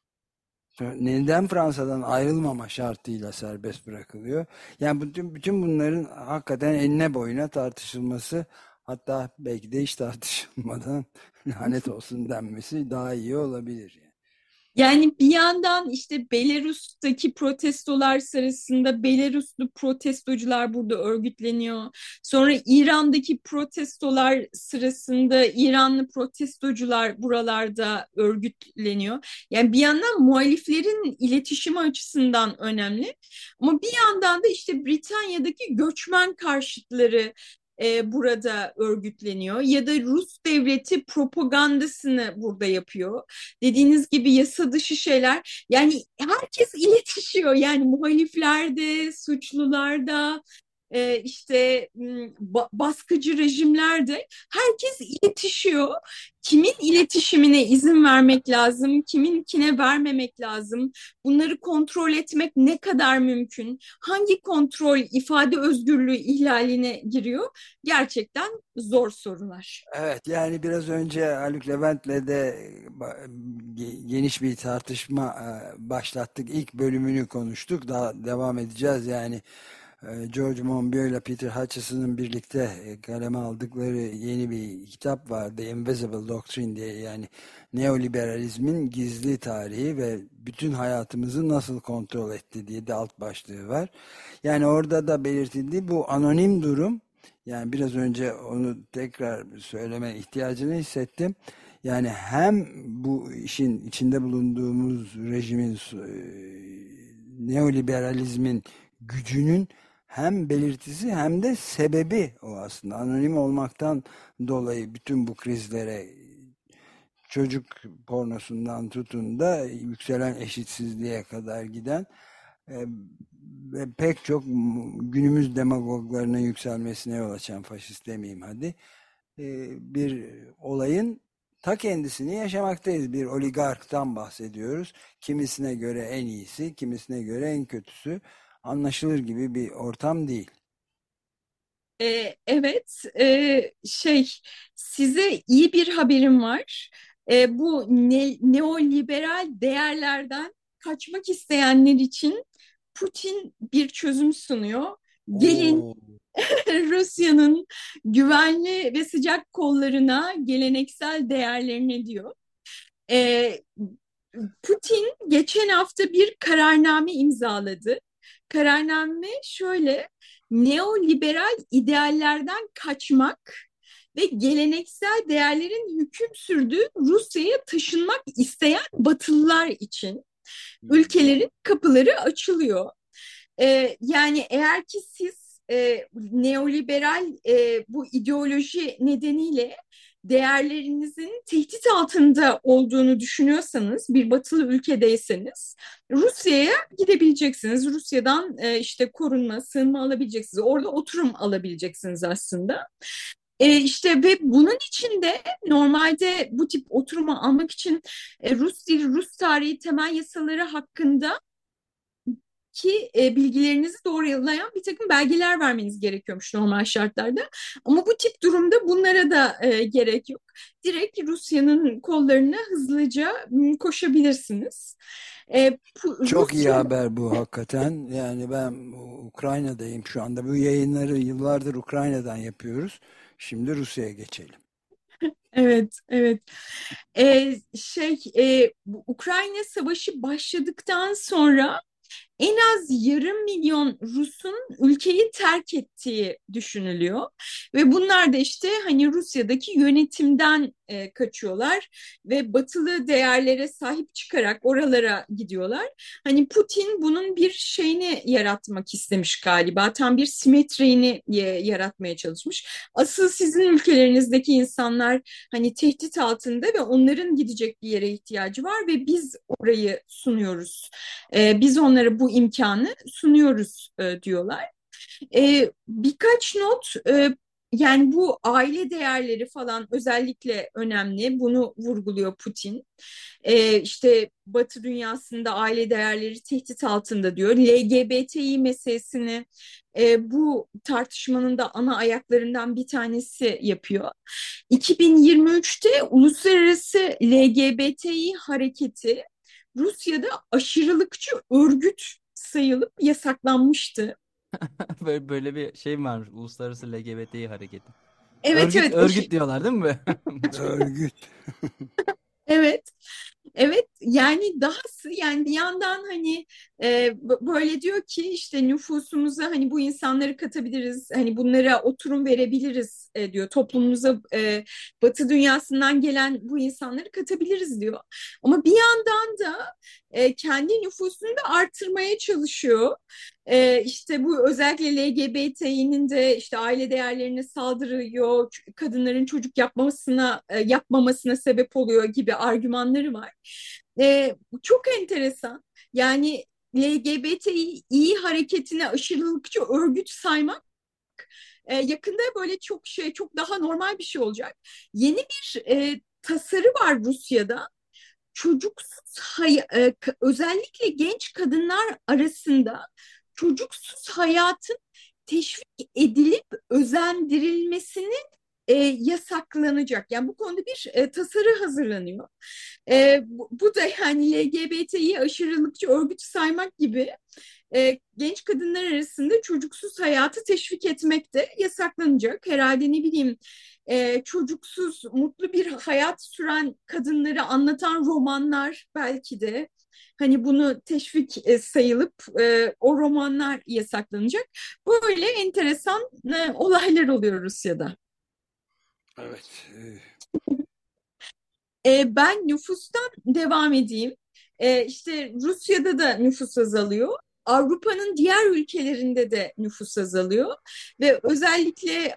B: Neden Fransa'dan ayrılmama şartıyla serbest bırakılıyor? Yani bütün bunların hakikaten enine boyuna tartışılması, hatta belki de hiç tartışılmadan lanet olsun denmesi daha iyi olabilir.
G: Yani bir yandan işte Belarus'taki protestolar sırasında Belaruslu protestocular burada örgütleniyor. Sonra İran'daki protestolar sırasında İranlı protestocular buralarda örgütleniyor. Yani bir yandan muhaliflerin iletişimi açısından önemli. Ama bir yandan da işte Britanya'daki göçmen karşıtları burada örgütleniyor, ya da Rus devleti propagandasını burada yapıyor. Dediğiniz gibi yasa dışı şeyler, yani herkes iletişiyor, yani muhalifler de, suçlular da, işte baskıcı rejimler de, herkes iletişiyor. Kimin iletişimine izin vermek lazım, kiminkine vermemek lazım? Bunları kontrol etmek ne kadar mümkün? Hangi kontrol ifade özgürlüğü ihlaline giriyor? Gerçekten zor sorular.
B: Evet, yani biraz önce Haluk Levent'le de geniş bir tartışma başlattık. İlk bölümünü konuştuk. Daha devam edeceğiz. Yani George Monbiot ile Peter Hutchison'ın birlikte kaleme aldıkları yeni bir kitap var. The Invisible Doctrine diye, yani neoliberalizmin gizli tarihi ve bütün hayatımızı nasıl kontrol etti diye de alt başlığı var. Yani orada da belirtildiği bu anonim durum, yani biraz önce onu tekrar söyleme ihtiyacını hissettim. Yani hem bu işin içinde bulunduğumuz rejimin, neoliberalizmin gücünün hem belirtisi hem de sebebi o aslında. Anonim olmaktan dolayı bütün bu krizlere, çocuk pornosundan tutun da yükselen eşitsizliğe kadar giden ve pek çok günümüz demagoglarının yükselmesine yol açan, faşist demeyeyim hadi, bir olayın ta kendisini yaşamaktayız. Bir oligarktan bahsediyoruz. Kimisine göre en iyisi, kimisine göre en kötüsü. anlaşılır gibi bir ortam değil.
G: Evet, size iyi bir haberim var. Bu neoliberal değerlerden kaçmak isteyenler için Putin bir çözüm sunuyor. Gelin
B: Oo,
G: Rusya'nın güvenli ve sıcak kollarına, geleneksel değerlerine diyor. Ee, Putin geçen hafta bir kararname imzaladı. Kararname şöyle, neoliberal ideallerden kaçmak ve geleneksel değerlerin hüküm sürdüğü Rusya'ya taşınmak isteyen Batılılar için ülkelerin kapıları açılıyor. Yani eğer ki siz neoliberal bu ideoloji nedeniyle değerlerinizin tehdit altında olduğunu düşünüyorsanız, bir batılı ülkedeyseniz Rusya'ya gidebileceksiniz. Rusya'dan işte korunma, sığınma alabileceksiniz. Orada oturum alabileceksiniz aslında. İşte ve bunun için de normalde bu tip oturumu almak için Rus dili, Rus tarihi temel yasaları hakkında ki bilgilerinizi doğrulayan bir takım belgeler vermeniz gerekiyormuş normal şartlarda. Ama bu tip durumda bunlara da gerek yok. Direkt Rusya'nın kollarına hızlıca koşabilirsiniz.
B: çok iyi
G: Rusya,
B: haber bu hakikaten. Yani ben Ukrayna'dayım şu anda. Bu yayınları yıllardır Ukrayna'dan yapıyoruz. Şimdi Rusya'ya geçelim.
G: evet, evet. Bu Ukrayna Savaşı başladıktan sonra en az yarım milyon Rus'un ülkeyi terk ettiği düşünülüyor. Ve bunlar da işte hani Rusya'daki yönetimden kaçıyorlar ve batılı değerlere sahip çıkarak oralara gidiyorlar. Hani Putin bunun bir şeyini yaratmak istemiş galiba. Tam bir simetriğini yaratmaya çalışmış. Asıl sizin ülkelerinizdeki insanlar hani tehdit altında ve onların gidecek bir yere ihtiyacı var ve biz orayı sunuyoruz. Biz onlara bu imkanı sunuyoruz diyorlar. Birkaç not, yani bu aile değerleri falan özellikle önemli. Bunu vurguluyor Putin. İşte Batı dünyasında aile değerleri tehdit altında diyor. LGBTİ meselesini bu tartışmanın da ana ayaklarından bir tanesi yapıyor. 2023'te Uluslararası LGBTİ Hareketi Rusya'da aşırılıkçı örgüt sayılıp yasaklanmıştı.
C: Böyle bir şey varmış. Uluslararası LGBT hareketi.
G: Evet, evet,
C: Örgüt diyorlar değil mi?
B: Örgüt.
G: evet. Evet, yani dahası, yani bir yandan hani böyle diyor ki işte nüfusumuza hani bu insanları katabiliriz, hani bunlara oturum verebiliriz diyor. Toplumumuza Batı dünyasından gelen bu insanları katabiliriz diyor. Ama bir yandan da kendi nüfusunu da artırmaya çalışıyor. İşte bu özellikle LGBT'nin de işte aile değerlerine saldırıyor, kadınların çocuk yapmamasına sebep oluyor gibi argümanları var. Çok enteresan. Yani LGBTİ hareketine aşırılıkçı örgüt saymak yakında böyle çok daha normal bir şey olacak. Yeni bir tasarı var Rusya'da. Özellikle genç kadınlar arasında çocuksuz hayatın teşvik edilip özendirilmesinin yasaklanacak. Yani bu konuda bir tasarı hazırlanıyor. Bu da yani LGBTİ aşırılıkçı örgüt saymak gibi genç kadınlar arasında çocuksuz hayatı teşvik etmek de yasaklanacak. Herhalde ne bileyim çocuksuz mutlu bir hayat süren kadınları anlatan romanlar belki de hani bunu teşvik sayılıp o romanlar yasaklanacak. Böyle enteresan olaylar oluyor Rusya'da.
B: Evet.
G: Ben nüfustan devam edeyim. İşte Rusya'da da nüfus azalıyor. Avrupa'nın diğer ülkelerinde de nüfus azalıyor ve özellikle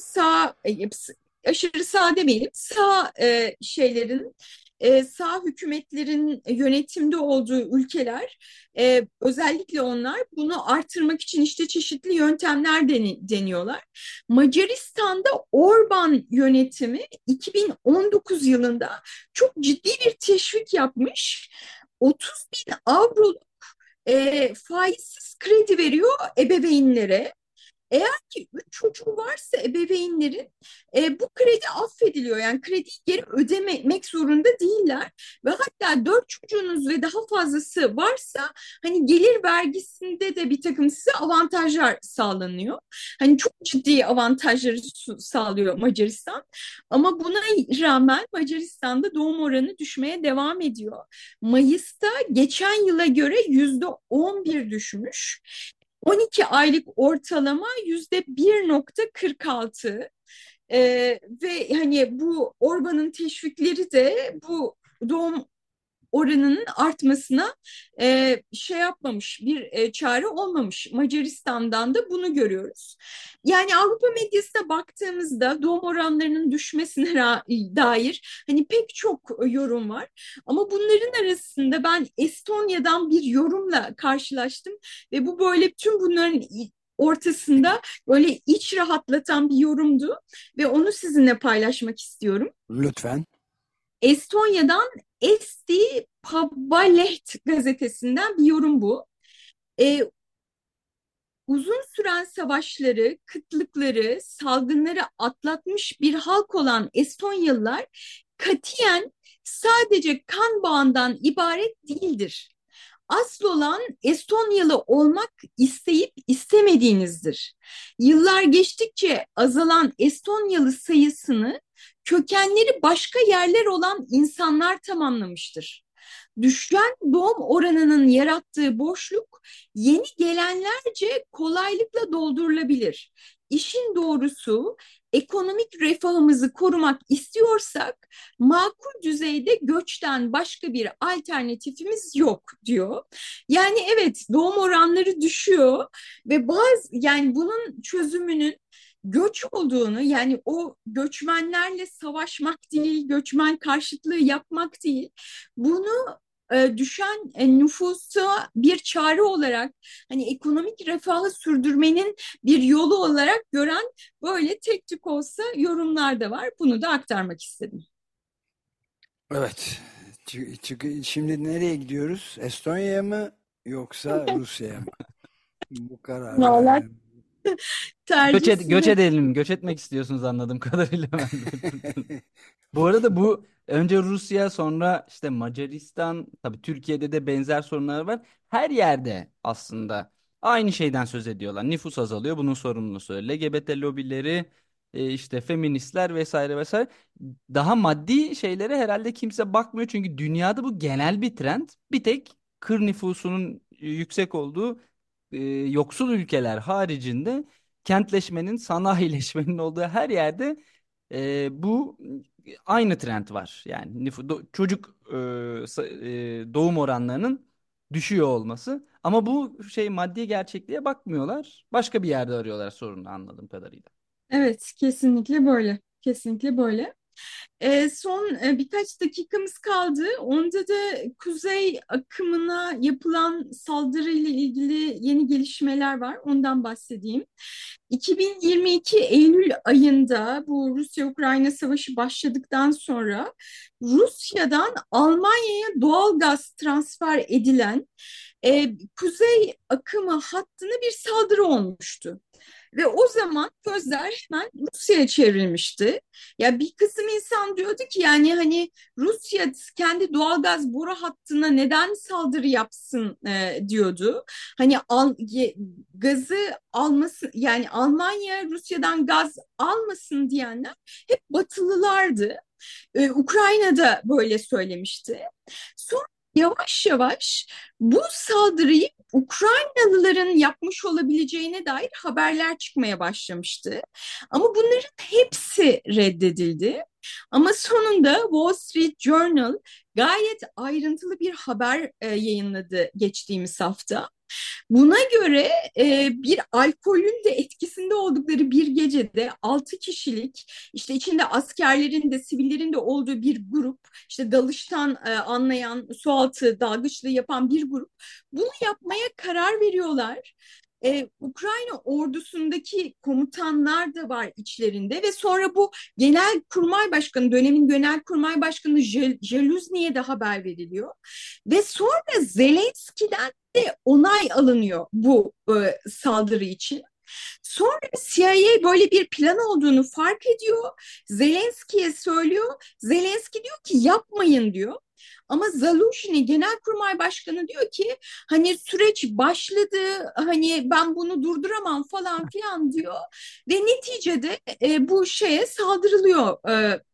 G: aşırı sağ demeyelim, sağ hükümetlerin yönetimde olduğu ülkeler, özellikle onlar bunu artırmak için işte çeşitli yöntemler deniyorlar. Macaristan'da Orban yönetimi 2019 yılında çok ciddi bir teşvik yapmış. 30 bin avro faizsiz kredi veriyor ebeveynlere. Eğer ki 3 çocuğu varsa ebeveynlerin bu kredi affediliyor. Yani krediyi geri ödemek zorunda değiller. Ve hatta 4 çocuğunuz ve daha fazlası varsa hani gelir vergisinde de bir takım size avantajlar sağlanıyor. Hani çok ciddi avantajları sağlıyor Macaristan. Ama buna rağmen Macaristan'da doğum oranı düşmeye devam ediyor. Mayıs'ta geçen yıla göre %11 düşmüş. 12 aylık ortalama %1,46. Ve hani bu Orban'ın teşvikleri de bu doğum oranının artmasına şey yapmamış, bir çare olmamış. Macaristan'dan da bunu görüyoruz. Yani Avrupa medyasına baktığımızda doğum oranlarının düşmesine dair hani pek çok yorum var. Ama bunların arasında ben Estonya'dan bir yorumla karşılaştım ve bu böyle tüm bunların ortasında böyle iç rahatlatan bir yorumdu ve onu sizinle paylaşmak istiyorum.
B: Lütfen.
G: Estonya'dan Eesti Päevaleht gazetesinden bir yorum bu. Uzun süren savaşları, kıtlıkları, salgınları atlatmış bir halk olan Estonyalılar katiyen sadece kan bağından ibaret değildir. Asıl olan Estonyalı olmak isteyip istemediğinizdir. Yıllar geçtikçe azalan Estonyalı sayısını kökenleri başka yerler olan insanlar tamamlamıştır. Düşen doğum oranının yarattığı boşluk yeni gelenlerce kolaylıkla doldurulabilir. İşin doğrusu ekonomik refahımızı korumak istiyorsak makul düzeyde göçten başka bir alternatifimiz yok diyor. Yani evet doğum oranları düşüyor ve yani bunun çözümünün göç olduğunu yani o göçmenlerle savaşmak değil, göçmen karşıtlığı yapmak değil, bunu düşen nüfusa bir çare olarak hani ekonomik refahı sürdürmenin bir yolu olarak gören böyle tek tük olsa yorumlar da var. Bunu da aktarmak istedim.
B: Evet. Şimdi nereye gidiyoruz? Estonya'ya mı yoksa Rusya'ya mı? Bu karar
G: Vallahi
B: verelim.
C: Göç edelim. Göç etmek istiyorsunuz anladığım kadarıyla ben de. Bu arada bu önce Rusya sonra işte Macaristan tabii Türkiye'de de benzer sorunlar var. Her yerde aslında aynı şeyden söz ediyorlar. Nüfus azalıyor bunun sorumlusu. LGBT lobileri işte feministler vesaire vesaire. Daha maddi şeylere herhalde kimse bakmıyor. Çünkü dünyada bu genel bir trend. Bir tek kır nüfusunun yüksek olduğu yoksul ülkeler haricinde kentleşmenin, sanayileşmenin olduğu her yerde bu aynı trend var. Yani çocuk doğum oranlarının düşüyor olması. Ama bu şey maddi gerçekliğe bakmıyorlar. Başka bir yerde arıyorlar sorunu anladığım kadarıyla.
G: evet kesinlikle böyle. Kesinlikle böyle. Son birkaç dakikamız kaldı. Onda da kuzey akımına yapılan saldırıyla ilgili yeni gelişmeler var. Ondan bahsedeyim. 2022 Eylül ayında bu Rusya-Ukrayna savaşı başladıktan sonra Rusya'dan Almanya'ya doğal gaz transfer edilen kuzey akımı hattına bir saldırı olmuştu. Ve o zaman gözler hemen Rusya'ya çevrilmişti. Ya bir kısım insan diyordu ki yani hani Rusya kendi doğalgaz boru hattına neden saldırı yapsın diyordu. Hani gazı alması yani Almanya Rusya'dan gaz almasın diyenler hep Batılılardı. Ukrayna'da böyle söylemişti. Sonra yavaş yavaş bu saldırıyı Ukraynalıların yapmış olabileceğine dair haberler çıkmaya başlamıştı. Ama bunların hepsi reddedildi. Ama sonunda Wall Street Journal gayet ayrıntılı bir haber yayınladı geçtiğimiz hafta. Buna göre bir alkolün de etkisinde oldukları bir gecede 6 kişilik işte içinde askerlerin de sivillerin de olduğu bir grup işte dalıştan anlayan sualtı dalgıçlığı yapan bir grup bunu yapmaya karar veriyorlar. Ukrayna ordusundaki komutanlar da var içlerinde ve sonra bu Genelkurmay Başkanı dönemin Genelkurmay Başkanı Jaluzny'ye de haber veriliyor ve sonra Zelenski'den de onay alınıyor bu saldırı için. Sonra CIA böyle bir plan olduğunu fark ediyor. Zelenski'ye söylüyor. Zelenski diyor ki yapmayın diyor. Ama Zaluzhny Genelkurmay Başkanı diyor ki hani süreç başladı, hani ben bunu durduramam falan filan diyor ve neticede bu şeye saldırılıyor,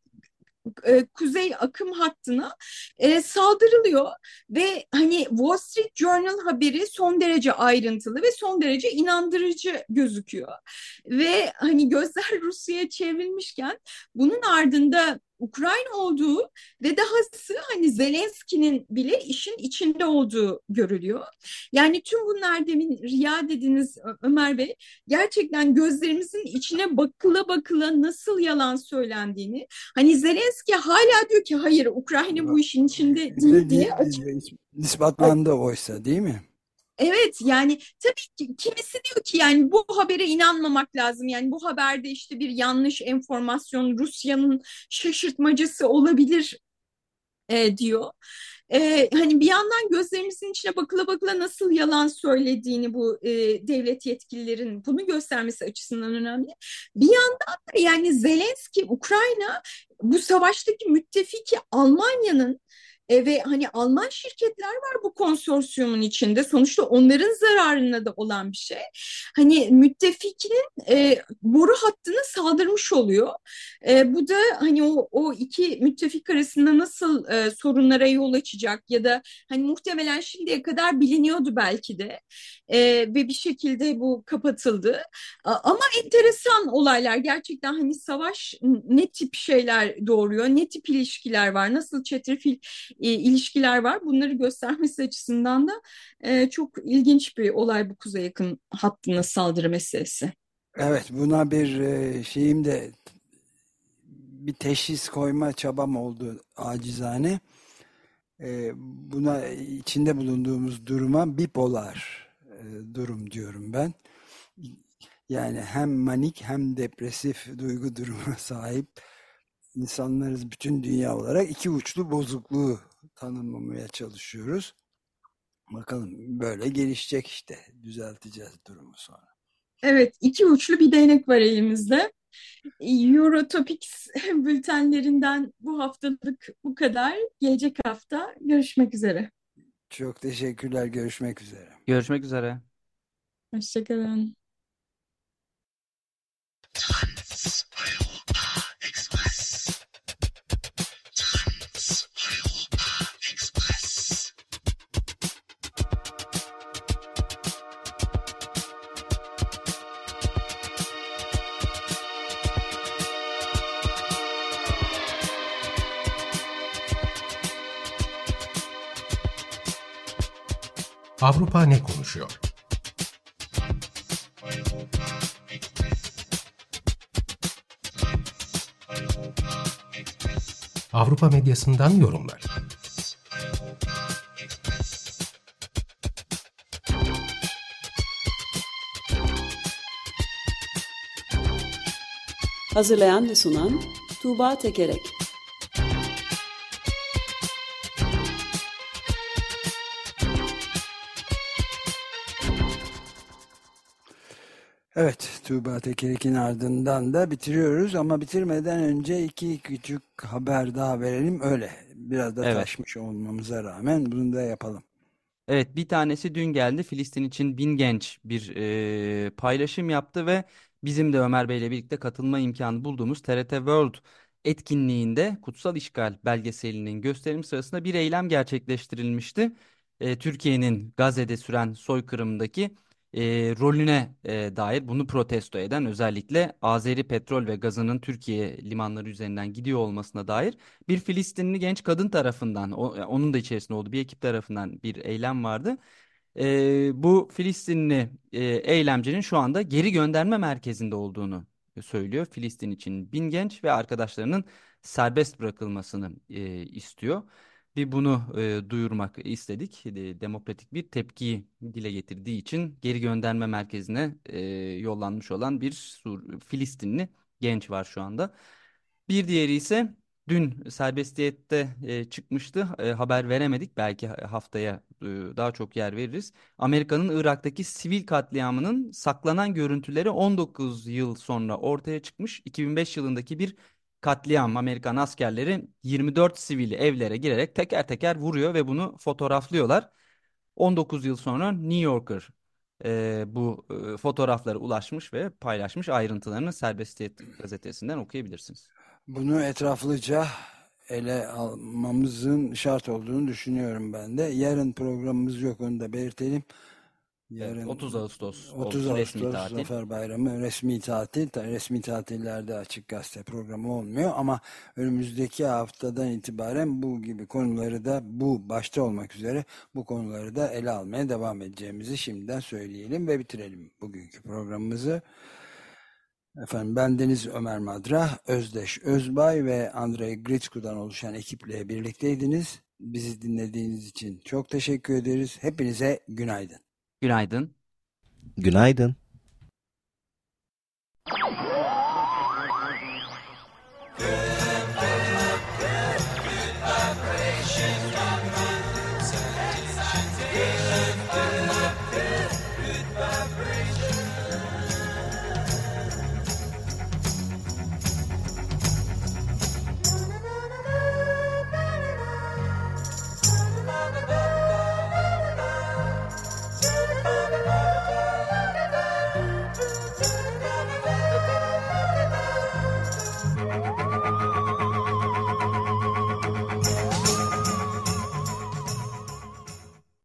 G: kuzey akım hattına saldırılıyor ve hani Wall Street Journal haberi son derece ayrıntılı ve son derece inandırıcı gözüküyor ve hani gözler Rusya'ya çevrilmişken bunun ardında Ukrayna olduğu ve dahası hani Zelenski'nin bile işin içinde olduğu görülüyor. Yani tüm bunlar demin riya dediniz Ömer Bey, gerçekten gözlerimizin içine bakıla bakıla nasıl yalan söylendiğini, hani Zelenski hala diyor ki hayır Ukrayna bu işin içinde değil diye açık.
B: İspatlandı oysa, değil mi?
G: Evet yani tabii ki kimisi diyor ki yani bu habere inanmamak lazım. Yani bu haberde işte bir yanlış enformasyon, Rusya'nın şaşırtmacısı olabilir diyor. Hani bir yandan gözlerimizin içine bakıla bakıla nasıl yalan söylediğini bu devlet yetkililerin bunu göstermesi açısından önemli. Bir yandan da yani Zelenski Ukrayna bu savaştaki müttefiki Almanya'nın ve hani Alman şirketler var bu konsorsiyumun içinde. Sonuçta onların zararına da olan bir şey. Hani müttefikinin boru hattına saldırmış oluyor. Bu da hani o iki müttefik arasında nasıl sorunlara yol açacak ya da hani muhtemelen şimdiye kadar biliniyordu belki de. Ve bir şekilde bu kapatıldı. Ama enteresan olaylar gerçekten, hani savaş ne tip şeyler doğuruyor, ne tip ilişkiler var, nasıl çetrefil ilişkiler var. Bunları göstermesi açısından da çok ilginç bir olay bu kuzey yakın hattına saldırı meselesi.
B: Evet, buna bir şeyim de, bir teşhis koyma çabam oldu acizane. Buna, içinde bulunduğumuz duruma bipolar durum diyorum ben. Yani hem manik hem depresif duygu durumuna sahip insanlarız bütün dünya olarak. İki uçlu bozukluğu tanımlamaya çalışıyoruz. Bakalım böyle gelişecek işte. Düzelteceğiz durumu sonra.
G: Evet, iki uçlu bir değnek var elimizde. Eurotopics bültenlerinden bu haftalık bu kadar. Gelecek hafta görüşmek üzere.
B: Çok teşekkürler. Görüşmek üzere.
C: Görüşmek üzere.
G: Hoşçakalın.
F: Avrupa ne konuşuyor? Avrupa medyasından yorumlar.
A: Hazırlayan ve sunan Tuğba Tekerek.
B: Evet, Tuğba Tekerek'in ardından da bitiriyoruz ama bitirmeden önce iki küçük haber daha verelim. Öyle biraz da
C: Evet.
B: taşmış olmamıza rağmen bunu da yapalım.
C: Evet, bir tanesi dün geldi. Filistin için bin genç bir paylaşım yaptı ve bizim de Ömer Bey ile birlikte katılma imkanı bulduğumuz TRT World etkinliğinde Kutsal İşgal belgeselinin gösterim sırasında bir eylem gerçekleştirilmişti. Türkiye'nin Gazze'de süren soykırımdaki rolüne dair bunu protesto eden, özellikle Azeri petrol ve gazının Türkiye limanları üzerinden gidiyor olmasına dair bir Filistinli genç kadın tarafından, onun da içerisinde olduğu bir ekip tarafından bir eylem vardı. Bu Filistinli eylemcinin şu anda geri gönderme merkezinde olduğunu söylüyor. Filistin için bin genç ve arkadaşlarının serbest bırakılmasını istiyor. Bir bunu duyurmak istedik. Demokratik bir tepkiyi dile getirdiği için geri gönderme merkezine yollanmış olan bir Filistinli genç var şu anda. Bir diğeri ise dün serbestiyette çıkmıştı. Haber veremedik. Belki haftaya daha çok yer veririz. Amerika'nın Irak'taki sivil katliamının saklanan görüntüleri 19 yıl sonra ortaya çıkmış. 2005 yılındaki bir katliam. Amerikan askerleri 24 sivili evlere girerek teker teker vuruyor ve bunu fotoğraflıyorlar. 19 yıl sonra New Yorker bu fotoğraflara ulaşmış ve paylaşmış. Ayrıntılarını Serbestiyet gazetesinden okuyabilirsiniz.
B: Bunu etraflıca ele almamızın şart olduğunu düşünüyorum ben de. Yarın programımız yok, onu da belirtelim.
C: Evet,
B: Yarın
C: 30 Ağustos
B: 30
C: olsun, resmi
B: Ağustos
C: tatil.
B: Zafer Bayramı resmi tatil. Resmi tatillerde Açık Gazete programı olmuyor ama önümüzdeki haftadan itibaren bu gibi konuları da, bu başta olmak üzere bu konuları da ele almaya devam edeceğimizi şimdiden söyleyelim ve bitirelim bugünkü programımızı. Efendim, bendeniz Ömer Madra, Özdeş Özbay ve Andrei Gritsku'dan oluşan ekiple birlikteydiniz. Bizi dinlediğiniz için çok teşekkür ederiz. Hepinize günaydın.
C: Günaydın.
H: Günaydın.